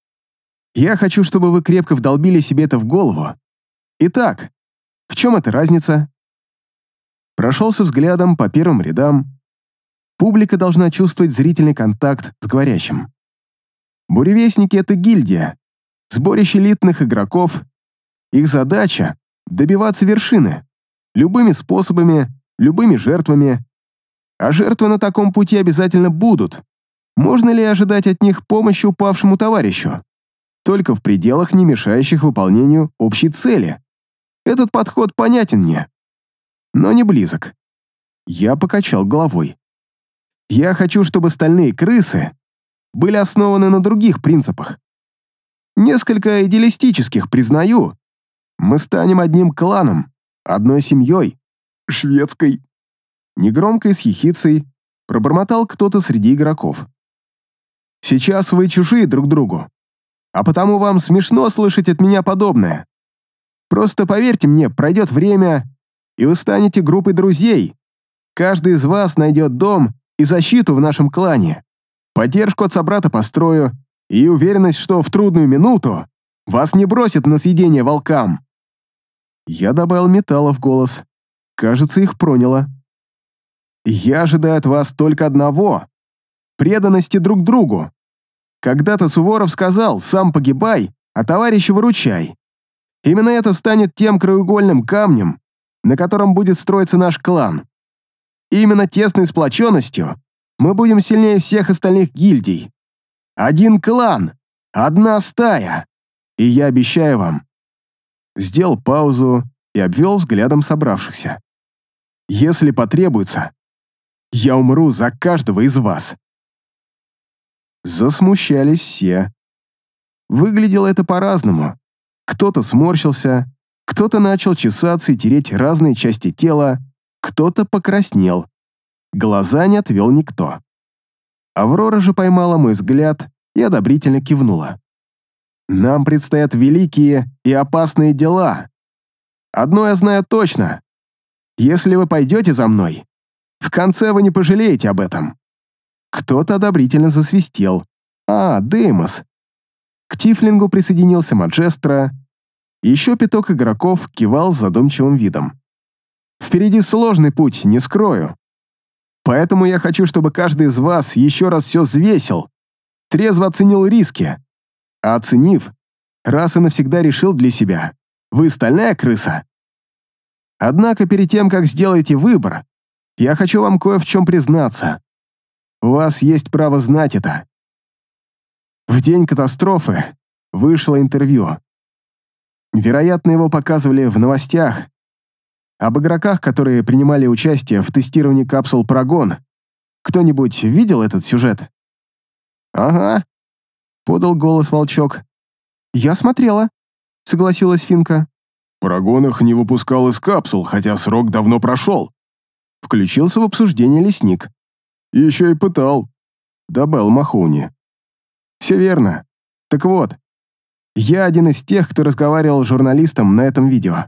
Я хочу, чтобы вы крепко вдолбили себе это в голову. Итак, в чем эта разница? Прошелся взглядом по первым рядам. Публика должна чувствовать зрительный контакт с говорящим. Буревестники — это гильдия, сборище элитных игроков. Их задача — добиваться вершины. Любыми способами, любыми жертвами. А жертвы на таком пути обязательно будут. Можно ли ожидать от них помощи упавшему товарищу? Только в пределах, не мешающих выполнению общей цели. Этот подход понятен мне, но не близок. Я покачал головой. Я хочу, чтобы стальные крысы были основаны на других принципах. Несколько идеалистических, признаю. Мы станем одним кланом, одной семьей, шведской. Негромко и с ехицей пробормотал кто-то среди игроков. Сейчас вы чужие друг другу, а потому вам смешно слышать от меня подобное. Просто поверьте мне, пройдет время, и вы станете группой друзей. Каждый из вас найдет дом и защиту в нашем клане, поддержку от собрата по строю и уверенность, что в трудную минуту вас не бросят на съедение волкам. Я добавил металла в голос. Кажется, их проняло. Я ожидаю от вас только одного — преданности друг другу. Когда-то Суворов сказал: «Сам погибай, а товарища выручай». Именно это станет тем краеугольным камнем, на котором будет строиться наш клан. И именно тесной сплоченностью мы будем сильнее всех остальных гильдий. Один клан, одна стая. И я обещаю вам. Сделал паузу и обвел взглядом собравшихся. Если потребуется, я умру за каждого из вас. Засмущались все. Выглядело это по-разному. Кто-то сморщился, кто-то начал чесаться и тереть разные части тела, кто-то покраснел. Глаза не отвел никто. Аврора же поймала мой взгляд и одобрительно кивнула. Нам предстоят великие и опасные дела. Одно я знаю точно. Если вы пойдете за мной, в конце вы не пожалеете об этом. Кто-то одобрительно засвистел. А, Деймос. К Тифлингу присоединился Маджестро. Еще пяток игроков кивал с задумчивым видом. Впереди сложный путь, не скрою. Поэтому я хочу, чтобы каждый из вас еще раз все взвесил, трезво оценил риски. А оценив, раз и навсегда решил для себя: вы стальная крыса. Однако перед тем, как сделаете выбор, я хочу вам кое в чем признаться. У вас есть право знать это. В день катастрофы вышло интервью. Вероятно, его показывали в новостях. Об игроках, которые принимали участие в тестировании капсул Парагон. Кто-нибудь видел этот сюжет? Ага, подал голос Волчок. Я смотрела, согласилась Финка. Парагон их не выпускал из капсул, хотя срок давно прошел. Включился в обсуждение Лесник. Еще и пытал, добавил Махоуни. Все верно. Так вот, я один из тех, кто разговаривал с журналистом на этом видео.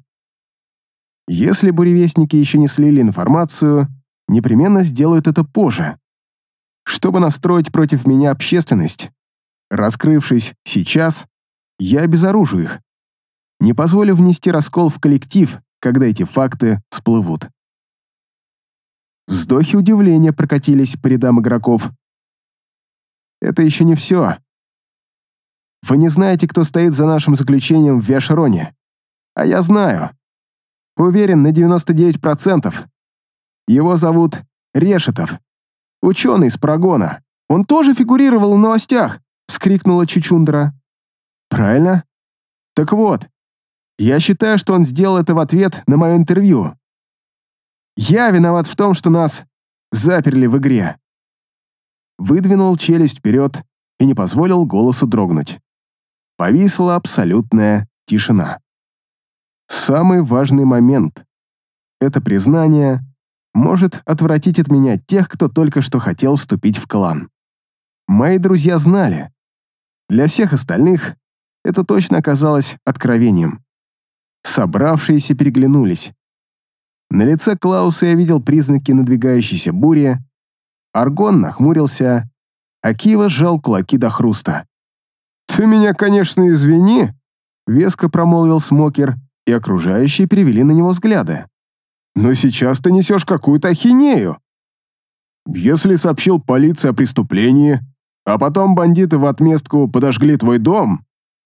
Если буревестники еще не слили информацию, непременно сделают это позже, чтобы настроить против меня общественность. Раскрывшись сейчас, я обезоружу их. Не позволю внести раскол в коллектив, когда эти факты всплывут. Вздохи удивления прокатились по рядам игроков. это еще не все. Вы не знаете, кто стоит за нашим заключением в Виашароне. А я знаю. Уверен на девяносто девять процентов. Его зовут Решетов. Ученый из Парагона. Он тоже фигурировал в новостях, вскрикнула Чучундра. Правильно? Так вот, я считаю, что он сделал это в ответ на мое интервью. Я виноват в том, что нас заперли в игре. Выдвинул челюсть вперед и не позволил голосу дрогнуть. Повисла абсолютная тишина. Самый важный момент. Это признание может отвратить от меня тех, кто только что хотел вступить в клан. Мои друзья знали. Для всех остальных это точно оказалось откровением. Собравшиеся переглянулись. На лице Клауса я видел признаки надвигающейся бури. Аргон нахмурился, а Кива сжал кулаки до хруста. «Ты меня, конечно, извини», — веско промолвил Смокер, и окружающие перевели на него взгляды. «Но сейчас ты несешь какую-то ахинею. Если сообщил полиции о преступлении, а потом бандиты в отместку подожгли твой дом,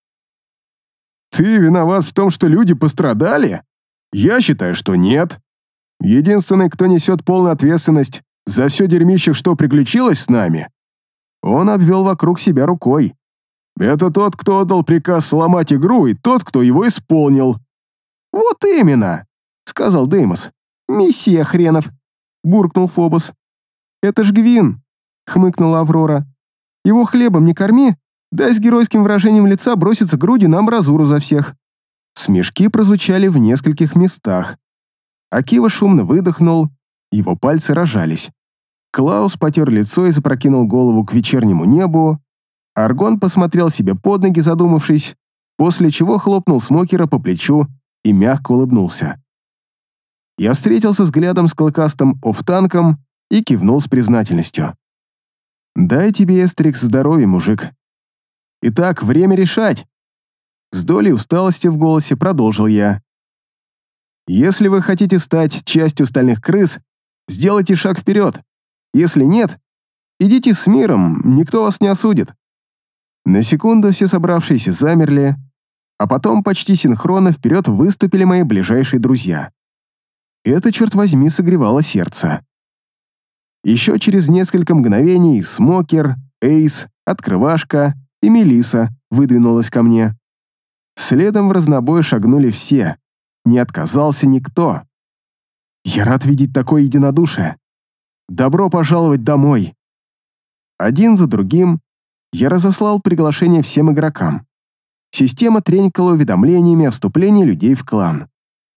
ты виноват в том, что люди пострадали? Я считаю, что нет. Единственный, кто несет полную ответственность за все дерьмище, что приключилось с нами, он обвел вокруг себя рукой. Это тот, кто отдал приказ сломать игру, и тот, кто его исполнил». «Вот именно», — сказал Деймос. «Мессия хренов», — буркнул Фобос. «Это ж Гвин», — хмыкнула Аврора. «Его хлебом не корми, дай с геройским выражением лица броситься грудью на амбразуру за всех». Смешки прозвучали в нескольких местах. Акива шумно выдохнул, его пальцы разжались. Клаус потер лицо и запрокинул голову к вечернему небу. Аргон посмотрел себе под ноги, задумавшись, после чего хлопнул Смокера по плечу и мягко улыбнулся. Я встретился взглядом с клыкастым офтанком и кивнул с признательностью. «Дай тебе, Эстрикс, здоровья, мужик. Итак, время решать». С долей усталости в голосе продолжил я. «Если вы хотите стать частью стальных крыс, сделайте шаг вперед. Если нет, идите с миром, никто вас не осудит». На секунду все собравшиеся замерли, а потом почти синхронно вперед выступили мои ближайшие друзья. Это, черт возьми, согревало сердце. Еще через несколько мгновений Смокер, Эйс, Открывашка и Мелиса выдвинулась ко мне. Следом в разнобой шагнули все, не отказался никто. Я рад видеть такое единодушие. Добро пожаловать домой. Один за другим я разослал приглашение всем игрокам. Система тренькала уведомлениями о вступлении людей в клан.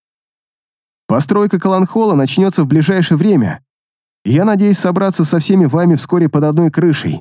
Постройка клан-холла начнется в ближайшее время, и я надеюсь собраться со всеми вами вскоре под одной крышей.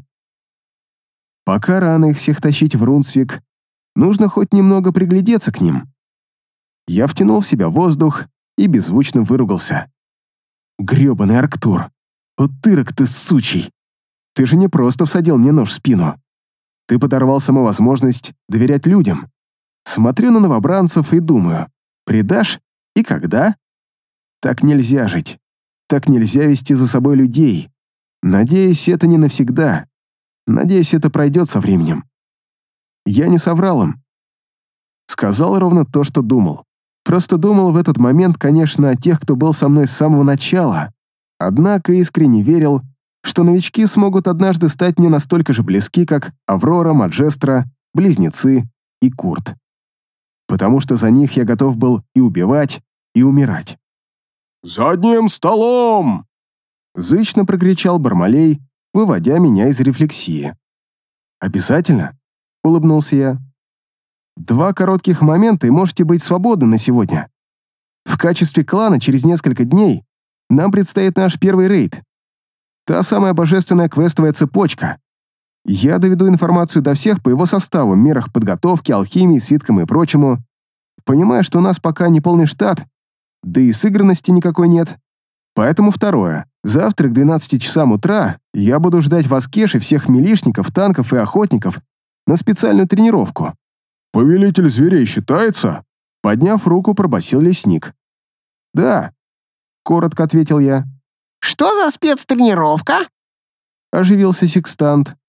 Пока рано их всех тащить в Рунсвик, нужно хоть немного приглядеться к ним. Я втянул в себя воздух и беззвучно выругался. Грёбаный Арктур, утырок ты сучий. Ты же не просто всадил мне нож в спину. Ты подорвал саму возможность доверять людям. Смотрю на новобранцев и думаю, предашь и когда? Так нельзя жить. Так нельзя вести за собой людей. Надеюсь, это не навсегда. Надеюсь, это пройдет со временем. Я не соврал им. Сказал ровно то, что думал. Просто думал в этот момент, конечно, о тех, кто был со мной с самого начала. Однако искренне верил, что новички смогут однажды стать мне настолько же близки, как Аврора, Маджестра, Близнецы и Курт. Потому что за них я готов был и убивать, и умирать. «Задним столом!» Зычно прокричал Бармалей, выводя меня из рефлексии. «Обязательно?» — улыбнулся я. «Два коротких момента, и можете быть свободны на сегодня. В качестве клана через несколько дней нам предстоит наш первый рейд. Та самая божественная квестовая цепочка. Я доведу информацию до всех по его составу, мерах подготовки, алхимии, свиткам и прочему. Понимаю, что у нас пока не полный штат, да и сыгранности никакой нет. Поэтому второе. Завтра к двенадцати часам утра я буду ждать вас, Кеш, и всех милишников, танков и охотников на специальную тренировку». «Повелитель зверей считается?» Подняв руку, пробасил лесник. «Да», — коротко ответил я. «Что за спецтренировка?» Оживился секстант.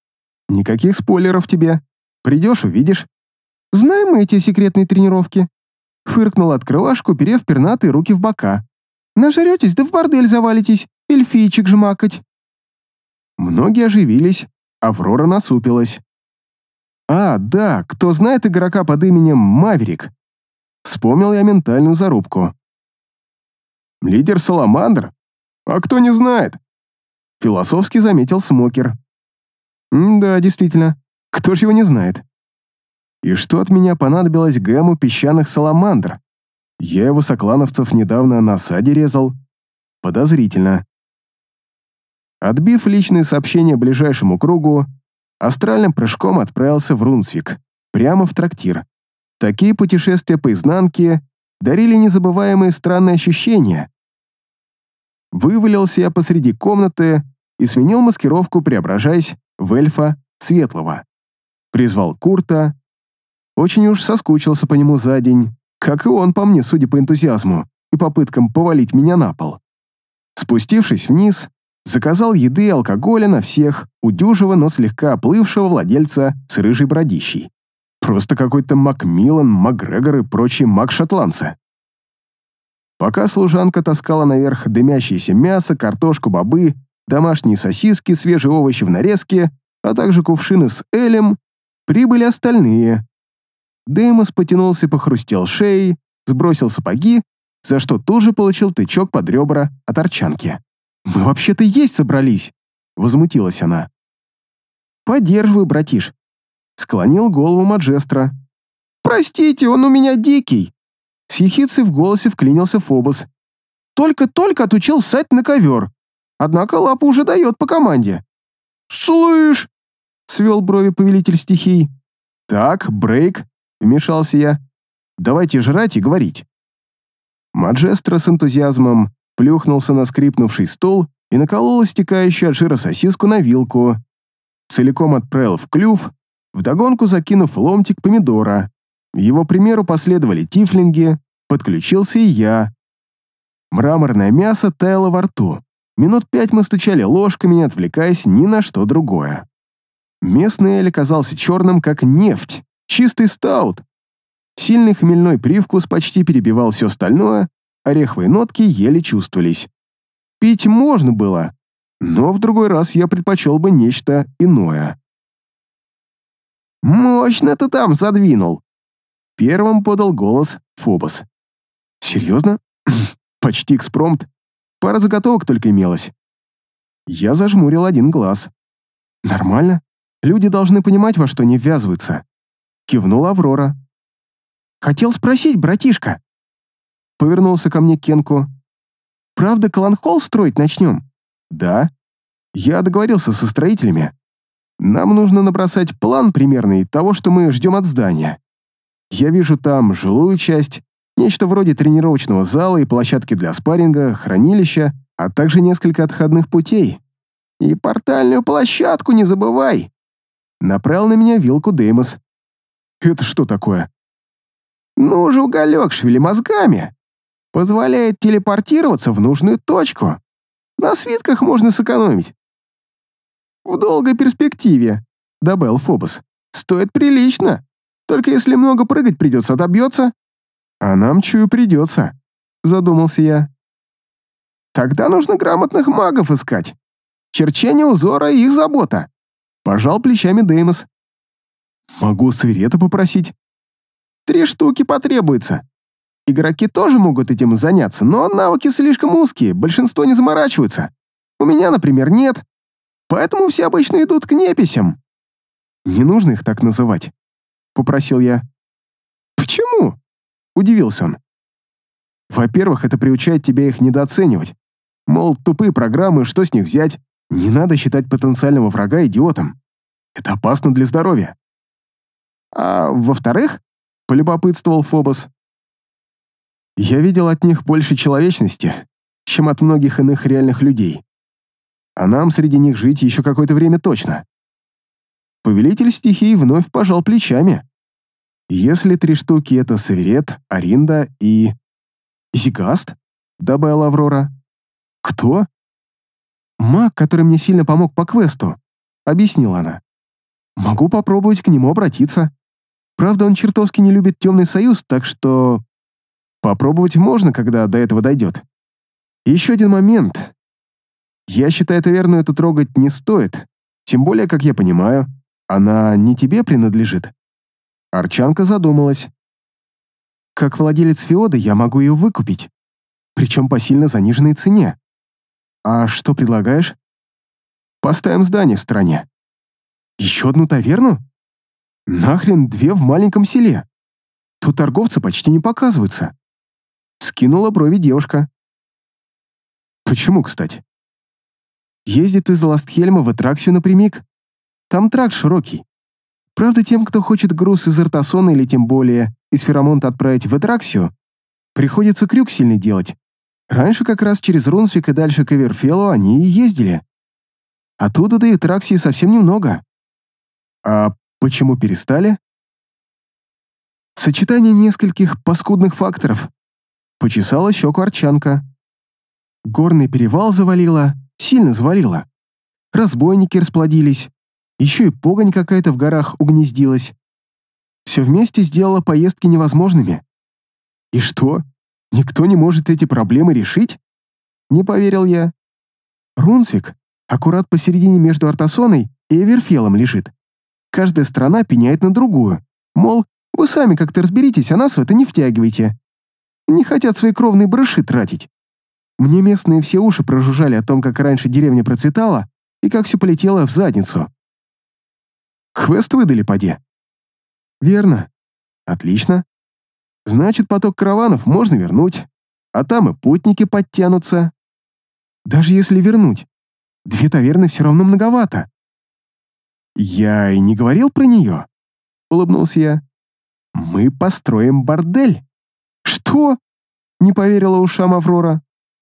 Никаких спойлеров тебе. Придешь, увидишь. Знаем мы эти секретные тренировки. Фыркнула открывашку, перев пернатые руки в бока. Нажретесь, да в бордель завалитесь, эльфийчик жмакать. Многие оживились, Аврора насупилась. А, да, кто знает игрока под именем Маверик? Вспомнил я ментальную зарубку. Лидер Саламандр? А кто не знает? Философски заметил Смокер. Да, действительно, кто ж его не знает? И что от меня понадобилось Гэму песчаных Саламандр? Я его соклановцев недавно на осаде резал. Подозрительно. Отбив личные сообщения ближайшему кругу, астральным прыжком отправился в Рунсвик, прямо в трактир. Такие путешествия по изнанке дарили незабываемые странные ощущения. Вывалился я посреди комнаты и сменил маскировку, преображаясь в эльфа Светлого. Призвал Курта. Очень уж соскучился по нему за день, как и он по мне, судя по энтузиазму и попыткам повалить меня на пол. Спустившись вниз, заказал еды и алкоголя на всех у дюжего, но слегка оплывшего владельца с рыжей бородищей. Просто какой-то Макмиллан, Макгрегор и прочие маг-шотландцы. Пока служанка таскала наверх дымящееся мясо, картошку, бобы, домашние сосиски, свежие овощи в нарезке, а также кувшины с элем, прибыли остальные. Деймос потянулся и похрустел шеей, сбросил сапоги, за что тут же получил тычок под ребра от арчанки. «Мы вообще-то есть собрались!» — возмутилась она. «Поддерживаю, братиш», — склонил голову Маджестро. «Простите, он у меня дикий!» С ехицей в голосе вклинился Фобос. «Только-только отучил ссать на ковер. Однако лапу уже дает по команде». «Слышь!» — свел брови повелитель стихий. «Так, брейк», — вмешался я. «Давайте жрать и говорить». Маджестро с энтузиазмом плюхнулся на скрипнувший стол и наколол истекающую от жира сосиску на вилку. Целиком отправил в клюв, вдогонку закинув ломтик помидора. Его примеру последовали тифлинги, подключился и я. Мраморное мясо таяло во рту. Минут пять мы стучали ложками, не отвлекаясь ни на что другое. Местный эль оказался черным, как нефть, чистый стаут. Сильный хмельной привкус почти перебивал все остальное, ореховые нотки еле чувствовались. Пить можно было, но в другой раз я предпочел бы нечто иное. «Мощно ты там задвинул!» Первым подал голос Фобос. «Серьезно? Почти экспромт. Пара заготовок только имелась». Я зажмурил один глаз. «Нормально. Люди должны понимать, во что не ввязываются». Кивнула Аврора. «Хотел спросить, братишка». Повернулся ко мне Кенку. «Правда, Кланхолл строить начнем?» «Да. Я договорился со строителями. Нам нужно набросать план примерный того, что мы ждем от здания. Я вижу там жилую часть, нечто вроде тренировочного зала и площадки для спарринга, хранилища, а также несколько отходных путей. И портальную площадку не забывай!» Направил на меня вилку Деймос. «Это что такое?» «Ну же, уголек, шевели мозгами. Позволяет телепортироваться в нужную точку. На свитках можно сэкономить». «В долгой перспективе», — добавил Фобос. «Стоит прилично. Только если много прыгать придется, отобьется». «А нам, чую, придется», — задумался я. «Тогда нужно грамотных магов искать. Черчение узора — их забота», — пожал плечами Деймос. «Могу Свирета попросить». «Три штуки потребуется. Игроки тоже могут этим заняться, но навыки слишком узкие, большинство не заморачиваются. У меня, например, нет. Поэтому все обычно идут к неписям». «Не нужно их так называть», — попросил я. «Почему?» — удивился он. «Во-первых, это приучает тебя их недооценивать. Мол, тупые программы, что с них взять? Не надо считать потенциального врага идиотом. Это опасно для здоровья». «А во-вторых?» — полюбопытствовал Фобос. «Я видел от них больше человечности, чем от многих иных реальных людей. А нам среди них жить еще какое-то время точно». Повелитель стихий вновь пожал плечами. «Если три штуки — это Саверет, Аринда и... Зигаст?» — добавила Аврора. «Кто?» «Маг, который мне сильно помог по квесту», — объяснила она. Могу попробовать к нему обратиться. Правда, он чертовски не любит темный союз, так что... Попробовать можно, когда до этого дойдет. И еще один момент. Я считаю, таверну эту трогать не стоит. Тем более, как я понимаю, она не тебе принадлежит. Арчанка задумалась. Как владелец феода я могу ее выкупить. Причем по сильно заниженной цене. А что предлагаешь? Поставим здание в стороне. Еще одну таверну? Нахрен две в маленьком селе? Тут торговцы почти не показываются. Скинула брови девушка. Почему, кстати? Ездит из Ластхельма в Этраксию напрямик. Там тракт широкий. Правда, тем, кто хочет груз из Артасона или тем более из Феромонта отправить в Этраксию, приходится крюк сильный делать. Раньше как раз через Рунсвик и дальше к Эверфеллу они и ездили. Оттуда до Этраксии совсем немного. А почему перестали? Сочетание нескольких паскудных факторов. Почесала щеку Арчанка. Горный перевал завалило, сильно завалило. Разбойники расплодились. Еще и погонь какая-то в горах угнездилась. Все вместе сделало поездки невозможными. И что? Никто не может эти проблемы решить? Не поверил я. Рунсвик аккурат посередине между Артасоной и Эверфеллом лежит. Каждая страна пеняет на другую. Мол, вы сами как-то разберитесь, а нас в это не втягивайте. Не хотят свои кровные барыши тратить. Мне местные все уши прожужжали о том, как раньше деревня процветала и как все полетело в задницу. Квест выдали поди. Верно. Отлично. Значит, поток караванов можно вернуть, а там и путники подтянутся. Даже если вернуть, две таверны все равно многовато. Я и не говорил про нее, улыбнулся я. Мы построим бордель. Что? Не поверила ушам Аврора.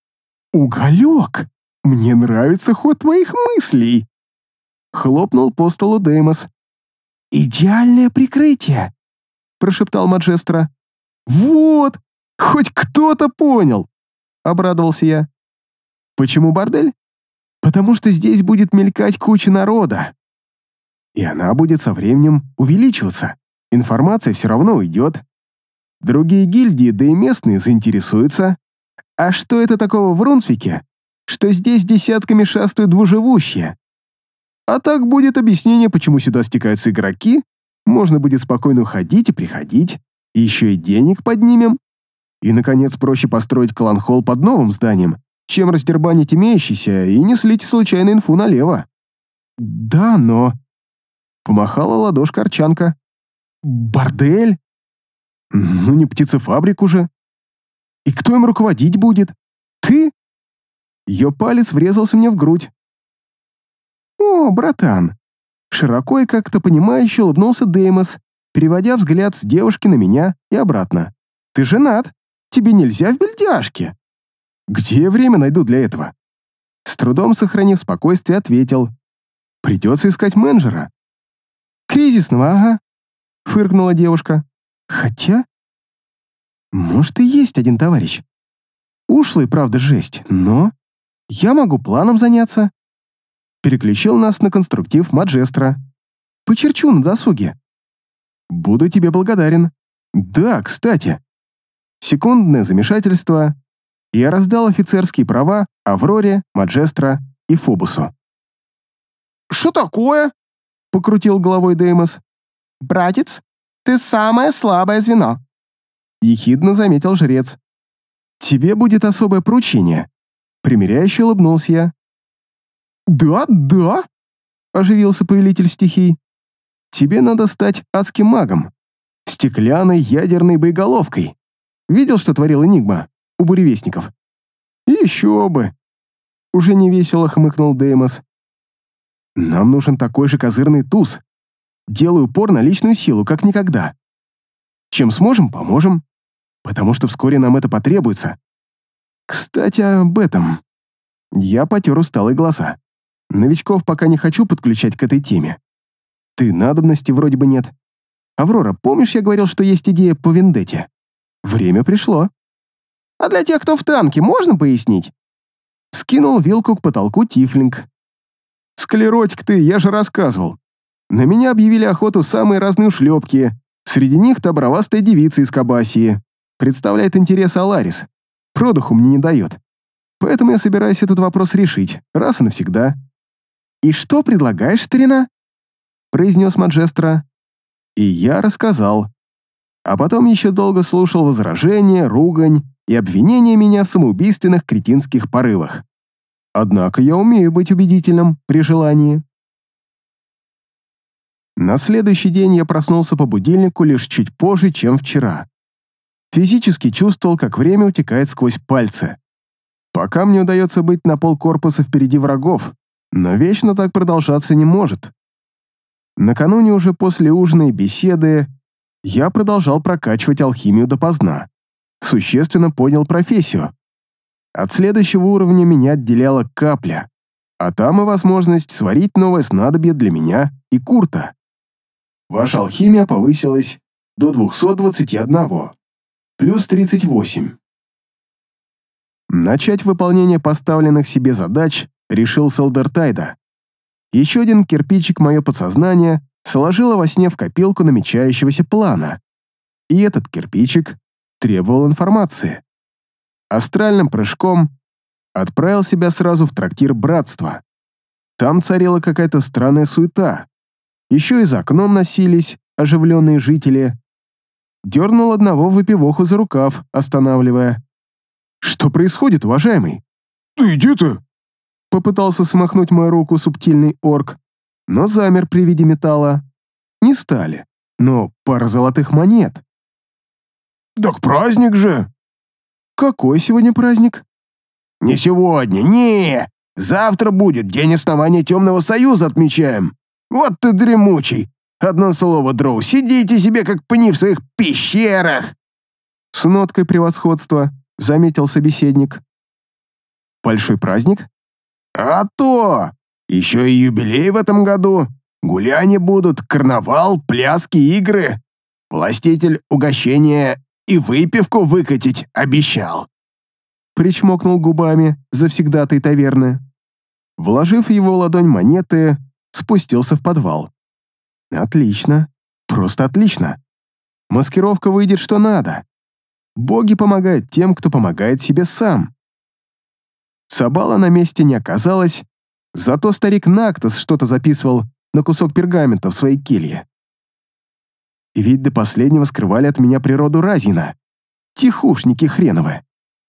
Уголек, мне нравится ход твоих мыслей. Хлопнул по столу Деймос. «Идеальное прикрытие!» — прошептал Маджестро. «Вот! Хоть кто-то понял!» — обрадовался я. «Почему бордель? Потому что здесь будет мелькать куча народа. И она будет со временем увеличиваться. Информация все равно уйдет. Другие гильдии, да и местные, заинтересуются. А что это такого в Рунсвике, что здесь десятками шастают двуживущие? А так будет объяснение, почему сюда стекаются игроки, можно будет спокойно уходить и приходить, и еще и денег поднимем. И, наконец, проще построить клан-холл под новым зданием, чем раздербанить имеющийся и не слить случайно инфу налево. Да, но... Помахала ладошка Арчанка. Бордель? Ну, не птицефабрик уже. И кто им руководить будет? Ты? Ее палец врезался мне в грудь. «О, братан!» Широко и как-то понимающе улыбнулся Деймос, переводя взгляд с девушки на меня и обратно. «Ты женат? Тебе нельзя в бельдяшке!» «Где я время найду для этого?» С трудом сохранив спокойствие, ответил. «Придется искать менеджера». «Кризисного, ага», — фыркнула девушка. «Хотя... может, и есть один товарищ. Ушлый, правда, жесть, но... я могу планом заняться». Переключил нас на конструктив Маджестро. «Почерчу на досуге». «Буду тебе благодарен». «Да, кстати». Секундное замешательство. Я раздал офицерские права Авроре, Маджестро и Фобусу. «Что такое?» — покрутил головой Деймос. «Братец, ты самое слабое звено», — ехидно заметил жрец. «Тебе будет особое поручение». Примиряюще улыбнулся я. «Да, да», — оживился повелитель стихий. «Тебе надо стать адским магом. Стеклянной ядерной боеголовкой. Видел, что творил Энигма у буревестников?» «Еще бы!» — уже невесело хмыкнул Деймос. «Нам нужен такой же козырный туз. Делаю упор на личную силу, как никогда. Чем сможем, поможем, потому что вскоре нам это потребуется. Кстати, об этом». Я потер усталые глаза. Новичков пока не хочу подключать к этой теме. Ты надобности вроде бы нет. Аврора, помнишь, я говорил, что есть идея по вендетте? Время пришло. А для тех, кто в танке, можно пояснить? Скинул вилку к потолку Тифлинг. Склеротик ты, я же рассказывал. на меня объявили охоту самые разные ушлепки. Среди них та бровастая девица из Кабасии. Представляет интерес Аларис. Продуху мне не дает. Поэтому я собираюсь этот вопрос решить, раз и навсегда. «И что предлагаешь, старина?» произнес Маджестро. И я рассказал. А потом еще долго слушал возражения, ругань и обвинения меня в самоубийственных кретинских порывах. Однако я умею быть убедительным при желании. На следующий день я проснулся по будильнику лишь чуть позже, чем вчера. Физически чувствовал, как время утекает сквозь пальцы. Пока мне удается быть на полкорпуса впереди врагов, но вечно так продолжаться не может. Накануне уже после ужина и беседы я продолжал прокачивать алхимию допоздна. Существенно понял профессию. От следующего уровня меня отделяла капля, а там и возможность сварить новое снадобье для меня и Курта. Ваша алхимия повысилась до двухсот двадцати одного, плюс тридцать восемь. Начать выполнение поставленных себе задач решил Салдертайда. Еще один кирпичик мое подсознание сложило во сне в копилку намечающегося плана. И этот кирпичик требовал информации. Астральным прыжком отправил себя сразу в трактир Братства. Там царила какая-то странная суета. Еще и за окном носились оживленные жители. Дернул одного выпивоху за рукав, останавливая. «Что происходит, уважаемый?» «Да иди ты!» Попытался смахнуть мою руку субтильный орк, но замер при виде металла. Не стали, но пара золотых монет. «Так праздник же!» «Какой сегодня праздник?» «Не сегодня, не! Завтра будет, день основания Темного Союза отмечаем. Вот ты дремучий! Одно слово, дроу, сидите себе как пни в своих пещерах!» С ноткой превосходства заметил собеседник. «Большой праздник?» «А то! Еще и юбилей в этом году. Гуляния будут, карнавал, пляски, игры. Властитель угощения и выпивку выкатить обещал». Причмокнул губами завсегдатай таверны. Вложив в его ладонь монеты, спустился в подвал. Отлично. Просто отлично. Маскировка выйдет что надо. Боги помогают тем, кто помогает себе сам. Сабала на месте не оказалось, зато старик Нактос что-то записывал на кусок пергамента в своей келье. И ведь до последнего скрывали от меня природу Разина. Тихушники хреновы.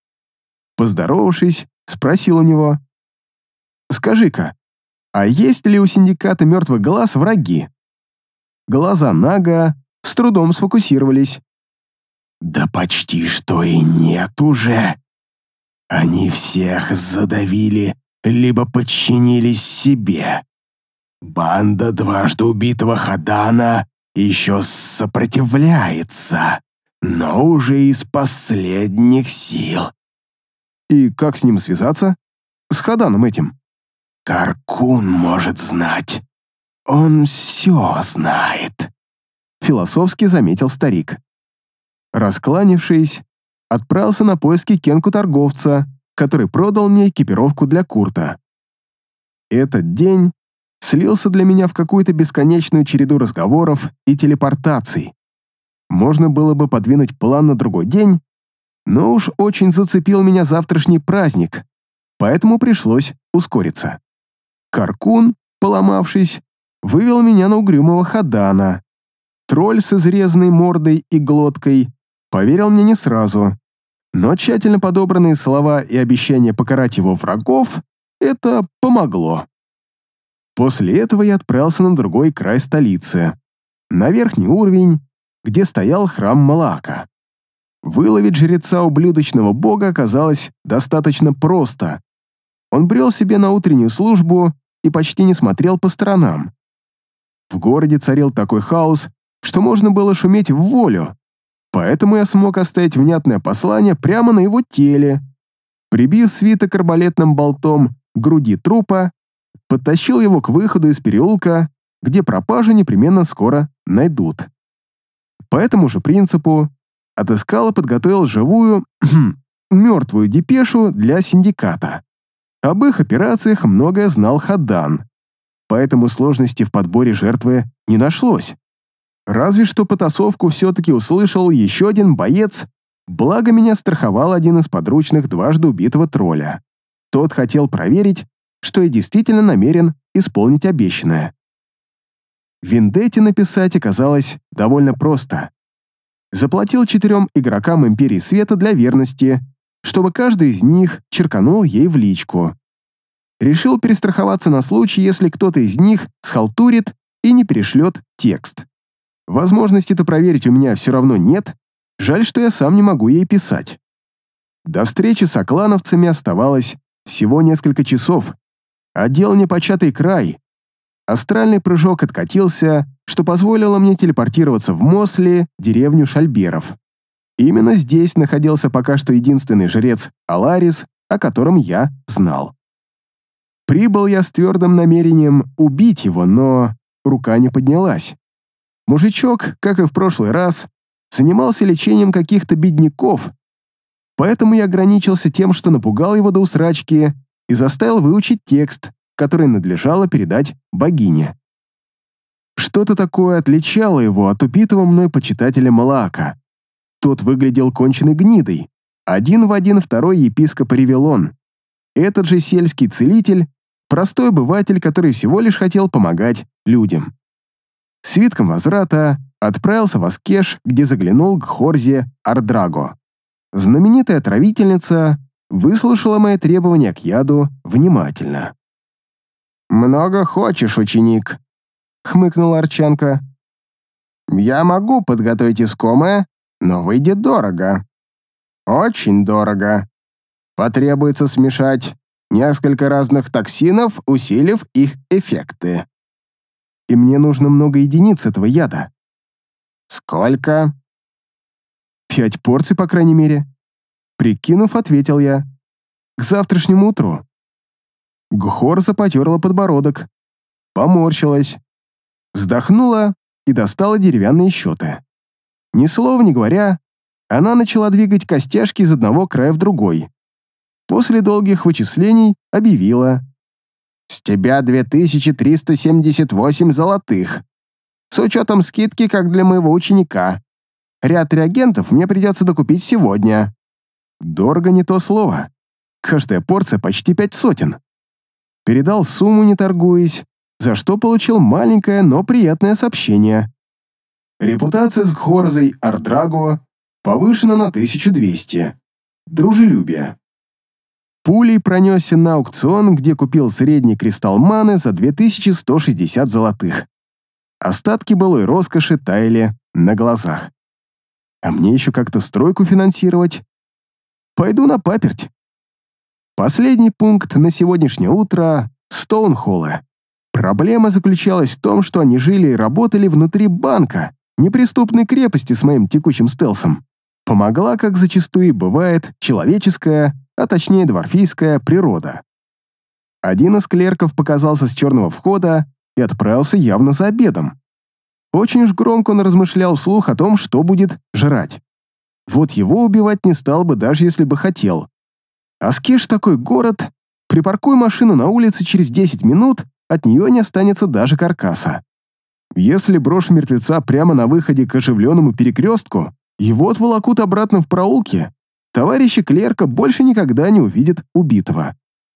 Поздоровавшись, спросил у него: «Скажи-ка, а есть ли у синдиката мертвых глаз враги?» Глаза Нага с трудом сфокусировались. «Да почти что и нет уже. Они всех задавили, либо подчинились себе. Банда дважды убитого Хадана еще сопротивляется, но уже из последних сил». «И как с ним связаться? С Хаданом этим?» «Каркун может знать. Он все знает», — философски заметил старик. Раскланившись, отправился на поиски Кенку-торговца, который продал мне экипировку для Курта. Этот день слился для меня в какую-то бесконечную череду разговоров и телепортаций. Можно было бы подвинуть план на другой день, но уж очень зацепил меня завтрашний праздник, поэтому пришлось ускориться. Каркун, поломавшись, вывел меня на угрюмого Хадана. Тролль с изрезанной мордой и глоткой поверил мне не сразу, но тщательно подобранные слова и обещания покарать его врагов — это помогло. После этого я отправился на другой край столицы, на верхний уровень, где стоял храм Малаака. Выловить жреца ублюдочного бога оказалось достаточно просто. Он брел себе на утреннюю службу и почти не смотрел по сторонам. В городе царил такой хаос, что можно было шуметь в волю, поэтому я смог оставить внятное послание прямо на его теле. Прибив свиток арбалетным болтом к груди трупа, подтащил его к выходу из переулка, где пропажу непременно скоро найдут. По этому же принципу отыскал и подготовил живую, мертвую депешу для синдиката. Об их операциях многое знал Хадан. поэтому сложности в подборе жертвы не нашлось. Разве что потасовку все-таки услышал еще один боец, благо меня страховал один из подручных дважды убитого тролля. Тот хотел проверить, что я действительно намерен исполнить обещанное. Вендетте написать оказалось довольно просто. Заплатил четырем игрокам Империи Света для верности, чтобы каждый из них черканул ей в личку. Решил перестраховаться на случай, если кто-то из них схалтурит и не перешлет текст. Возможности-то проверить у меня все равно нет, жаль, что я сам не могу ей писать. До встречи с оклановцами оставалось всего несколько часов, а дел непочатый край. Астральный прыжок откатился, что позволило мне телепортироваться в Мосли, деревню Шальберов. Именно здесь находился пока что единственный жрец Аларис, о котором я знал. Прибыл я с твердым намерением убить его, но рука не поднялась. Мужичок, как и в прошлый раз, занимался лечением каких-то бедняков, поэтому я ограничился тем, что напугал его до усрачки и заставил выучить текст, который надлежало передать богине. Что-то такое отличало его от убитого мной почитателя Малаака. Тот выглядел конченой гнидой, один в один второй епископ Ревелон. Этот же сельский целитель, простой обыватель, который всего лишь хотел помогать людям. Свитком возврата отправился в Аскеш, где заглянул к Хорзе Ардраго. Знаменитая отравительница выслушала мои требования к яду внимательно. «Много хочешь, ученик», — хмыкнула Арчанка. «Я могу подготовить искомое, но выйдет дорого. Очень дорого. Потребуется смешать несколько разных токсинов, усилив их эффекты. И мне нужно много единиц этого яда». «Сколько?» «Пять порций, по крайней мере». Прикинув, ответил я. «К завтрашнему утру». Гхорза потерла подбородок, поморщилась, вздохнула и достала деревянные счеты. Ни слова не говоря, она начала двигать костяшки из одного края в другой. После долгих вычислений объявила: «С тебя две тысячи триста семьдесят восемь золотых, с учетом скидки, как для моего ученика. Ряд реагентов мне придется докупить сегодня». Дорого не то слово. Каждая порция почти пять сотен. Передал сумму, не торгуясь, за что получил маленькое, но приятное сообщение. Репутация с Гхорзой Ардраго повышена на тысячу двести. Дружелюбие. Пулей пронесся на аукцион, где купил средний кристалл маны за две тысячи сто шестьдесят золотых. Остатки былой роскоши таяли на глазах. А мне еще как-то стройку финансировать. Пойду на паперть. Последний пункт на сегодняшнее утро — Стоунхоллы. Проблема заключалась в том, что они жили и работали внутри банка, неприступной крепости с моим текущим стелсом. Помогла, как зачастую и бывает, человеческая, а точнее дворфийская природа. Один из клерков показался с черного входа и отправился явно за обедом. Очень уж громко он размышлял вслух о том, что будет жрать. Вот его убивать не стал бы, даже если бы хотел. Аскеш такой город, припаркуй машину на улице через десять минут, от нее не останется даже каркаса. Если брошу мертвеца прямо на выходе к оживленному перекрестку, его отволокут обратно в проулке, товарищи клерка больше никогда не увидят убитого.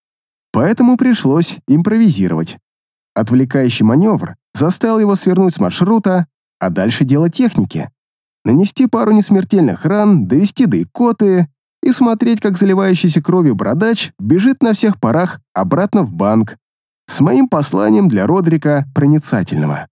Поэтому пришлось импровизировать. Отвлекающий маневр заставил его свернуть с маршрута, а дальше дело техники. Нанести пару несмертельных ран, довести до икоты и смотреть, как заливающийся кровью бородач бежит на всех парах обратно в банк с моим посланием для Родрика Проницательного.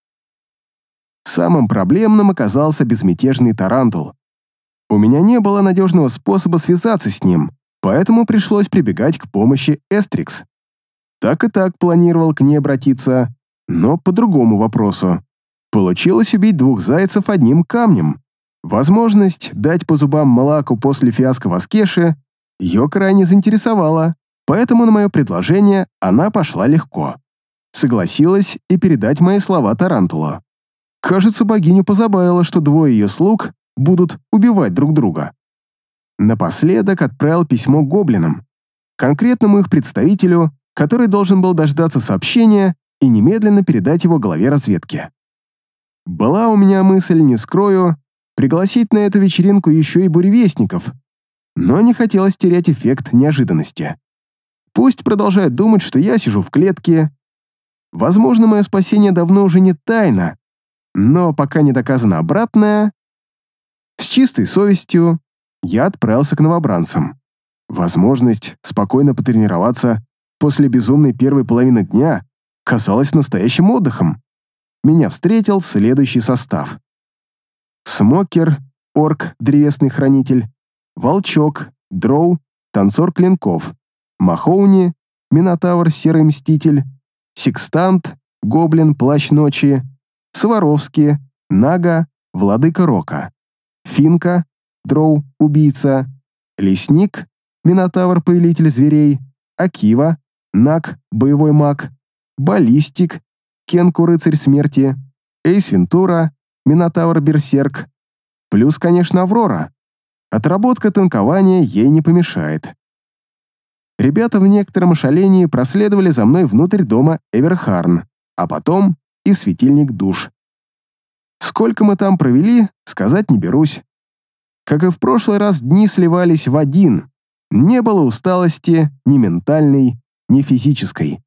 Самым проблемным оказался безмятежный Тарантул. У меня не было надежного способа связаться с ним, поэтому пришлось прибегать к помощи Эстрикс. Так и так планировал к ней обратиться, но по другому вопросу. Получилось убить двух зайцев одним камнем. Возможность дать по зубам Малааку после фиаско в Аскеше ее крайне заинтересовала, поэтому на мое предложение она пошла легко. Согласилась и передать мои слова Тарантулу. Кажется, богиню позабавило, что двое ее слуг будут убивать друг друга. Напоследок отправил письмо гоблинам, конкретному их представителю, который должен был дождаться сообщения и немедленно передать его главе разведки. Была у меня мысль, не скрою, пригласить на эту вечеринку еще и буревестников, но не хотелось терять эффект неожиданности. Пусть продолжают думать, что я сижу в клетке. Возможно, мое спасение давно уже не тайна, но пока не доказано обратное, с чистой совестью я отправился к новобранцам. Возможность спокойно потренироваться после безумной первой половины дня казалась настоящим отдыхом. Меня встретил следующий состав. Смокер, орк, древесный хранитель, волчок, дроу, танцор клинков, махоуни, минотавр, серый мститель, секстант, гоблин, плащ ночи, Сваровски, нага, владыка рока, финка, дроу, убийца, лесник, минотавр, повелитель зверей, акива, наг, боевой маг, баллистик, Кенку, рыцарь смерти, Эйс Вентура, минотавр, берсерк, плюс, конечно, Аврора. Отработка танкования ей не помешает. Ребята в некотором ошалении проследовали за мной внутрь дома Эверхарн, а потом и в светильник душ. Сколько мы там провели, сказать не берусь. Как и в прошлый раз, дни сливались в один. Не было усталости ни ментальной, ни физической.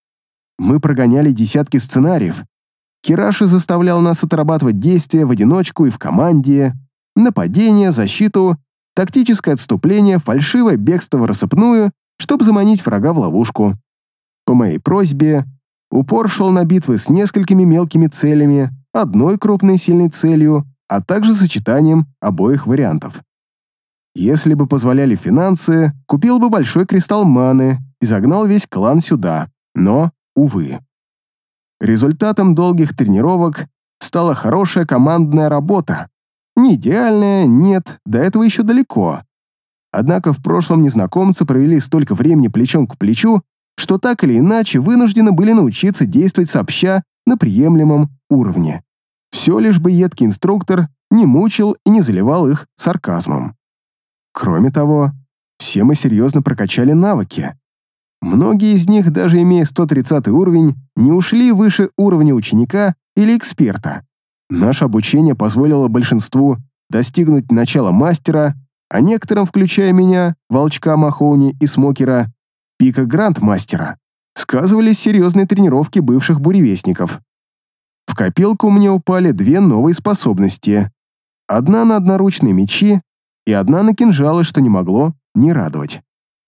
Мы прогоняли десятки сценариев. Кираши заставлял нас отрабатывать действия в одиночку и в команде, нападение, защиту, тактическое отступление, фальшивое бегство в рассыпную, чтобы заманить врага в ловушку. По моей просьбе, упор шел на битвы с несколькими мелкими целями, одной крупной сильной целью, а также сочетанием обоих вариантов. Если бы позволяли финансы, купил бы большой кристалл маны и загнал весь клан сюда, но, увы. Результатом долгих тренировок стала хорошая командная работа. Не идеальная, нет, до этого еще далеко. Однако в прошлом незнакомцы провели столько времени плечом к плечу, что так или иначе вынуждены были научиться действовать сообща на приемлемом уровне. Все лишь бы едкий инструктор не мучил и не заливал их сарказмом. Кроме того, все мы серьезно прокачали навыки. Многие из них, даже имея сто тридцатый уровень, не ушли выше уровня ученика или эксперта. Наше обучение позволило большинству достигнуть начала мастера, а некоторым, включая меня, волчка Махоуни и Смокера, пика гранд-мастера, сказывались серьезные тренировки бывших буревестников. В копилку мне упали две новые способности. Одна на одноручные мечи и одна на кинжалы, что не могло не радовать.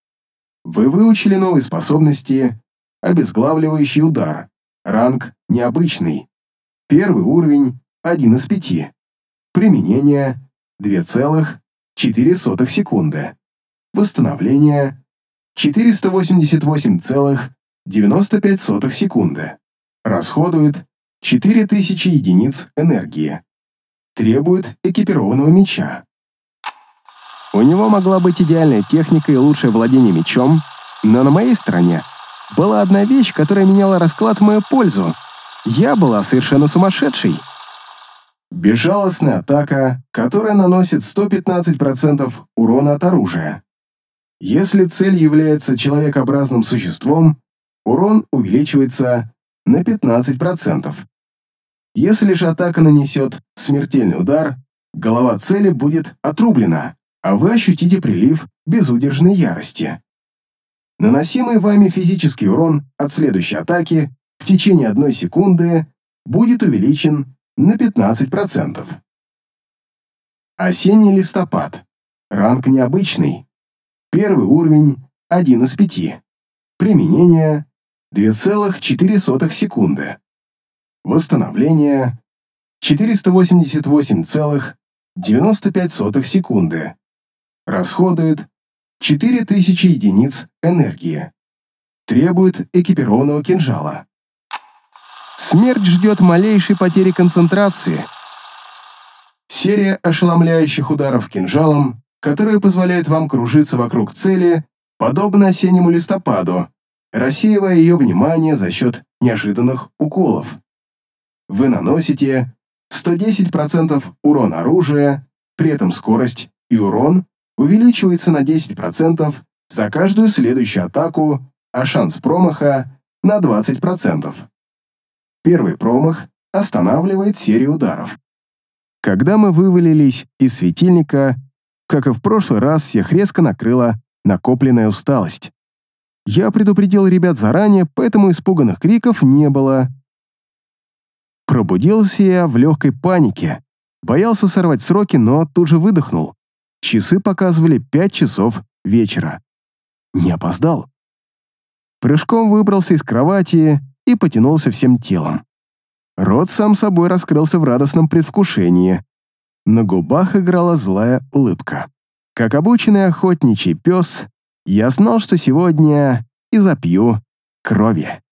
Вы выучили новые способности «Обезглавливающий удар», ранг «Необычный», первый уровень один из пяти, применение две целых четыре сотых секунды, восстановление четыреста восемьдесят восемь целых девяносто пять сотых секунды, расходует четыре тысячи единиц энергии, требует экипированного меча. У него могла быть идеальная техника и лучшее владение мечом, но на моей стороне была одна вещь, которая меняла расклад в мою пользу. Я была совершенно сумасшедшей. Безжалостная атака, которая наносит сто пятнадцать процентов урона от оружия. Если цель является человекообразным существом, урон увеличивается на пятнадцать процентов. Если же атака нанесет смертельный удар, голова цели будет отрублена, а вы ощутите прилив безудержной ярости. Наносимый вами физический урон от следующей атаки в течение одной секунды будет увеличен на пятнадцать процентов. Осенний листопад. Ранг необычный. Первый уровень один из пяти. Применение две целых четыре сотых секунды. Восстановление четыреста восемьдесят восемь целых девяносто пять сотых секунды. Расходует четыре тысячи единиц энергии. Требует экипированного кинжала. Смерть ждет малейшей потери концентрации. Серия ошеломляющих ударов кинжалом, которая позволяет вам кружиться вокруг цели, подобно осеннему листопаду, рассеивая ее внимание за счет неожиданных уколов. Вы наносите сто десять процентов урона оружия, при этом скорость и урон увеличивается на десять процентов за каждую следующую атаку, а шанс промаха на двадцать процентов. Первый промах останавливает серию ударов. Когда мы вывалились из светильника, как и в прошлый раз, всех резко накрыла накопленная усталость. Я предупредил ребят заранее, поэтому испуганных криков не было. Пробудился я в легкой панике. Боялся сорвать сроки, но тут же выдохнул. Часы показывали пять часов вечера. Не опоздал. Прыжком выбрался из кровати и потянулся всем телом. Рот сам собой раскрылся в радостном предвкушении. На губах играла злая улыбка. Как обученный охотничий пес, я знал, что сегодня и запью крови.